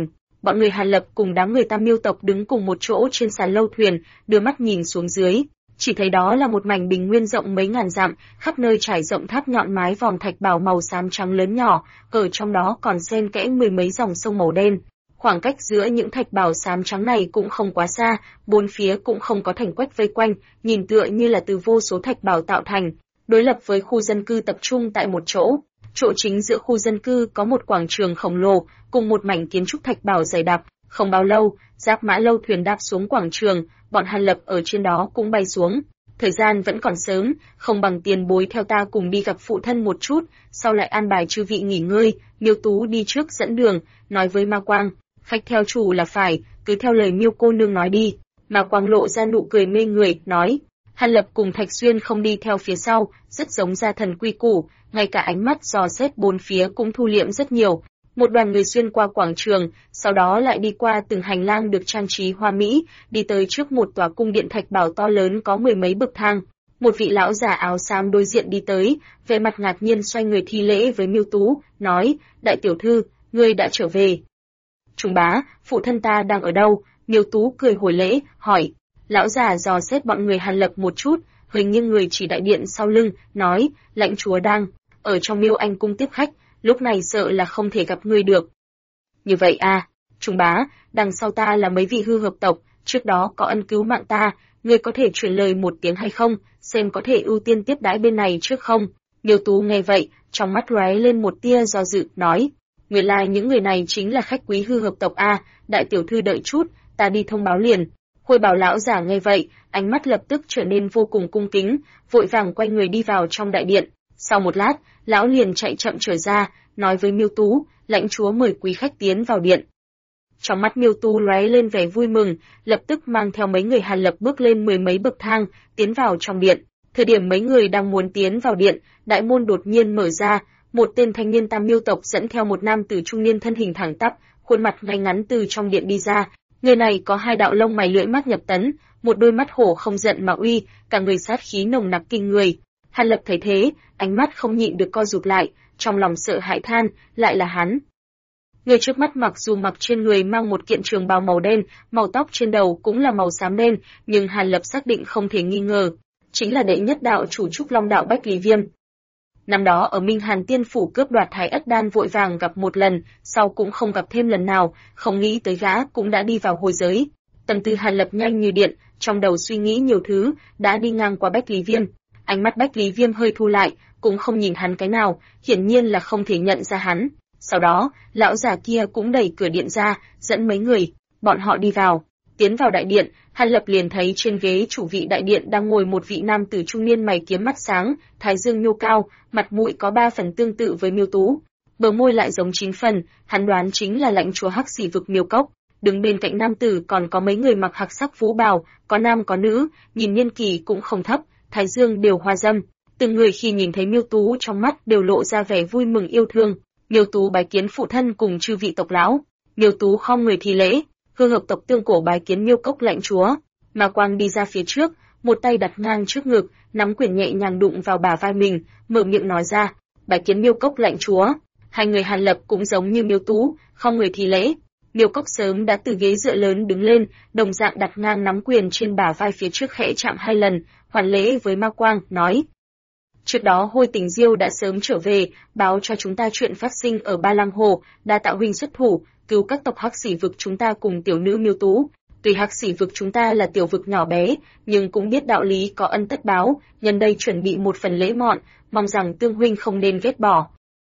Bọn người Hàn Lập cùng đám người Tam Miêu tộc đứng cùng một chỗ trên sàn lâu thuyền, đưa mắt nhìn xuống dưới, chỉ thấy đó là một mảnh bình nguyên rộng mấy ngàn dặm, khắp nơi trải rộng tháp nhọn mái vòm thạch bảo màu xám trắng lớn nhỏ, ở trong đó còn xen kẽ mười mấy dòng sông màu đen. Khoảng cách giữa những thạch bảo xám trắng này cũng không quá xa, bốn phía cũng không có thành quách vây quanh, nhìn tựa như là từ vô số thạch bảo tạo thành, đối lập với khu dân cư tập trung tại một chỗ. Chỗ chính giữa khu dân cư có một quảng trường khổng lồ, cùng một mảnh kiến trúc thạch bảo dày đặc. Không bao lâu, Giáp Mã lâu thuyền đáp xuống quảng trường, bọn Hàn Lập ở trên đó cũng bay xuống. Thời gian vẫn còn sớm, không bằng tiền bối theo ta cùng đi gặp phụ thân một chút, sau lại an bài chư vị nghỉ ngơi. Miêu Tú đi trước dẫn đường, nói với Ma Quang, khách theo chủ là phải, cứ theo lời Miêu cô nương nói đi. Ma Quang lộ ra nụ cười mê người, nói, Hàn Lập cùng Thạch Xuyên không đi theo phía sau, rất giống gia thần quy củ, ngay cả ánh mắt dò xét bốn phía cũng thu liễm rất nhiều. Một đoàn người xuyên qua quảng trường, sau đó lại đi qua từng hành lang được trang trí hoa mỹ, đi tới trước một tòa cung điện thạch bảo to lớn có mười mấy bậc thang. Một vị lão già áo xám đối diện đi tới, vẻ mặt ngạc nhiên xoay người thi lễ với Miêu Tú, nói, đại tiểu thư, ngươi đã trở về. Trùng bá, phụ thân ta đang ở đâu? Miêu Tú cười hồi lễ, hỏi. Lão già dò xét bọn người Hàn Lập một chút, hình như người chỉ đại điện sau lưng, nói, lãnh chúa đang ở trong Miêu Anh cung tiếp khách, lúc này sợ là không thể gặp ngươi được. Như vậy à, Trùng bá, đằng sau ta là mấy vị hư hợp tộc, trước đó có ân cứu mạng ta, ngươi có thể truyền lời một tiếng hay không, xem có thể ưu tiên tiếp đãi bên này trước không? Miêu Tú nghe vậy, trong mắt lóe lên một tia do dự, nói, nguyên lai những người này chính là khách quý hư hợp tộc a, đại tiểu thư đợi chút, ta đi thông báo liền. Khôi Bảo lão giả nghe vậy, ánh mắt lập tức trở nên vô cùng cung kính, vội vàng quay người đi vào trong đại điện. Sau một lát, lão liền chạy chậm trở ra, nói với Miêu Tú, lãnh chúa mời quý khách tiến vào điện. Trong mắt Miêu Tú lóe lên vẻ vui mừng, lập tức mang theo mấy người Hàn Lập bước lên mười mấy bậc thang, tiến vào trong điện. Thời điểm mấy người đang muốn tiến vào điện, đại môn đột nhiên mở ra, một tên thanh niên Tam Miêu tộc dẫn theo một nam tử trung niên thân hình thẳng tắp, khuôn mặt ngay ngắn từ trong điện đi ra. Người này có hai đạo lông mày lưỡi mắt nhập tấn, một đôi mắt hổ không giận mà uy, cả người sát khí nồng nặc kinh người. Hàn Lập thấy thế, ánh mắt không nhịn được co rụt lại, trong lòng sợ hãi than, lại là hắn. Người trước mắt mặc dù mặc trên người mang một kiện trường bào màu đen, màu tóc trên đầu cũng là màu xám đen, nhưng Hàn Lập xác định không thể nghi ngờ, chính là đệ nhất đạo chủ Trúc Long đạo Bách Lý Viêm. Năm đó ở Minh Hàn Tiên phủ cướp đoạt Thái Ất Đan vội vàng gặp một lần, sau cũng không gặp thêm lần nào, không nghĩ tới gã cũng đã đi vào hồi giới. Tâm tư Hàn Lập nhanh như điện, trong đầu suy nghĩ nhiều thứ, đã đi ngang qua Bách Lý Viêm. Ánh mắt Bách Lý Viêm hơi thu lại, cũng không nhìn hắn cái nào, hiển nhiên là không thể nhận ra hắn. Sau đó, lão già kia cũng đẩy cửa điện ra, dẫn mấy người, bọn họ đi vào. Tiến vào đại điện, Hàn Lập liền thấy trên ghế chủ vị đại điện đang ngồi một vị nam tử trung niên mày kiếm mắt sáng, thái dương nhô cao, mặt mũi có 3 phần tương tự với Miêu Tú, bờ môi lại giống 9 phần, hắn đoán chính là lãnh chúa Hắc Xỉ vực Miêu Cốc. Đứng bên cạnh nam tử còn có mấy người mặc hắc sắc vũ bào, có nam có nữ, nhìn niên kỳ cũng không thấp, thái dương đều hoa râm. Từng người khi nhìn thấy Miêu Tú trong mắt đều lộ ra vẻ vui mừng yêu thương. Miêu Tú bái kiến phụ thân cùng chư vị tộc lão. Miêu Tú khom người thi lễ. Hương hợp tộc Tương Cổ bái kiến Miêu Cốc lãnh chúa. Ma Quang đi ra phía trước, một tay đặt ngang trước ngực, nắm quyền nhẹ nhàng đụng vào bả vai mình, mở miệng nói ra, bái kiến Miêu Cốc lãnh chúa. Hai người Hàn Lập cũng giống như Miêu Tú, khom người thi lễ. Miêu Cốc sớm đã từ ghế dựa lớn đứng lên, đồng dạng đặt ngang nắm quyền trên bả vai phía trước khẽ chạm 2 lần, hoàn lễ với Ma Quang, nói: Trước đó Hôi Tình Diêu đã sớm trở về, báo cho chúng ta chuyện phát sinh ở Ba Lăng Hồ, đa tạ huynh xuất thủ, cứu các tộc Hắc Xỉ vực chúng ta cùng tiểu nữ Miêu Tú. Tuy Hắc Xỉ vực chúng ta là tiểu vực nhỏ bé, nhưng cũng biết đạo lý có ân tất báo, nhân đây chuẩn bị một phần lễ mọn, mong rằng Tương huynh không nên ghét bỏ.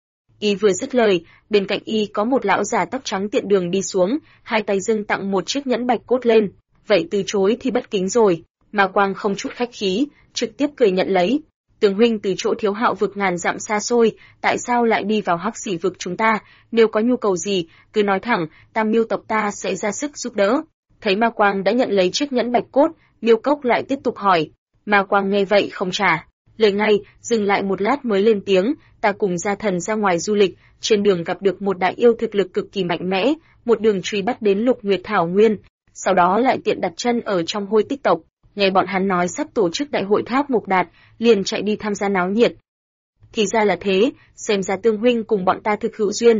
Y vừa dứt lời, bên cạnh Y có một lão già tóc trắng tiện đường đi xuống, hai tay dâng tặng một chiếc nhẫn bạch cốt lên. Vậy từ chối thì bất kính rồi. Ma Quang không chút khách khí, trực tiếp cười nhận lấy. Tương huynh từ chỗ Thiếu Hạo vực ngàn dặm xa xôi, tại sao lại đi vào Hắc Xỉ vực chúng ta? Nếu có nhu cầu gì, cứ nói thẳng, Tam Miêu tộc ta sẽ ra sức giúp đỡ. Thấy Ma Quang đã nhận lấy chiếc nhẫn bạch cốt, Miêu Cốc lại tiếp tục hỏi. Ma Quang nghe vậy không trả lời ngay, dừng lại một lát mới lên tiếng, ta cùng gia thần ra ngoài du lịch, trên đường gặp được một đại yêu thực lực cực kỳ mạnh mẽ, một đường truy bắt đến Lục Nguyệt Thảo Nguyên, sau đó lại tiện đặt chân ở trong Hôi Tích tộc. Nghe bọn hắn nói sắp tổ chức đại hội Tháp Mục Đạt, liền chạy đi tham gia náo nhiệt. Thì ra là thế, xem ra Tương huynh cùng bọn ta thực hữu duyên.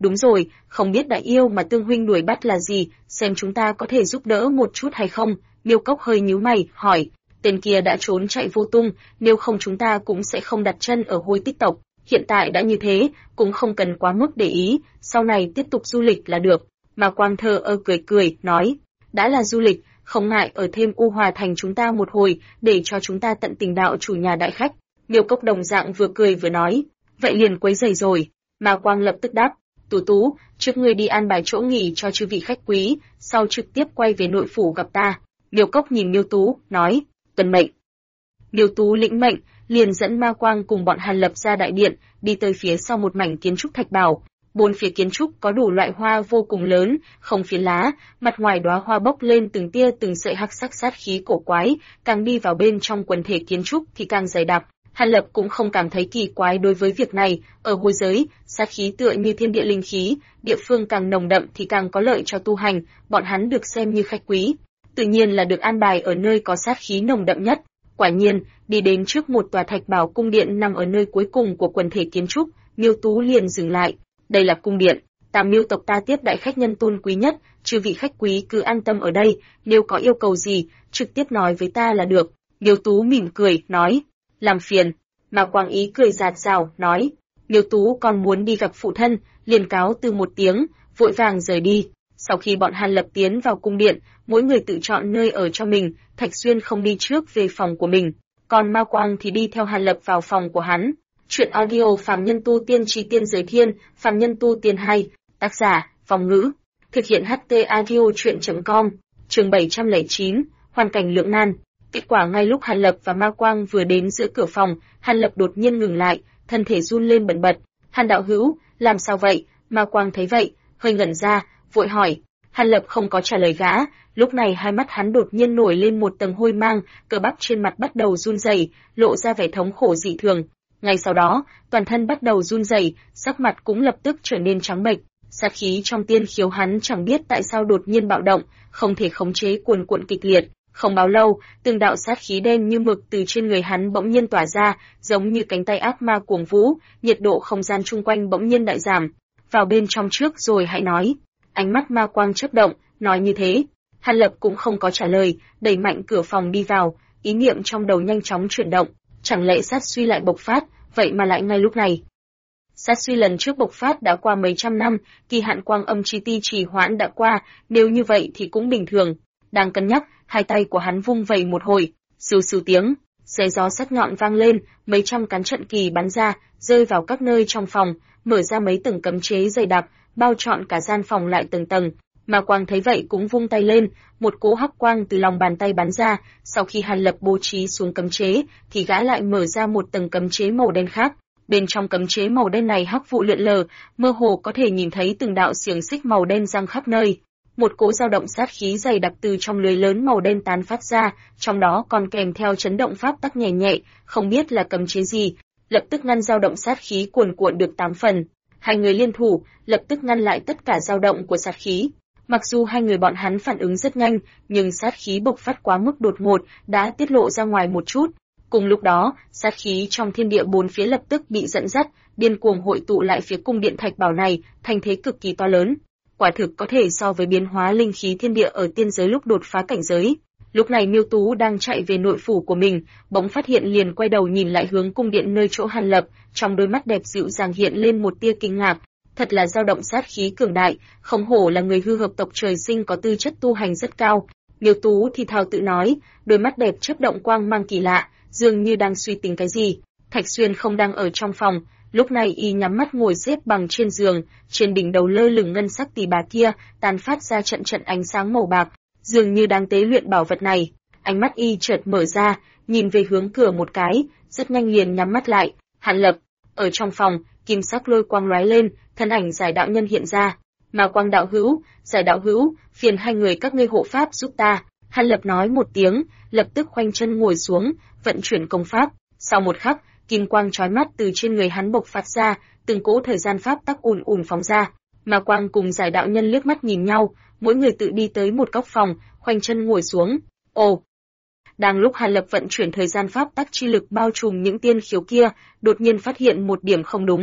Đúng rồi, không biết đại yêu mà Tương huynh đuổi bắt là gì, xem chúng ta có thể giúp đỡ một chút hay không? Miêu Cốc hơi nhíu mày, hỏi. Tên kia đã trốn chạy vô tung, nếu không chúng ta cũng sẽ không đặt chân ở Hôi Tích tộc. Hiện tại đã như thế, cũng không cần quá mức để ý, sau này tiếp tục du lịch là được. Mà Quang thờ ơ cười cười, nói. Đã là du lịch, không ngại ở thêm U Hòa Thành chúng ta một hồi, để cho chúng ta tận tình đạo chủ nhà đại khách. Miêu Cốc đồng dạng vừa cười vừa nói. Vậy liền quấy rầy rồi. Mà Quang lập tức đáp. Tú Tú, trước ngươi đi an bài chỗ nghỉ cho chư vị khách quý, sau trực tiếp quay về nội phủ gặp ta. Miêu Cốc nhìn Miêu Tú, nói. Tuân mệnh. Miêu Tú lĩnh mệnh, liền dẫn Ma Quang cùng bọn Hàn Lập ra đại điện, đi tới phía sau một mảnh kiến trúc thạch bảo. Bốn phía kiến trúc có đủ loại hoa vô cùng lớn, không phiến lá, mặt ngoài đóa hoa bốc lên từng tia từng sợi hắc sắc sát khí cổ quái, càng đi vào bên trong quần thể kiến trúc thì càng dày đặc. Hàn Lập cũng không cảm thấy kỳ quái đối với việc này, ở hôi giới, sát khí tựa như thiên địa linh khí, địa phương càng nồng đậm thì càng có lợi cho tu hành, bọn hắn được xem như khách quý. Tự nhiên là được an bài ở nơi có sát khí nồng đậm nhất. Quả nhiên, đi đến trước một tòa thạch bảo cung điện nằm ở nơi cuối cùng của quần thể kiến trúc, Miêu Tú liền dừng lại. Đây là cung điện, Tam Miêu tộc ta tiếp đại khách nhân tôn quý nhất, chư vị khách quý cứ an tâm ở đây, nếu có yêu cầu gì, trực tiếp nói với ta là được. Miêu Tú mỉm cười, nói, làm phiền. Mà Quang ý cười rạt rào, nói, Miêu Tú còn muốn đi gặp phụ thân, liền cáo từ một tiếng, vội vàng rời đi. Sau khi bọn Hàn Lập tiến vào cung điện, mỗi người tự chọn nơi ở cho mình, Thạch Xuyên không đi trước về phòng của mình, còn Ma Quang thì đi theo Hàn Lập vào phòng của hắn. Chuyện audio Phàm Nhân Tu Tiên Chí Tiên Giới Thiên, Phàm Nhân Tu Tiên hay, tác giả, Phong Ngữ, thực hiện HT audio chuyện.com, chương 709, hoàn cảnh lưỡng nan. Kết quả ngay lúc Hàn Lập và Ma Quang vừa đến giữa cửa phòng, Hàn Lập đột nhiên ngừng lại, thân thể run lên bần bật. Hàn đạo hữu, làm sao vậy? Ma Quang thấy vậy, hơi ngẩn ra, vội hỏi. Hàn Lập không có trả lời gã, lúc này hai mắt hắn đột nhiên nổi lên một tầng hôi mang, cơ bắp trên mặt bắt đầu run rẩy, lộ ra vẻ thống khổ dị thường. Ngay sau đó, toàn thân bắt đầu run rẩy, sắc mặt cũng lập tức trở nên trắng bệch. Sát khí trong tiên khiếu hắn chẳng biết tại sao đột nhiên bạo động, không thể khống chế cuồn cuộn kịch liệt. Không bao lâu, từng đạo sát khí đen như mực từ trên người hắn bỗng nhiên tỏa ra, giống như cánh tay ác ma cuồng vũ, nhiệt độ không gian chung quanh bỗng nhiên đại giảm. Vào bên trong trước rồi hãy nói. Ánh mắt Ma Quang chớp động, nói như thế. Hàn Lập cũng không có trả lời, đẩy mạnh cửa phòng đi vào, ý niệm trong đầu nhanh chóng chuyển động. Chẳng lẽ sát suy lại bộc phát, vậy mà lại ngay lúc này. Sát suy lần trước bộc phát đã qua mấy trăm năm, kỳ hạn quang âm chi ti trì hoãn đã qua, nếu như vậy thì cũng bình thường. Đang cân nhắc, hai tay của hắn vung vẩy một hồi, sưu sưu tiếng, xé gió sắc nhọn vang lên, mấy trăm cán trận kỳ bắn ra, rơi vào các nơi trong phòng, mở ra mấy tầng cấm chế dày đặc, bao trọn cả gian phòng lại từng tầng. Mà Quang thấy vậy cũng vung tay lên, một cỗ hắc quang từ lòng bàn tay bắn ra, sau khi Hàn Lập bố trí xuống cấm chế, thì gã lại mở ra một tầng cấm chế màu đen khác. Bên trong cấm chế màu đen này hắc vụ lượn lờ, mơ hồ có thể nhìn thấy từng đạo xiềng xích màu đen giăng khắp nơi. Một cỗ dao động sát khí dày đặc từ trong lưới lớn màu đen tán phát ra, trong đó còn kèm theo chấn động pháp tắc nhẹ nhẹ, không biết là cấm chế gì, lập tức ngăn dao động sát khí cuồn cuộn được 8 phần. Hai người liên thủ, lập tức ngăn lại tất cả dao động của sát khí. Mặc dù hai người bọn hắn phản ứng rất nhanh, nhưng sát khí bộc phát quá mức đột ngột, đã tiết lộ ra ngoài một chút. Cùng lúc đó, sát khí trong thiên địa bốn phía lập tức bị dẫn dắt, điên cuồng hội tụ lại phía cung điện thạch bảo này, thành thế cực kỳ to lớn. Quả thực có thể so với biến hóa linh khí thiên địa ở tiên giới lúc đột phá cảnh giới. Lúc này Miêu Tú đang chạy về nội phủ của mình, bỗng phát hiện liền quay đầu nhìn lại hướng cung điện nơi chỗ Hàn Lập, trong đôi mắt đẹp dịu dàng hiện lên một tia kinh ngạc. Thật là dao động sát khí cường đại, không hổ là người hư hợp tộc trời sinh có tư chất tu hành rất cao. Miêu Tú thì thào tự nói, đôi mắt đẹp chớp động quang mang kỳ lạ, dường như đang suy tính cái gì. Thạch Xuyên không đang ở trong phòng, lúc này y nhắm mắt ngồi xếp bằng trên giường, trên đỉnh đầu lơ lửng ngân sắc tỷ bà kia, tàn phát ra trận trận ánh sáng màu bạc, dường như đang tế luyện bảo vật này. Ánh mắt y chợt mở ra, nhìn về hướng cửa một cái, rất nhanh liền nhắm mắt lại. Hàn Lập, ở trong phòng, kim sắc lôi quang lóe lên, thân ảnh Giải đạo nhân hiện ra. Mà Quang đạo hữu, Giải đạo hữu, phiền hai người các ngươi hộ pháp giúp ta. Hàn Lập nói một tiếng, lập tức khoanh chân ngồi xuống, vận chuyển công pháp. Sau một khắc, kim quang chói mắt từ trên người hắn bộc phát ra, từng cỗ thời gian pháp tắc ùn ùn phóng ra. Mà Quang cùng Giải đạo nhân liếc mắt nhìn nhau, mỗi người tự đi tới một góc phòng, khoanh chân ngồi xuống. Ồ! Đang lúc Hàn Lập vận chuyển thời gian pháp tắc chi lực bao trùm những tiên khiếu kia, đột nhiên phát hiện một điểm không đúng.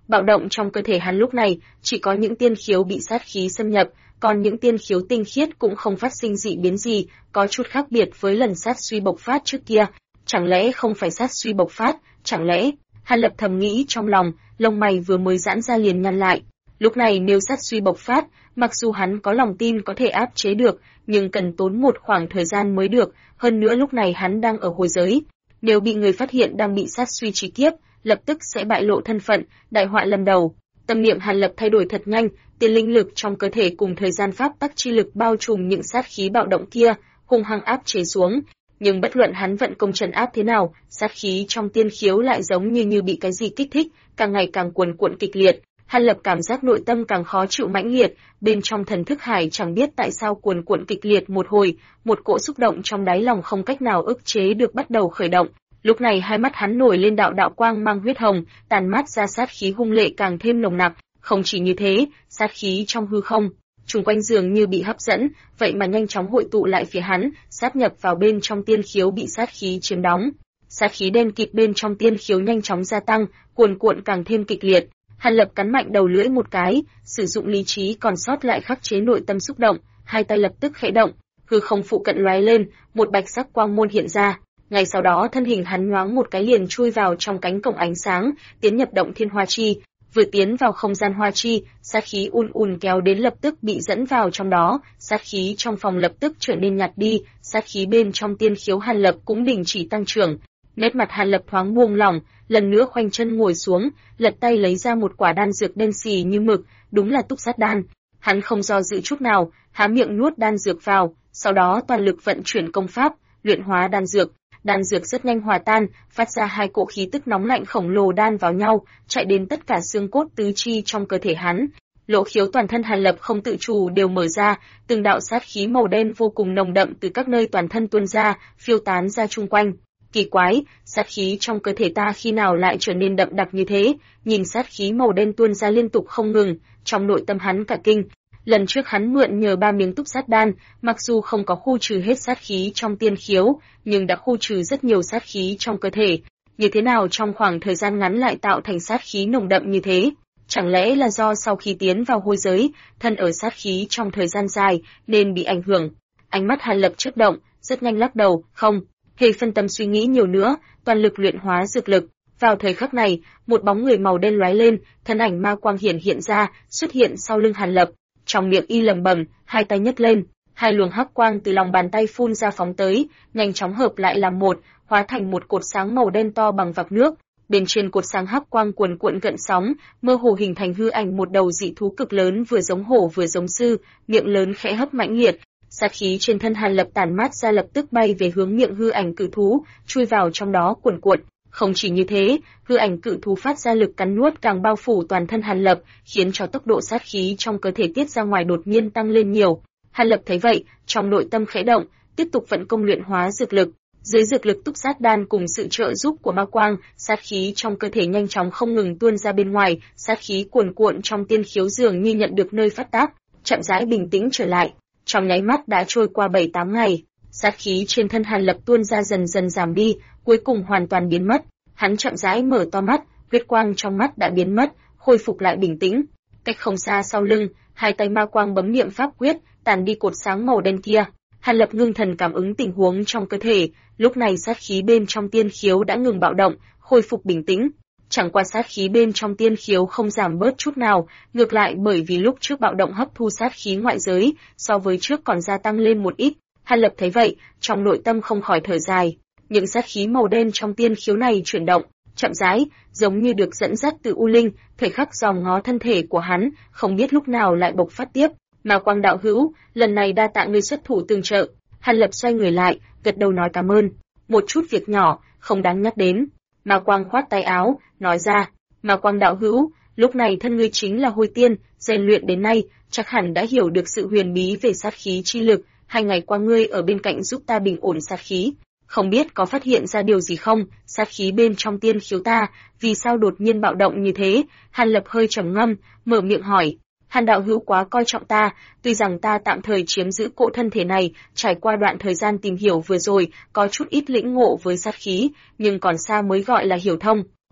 Bạo động trong cơ thể hắn lúc này chỉ có những tiên khiếu bị sát khí xâm nhập, còn những tiên khiếu tinh khiết cũng không phát sinh dị biến gì, có chút khác biệt với lần sát suy bộc phát trước kia. Chẳng lẽ không phải sát suy bộc phát, chẳng lẽ? Hàn Lập thầm nghĩ trong lòng, lông mày vừa mới giãn ra liền nhăn lại. Lúc này nếu sát suy bộc phát, mặc dù hắn có lòng tin có thể áp chế được, nhưng cần tốn một khoảng thời gian mới được, hơn nữa lúc này hắn đang ở hồi giới. Nếu bị người phát hiện đang bị sát suy chi kiếp, lập tức sẽ bại lộ thân phận, đại họa lâm đầu. Tâm niệm Hàn Lập thay đổi thật nhanh, tiền linh lực trong cơ thể cùng thời gian pháp tắc chi lực bao trùm những sát khí bạo động kia, hung hăng áp chế xuống. Nhưng bất luận hắn vận công trấn áp thế nào, sát khí trong tiên khiếu lại giống như bị cái gì kích thích, càng ngày càng cuồn cuộn kịch liệt. Hàn Lập cảm giác nội tâm càng khó chịu mãnh liệt, bên trong thần thức hải chẳng biết tại sao cuồn cuộn kịch liệt một hồi, một cỗ xúc động trong đáy lòng không cách nào ức chế được bắt đầu khởi động. Lúc này hai mắt hắn nổi lên đạo đạo quang mang huyết hồng, tàn mát ra sát khí hung lệ càng thêm nồng nặc. Không chỉ như thế, sát khí trong hư không, chung quanh dường như bị hấp dẫn, vậy mà nhanh chóng hội tụ lại phía hắn, sáp nhập vào bên trong tiên khiếu bị sát khí chiếm đóng. Sát khí đen kịt bên trong tiên khiếu nhanh chóng gia tăng, cuồn cuộn càng thêm kịch liệt. Hàn Lập cắn mạnh đầu lưỡi một cái, sử dụng lý trí còn sót lại khắc chế nội tâm xúc động, hai tay lập tức khẽ động, hư không phụ cận lóe lên, một bạch sắc quang môn hiện ra. Ngay sau đó thân hình hắn nhoáng một cái liền chui vào trong cánh cổng ánh sáng, tiến nhập động thiên hoa chi. Vừa tiến vào không gian hoa chi, sát khí ùn kéo đến lập tức bị dẫn vào trong đó, sát khí trong phòng lập tức trở nên nhạt đi, sát khí bên trong tiên khiếu Hàn Lập cũng đình chỉ tăng trưởng. Nét mặt Hàn Lập thoáng buông lỏng, lần nữa khoanh chân ngồi xuống, lật tay lấy ra một quả đan dược đen xì như mực, đúng là túc sát đan. Hắn không do dự chút nào, há miệng nuốt đan dược vào, sau đó toàn lực vận chuyển công pháp, luyện hóa đan dược. Đan dược rất nhanh hòa tan, phát ra hai cỗ khí tức nóng lạnh khổng lồ đan vào nhau, chạy đến tất cả xương cốt tứ chi trong cơ thể hắn. Lỗ khiếu toàn thân Hàn Lập không tự chủ đều mở ra, từng đạo sát khí màu đen vô cùng nồng đậm từ các nơi toàn thân tuôn ra, phiêu tán ra chung quanh. Kỳ quái, sát khí trong cơ thể ta khi nào lại trở nên đậm đặc như thế? Nhìn sát khí màu đen tuôn ra liên tục không ngừng, trong nội tâm hắn cả kinh. Lần trước hắn mượn nhờ 3 miếng túc sát đan, mặc dù không có khu trừ hết sát khí trong tiên khiếu, nhưng đã khu trừ rất nhiều sát khí trong cơ thể. Như thế nào trong khoảng thời gian ngắn lại tạo thành sát khí nồng đậm như thế? Chẳng lẽ là do sau khi tiến vào hôi giới, thân ở sát khí trong thời gian dài nên bị ảnh hưởng? Ánh mắt Hàn Lập chớp động, rất nhanh lắc đầu, không, hề phân tâm suy nghĩ nhiều nữa, toàn lực luyện hóa dược lực. Vào thời khắc này, một bóng người màu đen lóe lên, thân ảnh ma quang hiện ra, xuất hiện sau lưng Hàn Lập. Trong miệng y lẩm bẩm, hai tay nhấc lên, hai luồng hắc quang từ lòng bàn tay phun ra phóng tới, nhanh chóng hợp lại làm một, hóa thành một cột sáng màu đen to bằng vạc nước. Bên trên cột sáng hắc quang cuồn cuộn gợn sóng, mơ hồ hình thành hư ảnh một đầu dị thú cực lớn vừa giống hổ vừa giống sư, miệng lớn khẽ hấp mãnh liệt. Sát khí trên thân Hàn Lập tản mát ra lập tức bay về hướng miệng hư ảnh cự thú, chui vào trong đó cuồn cuộn. Không chỉ như thế, hư ảnh cự thú phát ra lực cắn nuốt càng bao phủ toàn thân Hàn Lập, khiến cho tốc độ sát khí trong cơ thể tiết ra ngoài đột nhiên tăng lên nhiều. Hàn Lập thấy vậy, trong nội tâm khẽ động, tiếp tục vận công luyện hóa dược lực. Dưới dược lực túc sát đan cùng sự trợ giúp của ma quang, sát khí trong cơ thể nhanh chóng không ngừng tuôn ra bên ngoài, sát khí cuồn cuộn trong tiên khiếu dường như nhận được nơi phát tác, chậm rãi bình tĩnh trở lại. Trong nháy mắt đã trôi qua 7-8 ngày, sát khí trên thân Hàn Lập tuôn ra dần dần giảm đi, cuối cùng hoàn toàn biến mất. Hắn chậm rãi mở to mắt, huyết quang trong mắt đã biến mất, khôi phục lại bình tĩnh. Cách không xa sau lưng, hai tay ma quang bấm niệm pháp quyết, tàn đi cột sáng màu đen kia. Hàn Lập ngưng thần cảm ứng tình huống trong cơ thể, lúc này sát khí bên trong tiên khiếu đã ngừng bạo động, khôi phục bình tĩnh. Chẳng qua sát khí bên trong tiên khiếu không giảm bớt chút nào, ngược lại bởi vì lúc trước bạo động hấp thu sát khí ngoại giới, so với trước còn gia tăng lên một ít. Hàn Lập thấy vậy, trong nội tâm không khỏi thở dài. Những sát khí màu đen trong tiên khiếu này chuyển động, chậm rãi, giống như được dẫn dắt từ u linh, thời khắc dòm ngó thân thể của hắn, không biết lúc nào lại bộc phát tiếp. Ma Quang đạo hữu, lần này đa tạ ngươi xuất thủ tương trợ. Hàn Lập xoay người lại, gật đầu nói cảm ơn. Một chút việc nhỏ, không đáng nhắc đến. Ma Quang khoát tay áo, nói ra, Ma Quang đạo hữu, lúc này thân ngươi chính là Hôi Tiên, rèn luyện đến nay, chắc hẳn đã hiểu được sự huyền bí về sát khí chi lực. 2 ngày qua ngươi ở bên cạnh giúp ta bình ổn sát khí. Không biết có phát hiện ra điều gì không, sát khí bên trong tiên khiếu ta, vì sao đột nhiên bạo động như thế? Hàn Lập hơi trầm ngâm, mở miệng hỏi. Hàn đạo hữu quá coi trọng ta, tuy rằng ta tạm thời chiếm giữ cỗ thân thể này, trải qua đoạn thời gian tìm hiểu vừa rồi, có chút ít lĩnh ngộ với sát khí, nhưng còn xa mới gọi là hiểu thông.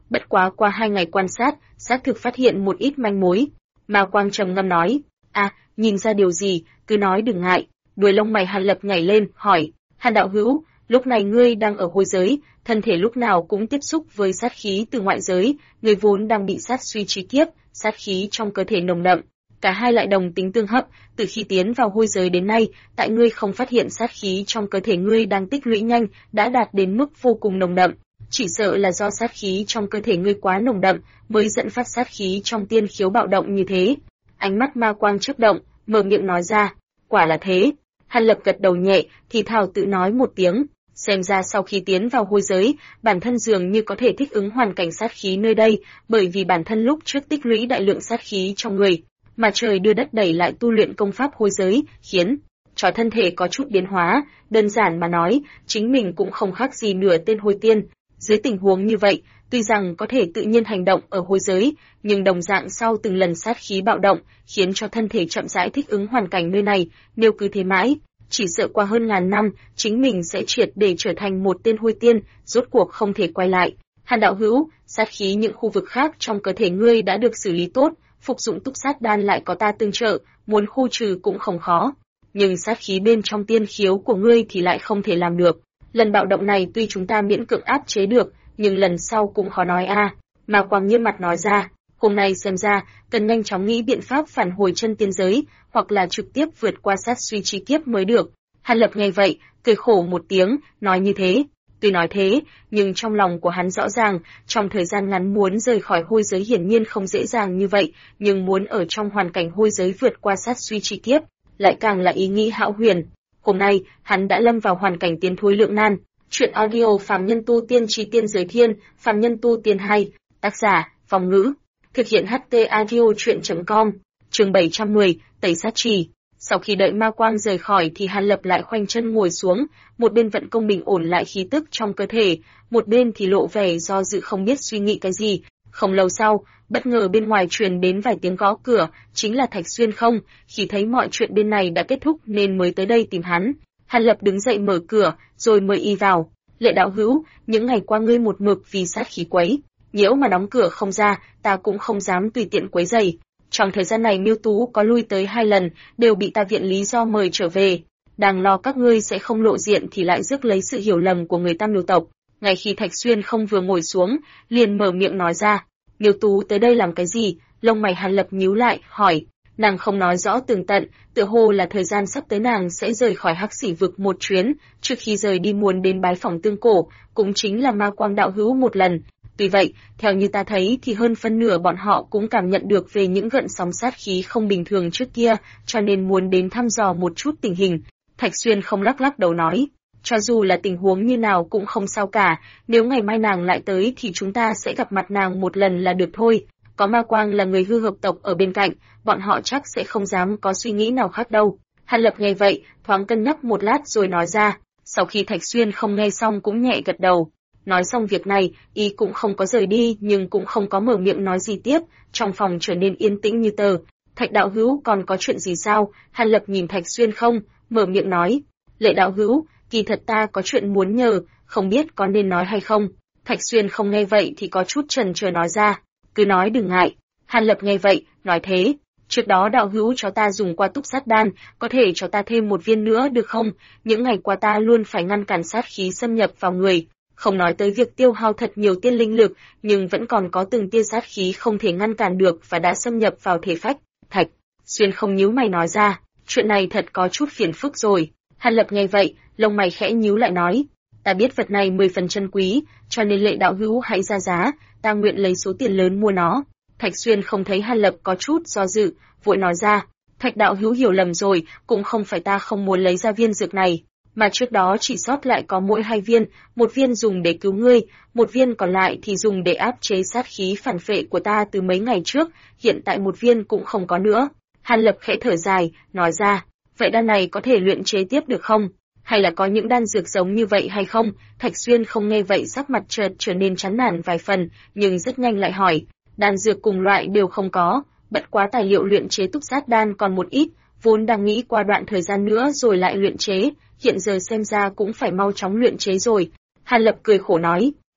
Bất quá qua 2 ngày quan sát, xác thực phát hiện một ít manh mối. Ma Quang trầm ngâm nói, nhìn ra điều gì, cứ nói đừng ngại. Đuôi lông mày Hàn Lập nhảy lên, hỏi, Hàn đạo hữu, lúc này ngươi đang ở hôi giới, thân thể lúc nào cũng tiếp xúc với sát khí từ ngoại giới, ngươi vốn đang bị sát suy chi kiếp, sát khí trong cơ thể nồng đậm. Cả hai lại đồng tính tương hấp, từ khi tiến vào hôi giới đến nay, tại ngươi không phát hiện sát khí trong cơ thể ngươi đang tích lũy nhanh, đã đạt đến mức vô cùng nồng đậm. Chỉ sợ là do sát khí trong cơ thể ngươi quá nồng đậm, mới dẫn phát sát khí trong tiên khiếu bạo động như thế. Ánh mắt Ma Quang chớp động, mở miệng nói ra, quả là thế. Hàn Lập gật đầu nhẹ, thì thào tự nói một tiếng, xem ra sau khi tiến vào hôi giới, bản thân dường như có thể thích ứng hoàn cảnh sát khí nơi đây, bởi vì bản thân lúc trước tích lũy đại lượng sát khí trong người, mà trời đưa đất đẩy lại tu luyện công pháp hôi giới, khiến cho thân thể có chút biến hóa, đơn giản mà nói, chính mình cũng không khác gì nửa tên hôi tiên. Dưới tình huống như vậy, tuy rằng có thể tự nhiên hành động ở hôi giới, nhưng đồng dạng sau từng lần sát khí bạo động, khiến cho thân thể chậm rãi thích ứng hoàn cảnh nơi này, nếu cứ thế mãi, chỉ sợ qua hơn ngàn năm, chính mình sẽ triệt để trở thành một tên hôi tiên, rốt cuộc không thể quay lại. Hàn đạo hữu, sát khí những khu vực khác trong cơ thể ngươi đã được xử lý tốt, phục dụng túc sát đan lại có ta tương trợ, muốn khu trừ cũng không khó. Nhưng sát khí bên trong tiên khiếu của ngươi thì lại không thể làm được. Lần bạo động này tuy chúng ta miễn cưỡng áp chế được, nhưng lần sau cũng khó nói a. Ma Quang nghiêm mặt nói ra, hôm nay xem ra, cần nhanh chóng nghĩ biện pháp phản hồi chân tiên giới, hoặc là trực tiếp vượt qua sát suy chi kiếp mới được. Hàn Lập nghe vậy, cười khổ một tiếng, nói như thế. Tuy nói thế, nhưng trong lòng của hắn rõ ràng, trong thời gian ngắn muốn rời khỏi hôi giới hiển nhiên không dễ dàng như vậy, nhưng muốn ở trong hoàn cảnh hôi giới vượt qua sát suy chi kiếp, lại càng là ý nghĩ hão huyền. Hôm nay, hắn đã lâm vào hoàn cảnh tiến thối lượng nan. Chuyện audio Phàm Nhân Tu Tiên Chi Tiên Giới Thiên, Phàm Nhân Tu Tiên 2, tác giả, Phong Ngữ. Thực hiện HT Audio Chuyện.com, chương 710, Tẩy Sát Trì. Sau khi đợi Ma Quang rời khỏi thì Hàn Lập lại khoanh chân ngồi xuống, một bên vận công bình ổn lại khí tức trong cơ thể, một bên thì lộ vẻ do dự không biết suy nghĩ cái gì. Không lâu sau, bất ngờ bên ngoài truyền đến vài tiếng gõ cửa, chính là Thạch Xuyên không, khi thấy mọi chuyện bên này đã kết thúc nên mới tới đây tìm hắn. Hàn Lập đứng dậy mở cửa, rồi mời y vào. Lệ đạo hữu, những ngày qua ngươi một mực vì sát khí quấy nhiễu mà đóng cửa không ra, ta cũng không dám tùy tiện quấy rầy. Trong thời gian này Miêu Tú có lui tới 2 lần, đều bị ta viện lý do mời trở về. Đang lo các ngươi sẽ không lộ diện thì lại rước lấy sự hiểu lầm của người Tam Miêu tộc. Ngay khi Thạch Xuyên không vừa ngồi xuống, liền mở miệng nói ra, Miêu Tú tới đây làm cái gì? Lông mày Hàn Lập nhíu lại, hỏi. Nàng không nói rõ tường tận, tựa hồ là thời gian sắp tới nàng sẽ rời khỏi Hắc Xỉ vực một chuyến, trước khi rời đi muốn đến bái phỏng Tương Cổ, cũng chính là Ma Quang đạo hữu một lần. Tuy vậy, theo như ta thấy thì hơn phân nửa bọn họ cũng cảm nhận được về những gợn sóng sát khí không bình thường trước kia, cho nên muốn đến thăm dò một chút tình hình. Thạch Xuyên không lắc đầu nói, cho dù là tình huống như nào cũng không sao cả, nếu ngày mai nàng lại tới thì chúng ta sẽ gặp mặt nàng một lần là được thôi. Có Ma Quang là người hư hợp tộc ở bên cạnh, bọn họ chắc sẽ không dám có suy nghĩ nào khác đâu. Hàn Lập nghe vậy, thoáng cân nhắc một lát rồi nói ra, sau khi Thạch Xuyên không nghe xong cũng nhẹ gật đầu. Nói xong việc này, y cũng không có rời đi nhưng cũng không có mở miệng nói gì tiếp, trong phòng trở nên yên tĩnh như tờ. Thạch đạo hữu còn có chuyện gì sao? Hàn Lập nhìn Thạch Xuyên không, mở miệng nói. Lệ đạo hữu, kỳ thật ta có chuyện muốn nhờ, không biết có nên nói hay không. Thạch Xuyên không nghe vậy thì có chút chần chờ nói ra, cứ nói đừng ngại. Hàn Lập nghe vậy, nói thế. Trước đó đạo hữu cho ta dùng qua túc sát đan, có thể cho ta thêm một viên nữa được không? Những ngày qua ta luôn phải ngăn cản sát khí xâm nhập vào người. Không nói tới việc tiêu hao thật nhiều tiên linh lực, nhưng vẫn còn có từng tia sát khí không thể ngăn cản được và đã xâm nhập vào thể phách. Thạch Xuyên không nhíu mày nói ra, chuyện này thật có chút phiền phức rồi. Hàn Lập nghe vậy, lông mày khẽ nhíu lại nói, ta biết vật này 10 phần chân quý, cho nên Lệ đạo hữu hãy ra giá, ta nguyện lấy số tiền lớn mua nó. Thạch Xuyên không thấy Hàn Lập có chút do dự, vội nói ra, Thạch đạo hữu hiểu lầm rồi, cũng không phải ta không muốn lấy ra viên dược này, mà trước đó chỉ sót lại có mỗi 2 viên, một viên dùng để cứu ngươi, một viên còn lại thì dùng để áp chế sát khí phản phệ của ta từ mấy ngày trước, hiện tại một viên cũng không có nữa. Hàn Lập khẽ thở dài, nói ra, vậy đan này có thể luyện chế tiếp được không? Hay là có những đan dược giống như vậy hay không? Thạch Xuyên không nghe vậy sắc mặt chợt trở nên chán nản vài phần, nhưng rất nhanh lại hỏi, đan dược cùng loại đều không có, bất quá tài liệu luyện chế túc sát đan còn một ít, vốn đang nghĩ qua đoạn thời gian nữa rồi lại luyện chế, hiện giờ xem ra cũng phải mau chóng luyện chế rồi. Hàn Lập cười khổ nói,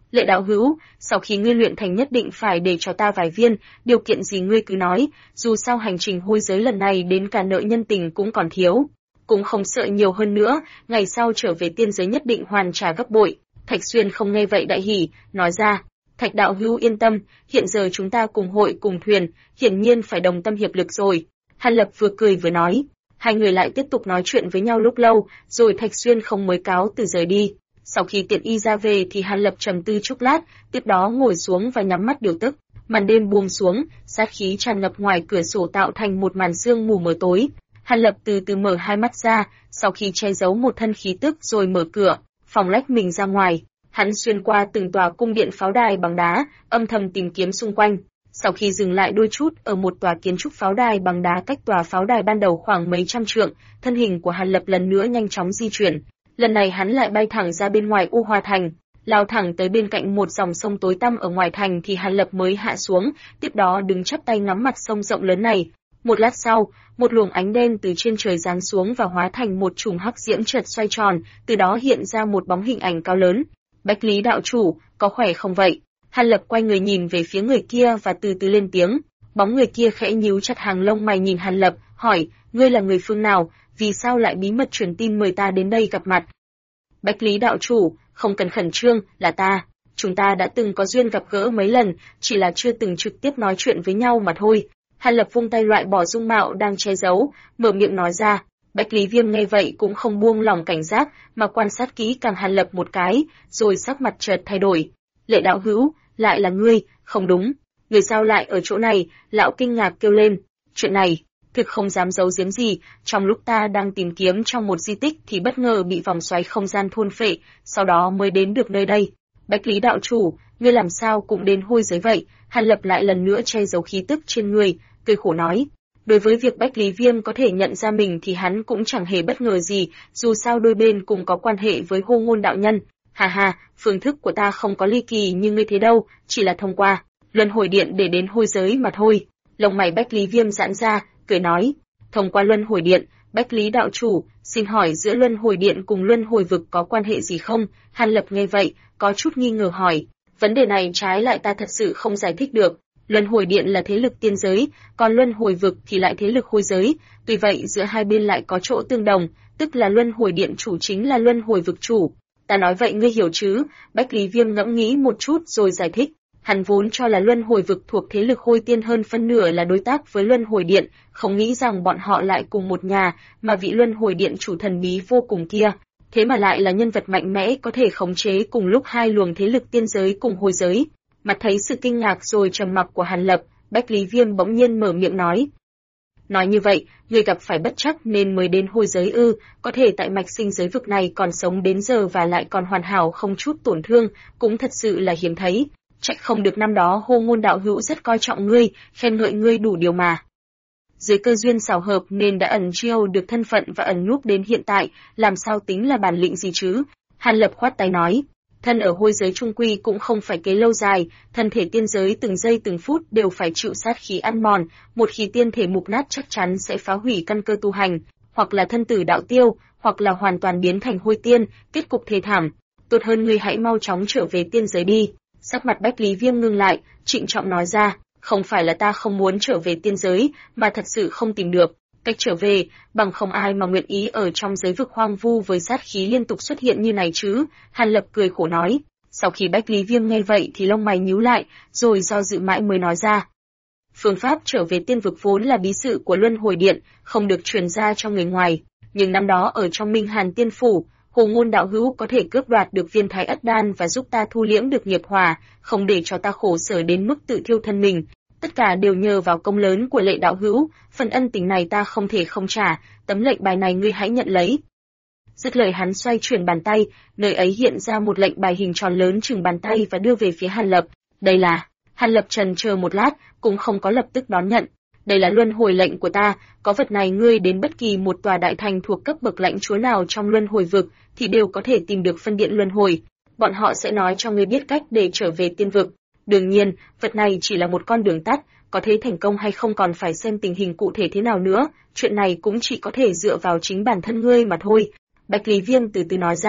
Lệ đạo hữu, sau khi ngươi luyện thành nhất định phải để cho ta vài viên, điều kiện gì ngươi cứ nói, dù sao hành trình hôi giới lần này đến cả nợ nhân tình cũng còn thiếu. Cũng không sợ nhiều hơn nữa, ngày sau trở về tiên giới nhất định hoàn trả gấp bội. Thạch Xuyên không nghe vậy đại hỉ, nói ra, Thạch đạo hữu yên tâm, hiện giờ chúng ta cùng hội cùng thuyền, hiển nhiên phải đồng tâm hiệp lực rồi. Hàn Lập vừa cười vừa nói, hai người lại tiếp tục nói chuyện với nhau lúc lâu, rồi Thạch Xuyên không mới cáo từ rời đi. Sau khi tiện y ra về thì Hàn Lập trầm tư chốc lát, tiếp đó ngồi xuống và nhắm mắt điều tức. Màn đêm buông xuống, sát khí tràn ngập ngoài cửa sổ tạo thành một màn sương mù mờ tối. Hàn Lập từ từ mở hai mắt ra, sau khi che giấu một thân khí tức rồi mở cửa, phòng lách mình ra ngoài. Hắn xuyên qua từng tòa cung điện pháo đài bằng đá, âm thầm tìm kiếm xung quanh. Sau khi dừng lại đôi chút ở một tòa kiến trúc pháo đài bằng đá cách tòa pháo đài ban đầu khoảng mấy trăm trượng, thân hình của Hàn Lập lần nữa nhanh chóng di chuyển. Lần này hắn lại bay thẳng ra bên ngoài U Hoa Thành, lao thẳng tới bên cạnh một dòng sông tối tăm ở ngoài thành thì Hàn Lập mới hạ xuống, tiếp đó đứng chắp tay ngắm mặt sông rộng lớn này. Một lát sau, một luồng ánh đen từ trên trời giáng xuống và hóa thành một chùm hắc diễm chợt xoay tròn, từ đó hiện ra một bóng hình ảnh cao lớn. Bách Lý đạo chủ, có khỏe không vậy? Hàn Lập quay người nhìn về phía người kia và từ từ lên tiếng. Bóng người kia khẽ nhíu chặt hàng lông mày nhìn Hàn Lập, hỏi, ngươi là người phương nào, vì sao lại bí mật truyền tin mời ta đến đây gặp mặt? Bách Lý đạo chủ, không cần khẩn trương, là ta. Chúng ta đã từng có duyên gặp gỡ mấy lần, chỉ là chưa từng trực tiếp nói chuyện với nhau mà thôi. Hàn Lập vung tay loại bỏ dung mạo đang che giấu, mở miệng nói ra. Bách Lý Viêm nghe vậy cũng không buông lỏng cảnh giác, mà quan sát kỹ càng Hàn Lập một cái, rồi sắc mặt chợt thay đổi. Lệ đạo hữu, lại là ngươi, không đúng. Người sao lại ở chỗ này? Lão kinh ngạc kêu lên. Chuyện này, thực không dám giấu giếm gì, trong lúc ta đang tìm kiếm trong một di tích thì bất ngờ bị vòng xoáy không gian thôn phệ, sau đó mới đến được nơi đây. Bách Lý đạo chủ, ngươi làm sao cũng đến hôi giới vậy? Hàn Lập lại lần nữa che giấu khí tức trên người, cười khổ nói. Đối với việc Bách Lý Viêm có thể nhận ra mình thì hắn cũng chẳng hề bất ngờ gì, dù sao đôi bên cùng có quan hệ với Hô Ngôn đạo nhân. Hà hà, phương thức của ta không có ly kỳ như ngươi thế đâu, chỉ là thông qua luân hồi điện để đến hôi giới mà thôi. Lông mày Bách Lý Viêm giãn ra, cười nói, thông qua luân hồi điện, Bách Lý đạo chủ, xin hỏi giữa luân hồi điện cùng luân hồi vực có quan hệ gì không? Hàn Lập nghe vậy, có chút nghi ngờ hỏi, vấn đề này trái lại ta thật sự không giải thích được. Luân hồi điện là thế lực tiên giới, còn luân hồi vực thì lại thế lực hôi giới, tuy vậy giữa hai bên lại có chỗ tương đồng, tức là luân hồi điện chủ chính là luân hồi vực chủ. Ta nói vậy ngươi hiểu chứ? Bách Lý Viêm ngẫm nghĩ một chút rồi giải thích. Hắn vốn cho là luân hồi vực thuộc thế lực hôi tiên hơn phân nửa là đối tác với luân hồi điện, không nghĩ rằng bọn họ lại cùng một nhà, mà vị luân hồi điện chủ thần bí vô cùng kia, thế mà lại là nhân vật mạnh mẽ có thể khống chế cùng lúc hai luồng thế lực tiên giới cùng hôi giới. Mặt thấy sự kinh ngạc rồi trầm mặc của Hàn Lập, Bách Lý Viêm bỗng nhiên mở miệng nói. Nói như vậy, ngươi gặp phải bất trắc nên mới đến hôi giới ư? Có thể tại mạch sinh giới vực này còn sống đến giờ và lại còn hoàn hảo không chút tổn thương, cũng thật sự là hiếm thấy. Trách không được năm đó Hô Ngôn đạo hữu rất coi trọng ngươi, khen ngợi ngươi đủ điều mà. Dưới cơ duyên xảo hợp nên đã ẩn chiêu được thân phận và ẩn núp đến hiện tại, làm sao tính là bản lĩnh gì chứ? Hàn Lập khoát tay nói. Thân ở hôi giới trung quy cũng không phải kế lâu dài, thân thể tiên giới từng giây từng phút đều phải chịu sát khí ăn mòn, một khi tiên thể mục nát chắc chắn sẽ phá hủy căn cơ tu hành, hoặc là thân tử đạo tiêu, hoặc là hoàn toàn biến thành hôi tiên, kết cục thê thảm. Tốt hơn ngươi hãy mau chóng trở về tiên giới đi. Sắc mặt Bách Lý Viêm ngưng lại, trịnh trọng nói ra, không phải là ta không muốn trở về tiên giới, mà thật sự không tìm được cách trở về, bằng không ai mà nguyện ý ở trong giới vực hoang vu với sát khí liên tục xuất hiện như này chứ. Hàn Lập cười khổ nói. Sau khi Bách Lý Viêm nghe vậy thì lông mày nhíu lại, rồi do dự mãi mới nói ra. Phương pháp trở về tiên vực vốn là bí sự của luân hồi điện, không được truyền ra cho người ngoài. Nhưng năm đó ở trong Minh Hàn Tiên Phủ, Hồ Ngôn đạo hữu có thể cướp đoạt được viên Thái Ất Đan và giúp ta thu liễm được nghiệp hỏa, không để cho ta khổ sở đến mức tự thiêu thân mình. Tất cả đều nhờ vào công lớn của Lệ đạo hữu, phần ân tình này ta không thể không trả, tấm lệnh bài này ngươi hãy nhận lấy. Dứt lời hắn xoay chuyển bàn tay, nơi ấy hiện ra một lệnh bài hình tròn lớn chừng bàn tay và đưa về phía Hàn Lập. Đây là... Hàn Lập trần chờ một lát, cũng không có lập tức đón nhận. Đây là luân hồi lệnh của ta, có vật này ngươi đến bất kỳ một tòa đại thành thuộc cấp bậc lãnh chúa nào trong luân hồi vực, thì đều có thể tìm được phân điện luân hồi. Bọn họ sẽ nói cho ngươi biết cách để trở về tiên vực. Đương nhiên, vật này chỉ là một con đường tắt, có thể thành công hay không còn phải xem tình hình cụ thể thế nào nữa, chuyện này cũng chỉ có thể dựa vào chính bản thân ngươi mà thôi. Bách Lý Viêm từ từ nói ra,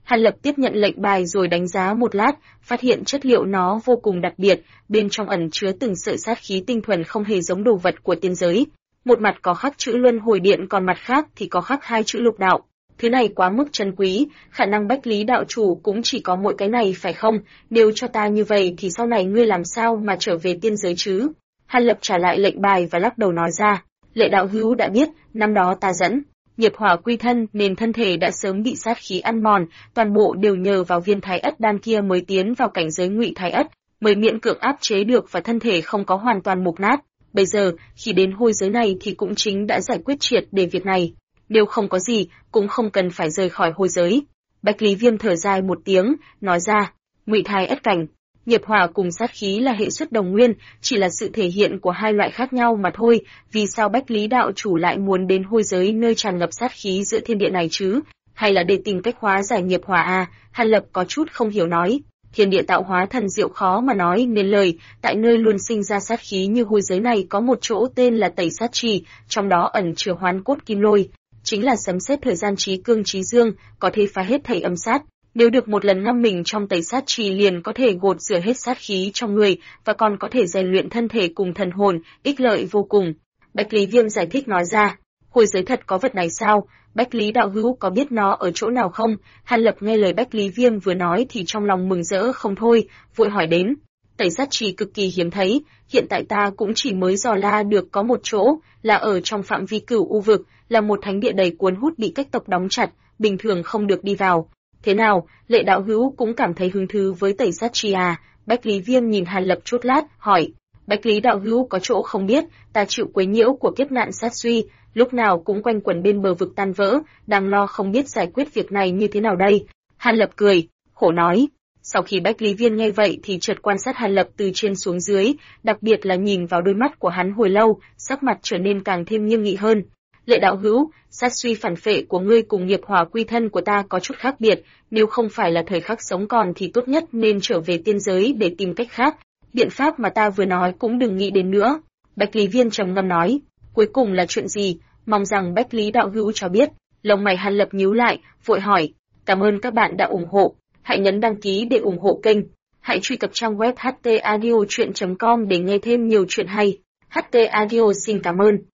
Hàn Lập tiếp nhận lệnh bài rồi đánh giá một lát, phát hiện chất liệu nó vô cùng đặc biệt, bên trong ẩn chứa từng sợi sát khí tinh thuần không hề giống đồ vật của tiên giới. Một mặt có khắc chữ Luân Hồi Điện, còn mặt khác thì có khắc hai chữ Lục Đạo. Thứ này quá mức trân quý, khả năng Bách Lý đạo chủ cũng chỉ có mỗi cái này phải không? Nếu cho ta như vậy thì sau này ngươi làm sao mà trở về tiên giới chứ? Hàn Lập trả lại lệnh bài và lắc đầu nói ra, Lệ đạo hữu đã biết, năm đó ta dẫn nghiệp hỏa quy thân nên thân thể đã sớm bị sát khí ăn mòn, toàn bộ đều nhờ vào viên thái ất đan kia mới tiến vào cảnh giới ngụy thái ất, mới miễn cưỡng áp chế được và thân thể không có hoàn toàn mục nát. Bây giờ, khi đến hôi giới này thì cũng chính đã giải quyết triệt để việc này. Nếu không có gì, cũng không cần phải rời khỏi hôi giới. Bạch Lý Viêm thở dài một tiếng, nói ra, ngụy thái ất cảnh, nghiệp hỏa cùng sát khí là hệ xuất đồng nguyên, chỉ là sự thể hiện của hai loại khác nhau mà thôi. Vì sao Bách Lý đạo chủ lại muốn đến hôi giới nơi tràn ngập sát khí giữa thiên địa này chứ? Hay là để tìm cách hóa giải nghiệp hỏa à? Hàn Lập có chút không hiểu nói. Thiên địa tạo hóa thần diệu khó mà nói nên lời, tại nơi luôn sinh ra sát khí như hôi giới này có một chỗ tên là Tẩy Sát Trì, trong đó ẩn chứa hoán cốt kim lôi, chính là sấm sét thời gian trí cương trí dương, có thể phá hết thảy âm sát. Nếu được một lần ngâm mình trong Tẩy Sát Trì liền có thể gột rửa hết sát khí trong người và còn có thể rèn luyện thân thể cùng thần hồn, ích lợi vô cùng. Bạch Lý Viêm giải thích nói ra, hôi giới thật có vật này sao? Bách Lý đạo hữu có biết nó ở chỗ nào không? Hàn Lập nghe lời Bách Lý Viêm vừa nói thì trong lòng mừng rỡ không thôi, vội hỏi đến. Tẩy Sát Trì cực kỳ hiếm thấy, hiện tại ta cũng chỉ mới dò la được có một chỗ, là ở trong phạm vi Cửu U vực, là một thánh địa đầy cuốn hút bị cách tộc đóng chặt, bình thường không được đi vào. Thế nào, Lệ đạo hữu cũng cảm thấy hứng thú với Tẩy Sát Trì à? Bách Lý Viêm nhìn Hàn Lập chút lát, hỏi. Bách Lý đạo hữu có chỗ không biết, ta chịu quấy nhiễu của kiếp nạn sát suy, lúc nào cũng quanh quẩn bên bờ vực tan vỡ, đang lo không biết giải quyết việc này như thế nào đây. Hàn Lập cười, khổ nói. Sau khi Bách Lý Viêm nghe vậy thì chợt quan sát Hàn Lập từ trên xuống dưới, đặc biệt là nhìn vào đôi mắt của hắn hồi lâu, sắc mặt trở nên càng thêm nghiêm nghị hơn. Lệ đạo hữu, sát suy phản phệ của ngươi cùng nghiệp hỏa quy thân của ta có chút khác biệt, nếu không phải là thời khắc sống còn thì tốt nhất nên trở về tiên giới để tìm cách khác. Biện pháp mà ta vừa nói cũng đừng nghĩ đến nữa. Bạch Lý Viên trầm ngâm nói, cuối cùng là chuyện gì, mong rằng Bách Lý đạo hữu cho biết. Lông mày Hàn Lập nhíu lại, vội hỏi, cảm ơn các bạn đã ủng hộ, hãy nhấn đăng ký để ủng hộ kênh, hãy truy cập trang web htaudio.com để nghe thêm nhiều chuyện hay. HT Audio xin cảm ơn.